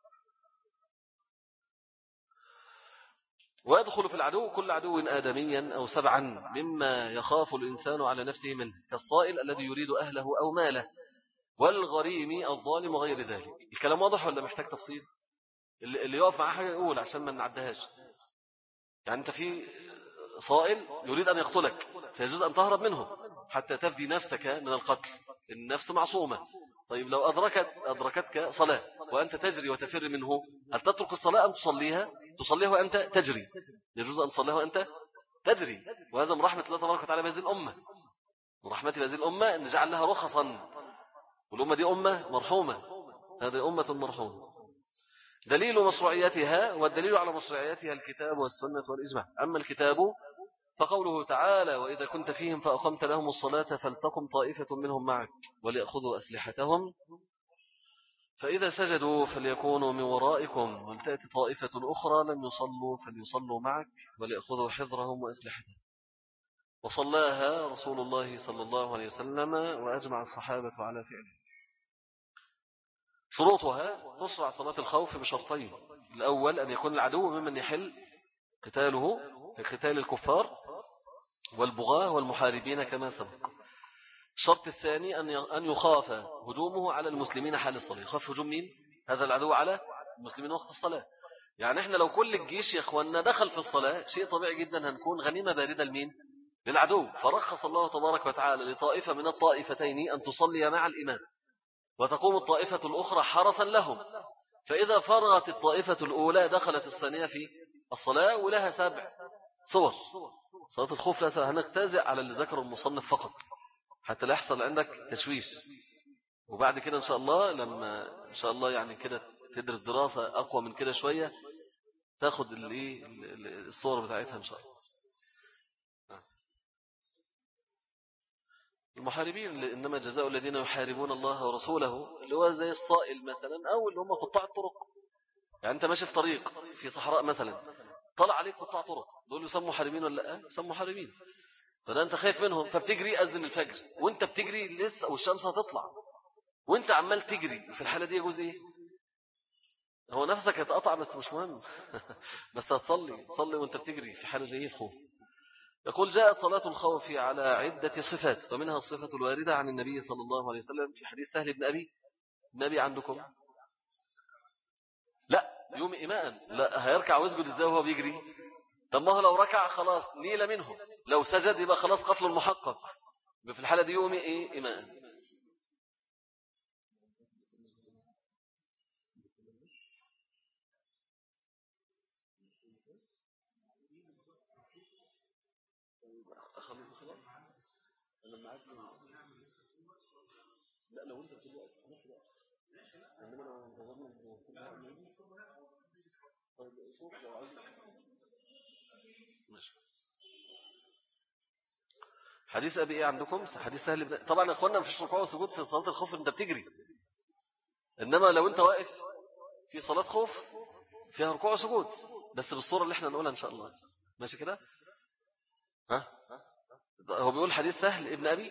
ويدخل في العدو كل عدو آدميا أو سبعا مما يخاف الإنسان على نفسه منه، كالصائل الذي يريد أهله أو ماله، والغريم الظالم وغير ذلك. الكلام واضح ولا محتاج تفصيل؟ اللي يقف معاه حاجة يقول عشان ما نعدهاش. يعني أنت في صائل يريد أن يقتلك، فيجوز أن تهرب منه حتى تفدي نفسك من القتل، النفس معصومة. طيب لو أدركت أدركتك صلاة وأنت تجري وتفر منه، هل تترك الصلاة أم تصليها؟ تصليها وأنت تجري، يجوز أن تصليها وأنت تجري. وهذا من رحمة الله تبارك وتعالى بهذه الأمة، من رحمة بهذه الأمة أن نجعل لها رخصا، والأمة دي أمة مرحومة، هذه أمة مرحومة. دليل مشروعيتها والدليل على مشروعيتها الكتاب والسنة والإجماع. أما الكتاب فقوله تعالى وإذا كنت فيهم فأقمت لهم الصلاة فلتقم طائفة منهم معك وليأخذوا أسلحتهم فإذا سجدوا فليكونوا من ورائكم ولتأتي طائفة أخرى لم يصلوا فليصلوا معك وليأخذوا حذرهم وأسلحتهم. وصلاها رسول الله صلى الله عليه وسلم وأجمع الصحابة على فعله. شروطها تشرع صلاة الخوف بشرطين: الأول أن يكون العدو ممن يحل قتاله كقتال الكفار والبغاة والمحاربين كما سبق. الشرط الثاني أن يخاف هجومه على المسلمين حال الصلاة. يخاف هجوم مين؟ هذا العدو على المسلمين وقت الصلاة. يعني احنا لو كل الجيش يا اخواننا دخل في الصلاة شيء طبيعي جدا هنكون غنيمة باردة لمين؟ للعدو. فرخص الله تبارك وتعالى لطائفة من الطائفتين أن تصلي مع الإمام وتقوم الطائفة الأخرى حرسا لهم. فإذا فرغت الطائفة الأولى دخلت الثانية في الصلاة ولها سبع صور. صلاة الخوف لا سبع. هنجتزئ على اللي ذكر المصنف فقط حتى لا يحصل عندك تشويش. وبعد كده إن شاء الله لما إن شاء الله يعني كده تدرس دراسة أقوى من كده شوية تاخد اللي الصور بتاعتها إن شاء الله. المحاربين إنما جزاء الذين يحاربون الله ورسوله اللي هو زي الصائل مثلا أو اللي هم قطاع الطرق. يعني أنت ماشي في طريق في صحراء مثلا طلع عليك قطاع طرق دول يسموا محاربين ولا لا؟ يسموا محاربين. فده أنت خايف منهم فبتجري أذن الفجر وأنت بتجري لسه والشمس هتطلع وأنت عمال تجري. في الحالة دي يجوز إيه؟ هو نفسك هتقطع بس مش مهم بس هتصلي تصلي وأنت بتجري في حالة زي خوف. يقول جاءت صلاة الخوف على عدة صفات ومنها الصفة الواردة عن النبي صلى الله عليه وسلم في حديث سهل بن أبي النبي عندكم لا يوم إيمان لا هيركع ويسجد ازاي وهو بيجري؟ طب ما هو لو ركع خلاص نيل منه لو سجد يبقى خلاص قتل المحقق. في الحالة دي يوم إيه إيمان. لا لو انت في الوقت في نفس الوقت انما لو انتظرنا كلها طيب صوت لو عايز ماشي. حديث ابي ايه عندكم؟ حديث سهل بن... طبعا يا اخوانا مفيش ركوع وسجود في صلاه الخوف انت بتجري. انما لو انت واقف في صلاه خوف فيها ركوع وسجود بس بالصوره اللي احنا نقولها ان شاء الله. ماشي كده. ها هو بيقول حديث سهل ابن ابي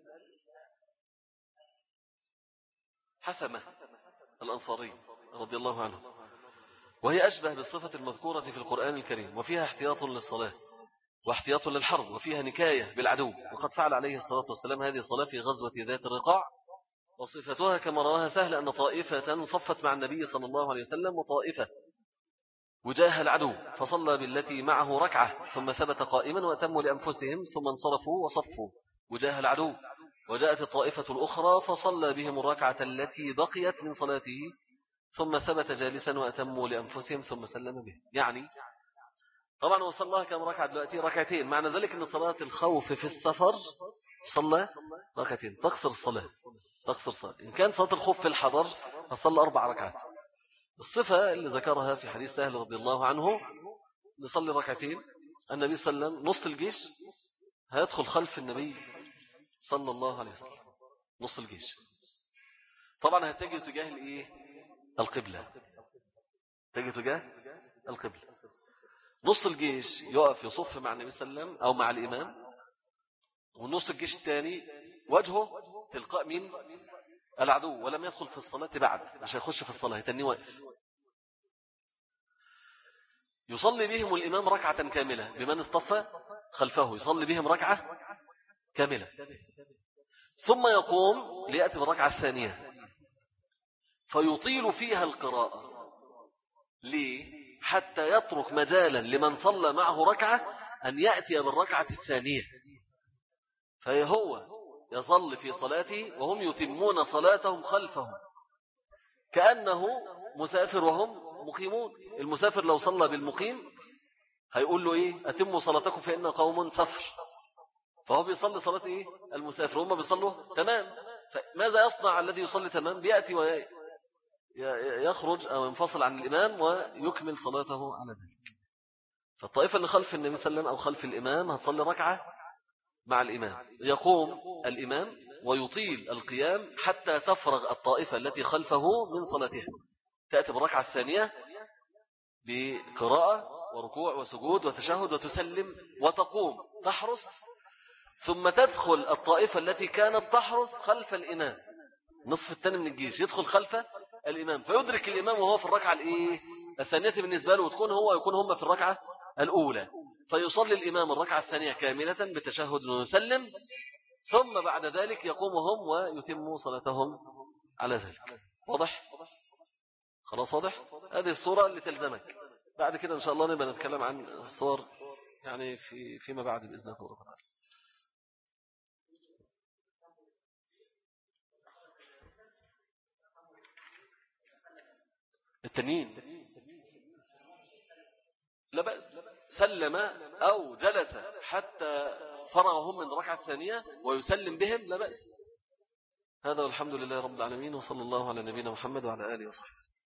حسمة الأنصاري رضي الله عنه وهي أشبه بالصفة المذكورة في القرآن الكريم وفيها احتياط للصلاة واحتياط للحرب وفيها نكاية بالعدو. وقد فعل عليه الصلاة والسلام هذه الصلاة في غزوة ذات الرقاع. وصفتها كما رواها سهل أن طائفة صفت مع النبي صلى الله عليه وسلم وطائفة وجاه العدو فصلى بالتي معه ركعة ثم ثبت قائما وأتموا لأنفسهم ثم انصرفوا وصفوا وجاه العدو. وجاءت الطائفة الأخرى فصلى بهم الركعة التي بقيت من صلاته ثم ثبت جالسا وأتموا لأنفسهم ثم سلم به. يعني طبعا وصلى الله كم ركعة دلوقتي؟ ركعتين. معنى ذلك أن صلاة الخوف في السفر صلى ركعتين تقصر الصلاة تقصر الصلاة. إن كان صلاة الخوف في الحضر فصلى أربع ركعات. الصفة اللي ذكرها في حديث سهل رضي الله عنه نصلي ركعتين. النبي صلى الله عليه وسلم نص الجيش هيدخل خلف النبي صلى الله عليه وسلم نص الجيش. طبعا هتجي تجاه الايه؟ القبلة. تجي تجاه القبلة. نص الجيش يقف يصف مع النبي صلى الله عليه وسلم او مع الامام ونص الجيش الثاني وجهه تلقاء مين؟ العدو. ولم يدخل في الصلاة بعد مش هيخش في الصلاة هيتني واقف. يصلي بهم الإمام ركعة كاملة بمن اصطفى خلفه يصلي بهم ركعة كاملة ثم يقوم ليأتي بالركعة الثانية فيطيل فيها القراءة. ليه؟ حتى يترك مجالا لمن صلى معه ركعة أن يأتي بالركعة الثانية. فهو يصلي في صلاته وهم يتمون صلاتهم خلفه كأنه مسافر وهم مقيمون. المسافر لو صلى بالمقيم هيقول له إيه؟ أتموا صلاتكم فإن قوم سفر. فهو بيصلي صلاة إيه؟ المسافر هم بيصلوا تمام. فماذا يصنع الذي يصلي تمام؟ بيأتي يخرج أو ينفصل عن الإمام ويكمل صلاته على ذلك. فالطائفة اللي خلف النبي صلى الله عليه وسلم أو خلف الإمام هتصلي ركعة مع الإمام، يقوم الإمام ويطيل القيام حتى تفرغ الطائفة التي خلفه من صلاتها، تأتي بالركعة الثانية بقراءة وركوع وسجود وتشهد وتسلم وتقوم تحرس، ثم تدخل الطائفة التي كانت تحرس خلف الإمام، نصف الثاني من الجيش يدخل خلف الإمام فيدرك الإمام وهو في الركعة الإيه الثانية بالنسبة له، وتكون هو يكون هم في الركعة الأولى، فيصلي الإمام الركعة الثانية كاملة بتشهد ويسلم، ثم بعد ذلك يقوم هم ويتموا صلاتهم على ذلك. واضح؟ خلاص واضح؟ هذه الصورة اللي تلزمك. بعد كده إن شاء الله نبقى نتكلم عن الصور يعني في فيما بعد بإذن الله تعالى. التنين لا بأس، سلم أو جلس حتى فرغهم من الركعة الثانية ويسلم بهم لا بأس. هذا والحمد لله رب العالمين، وصلى الله على نبينا محمد وعلى آله وصحبه.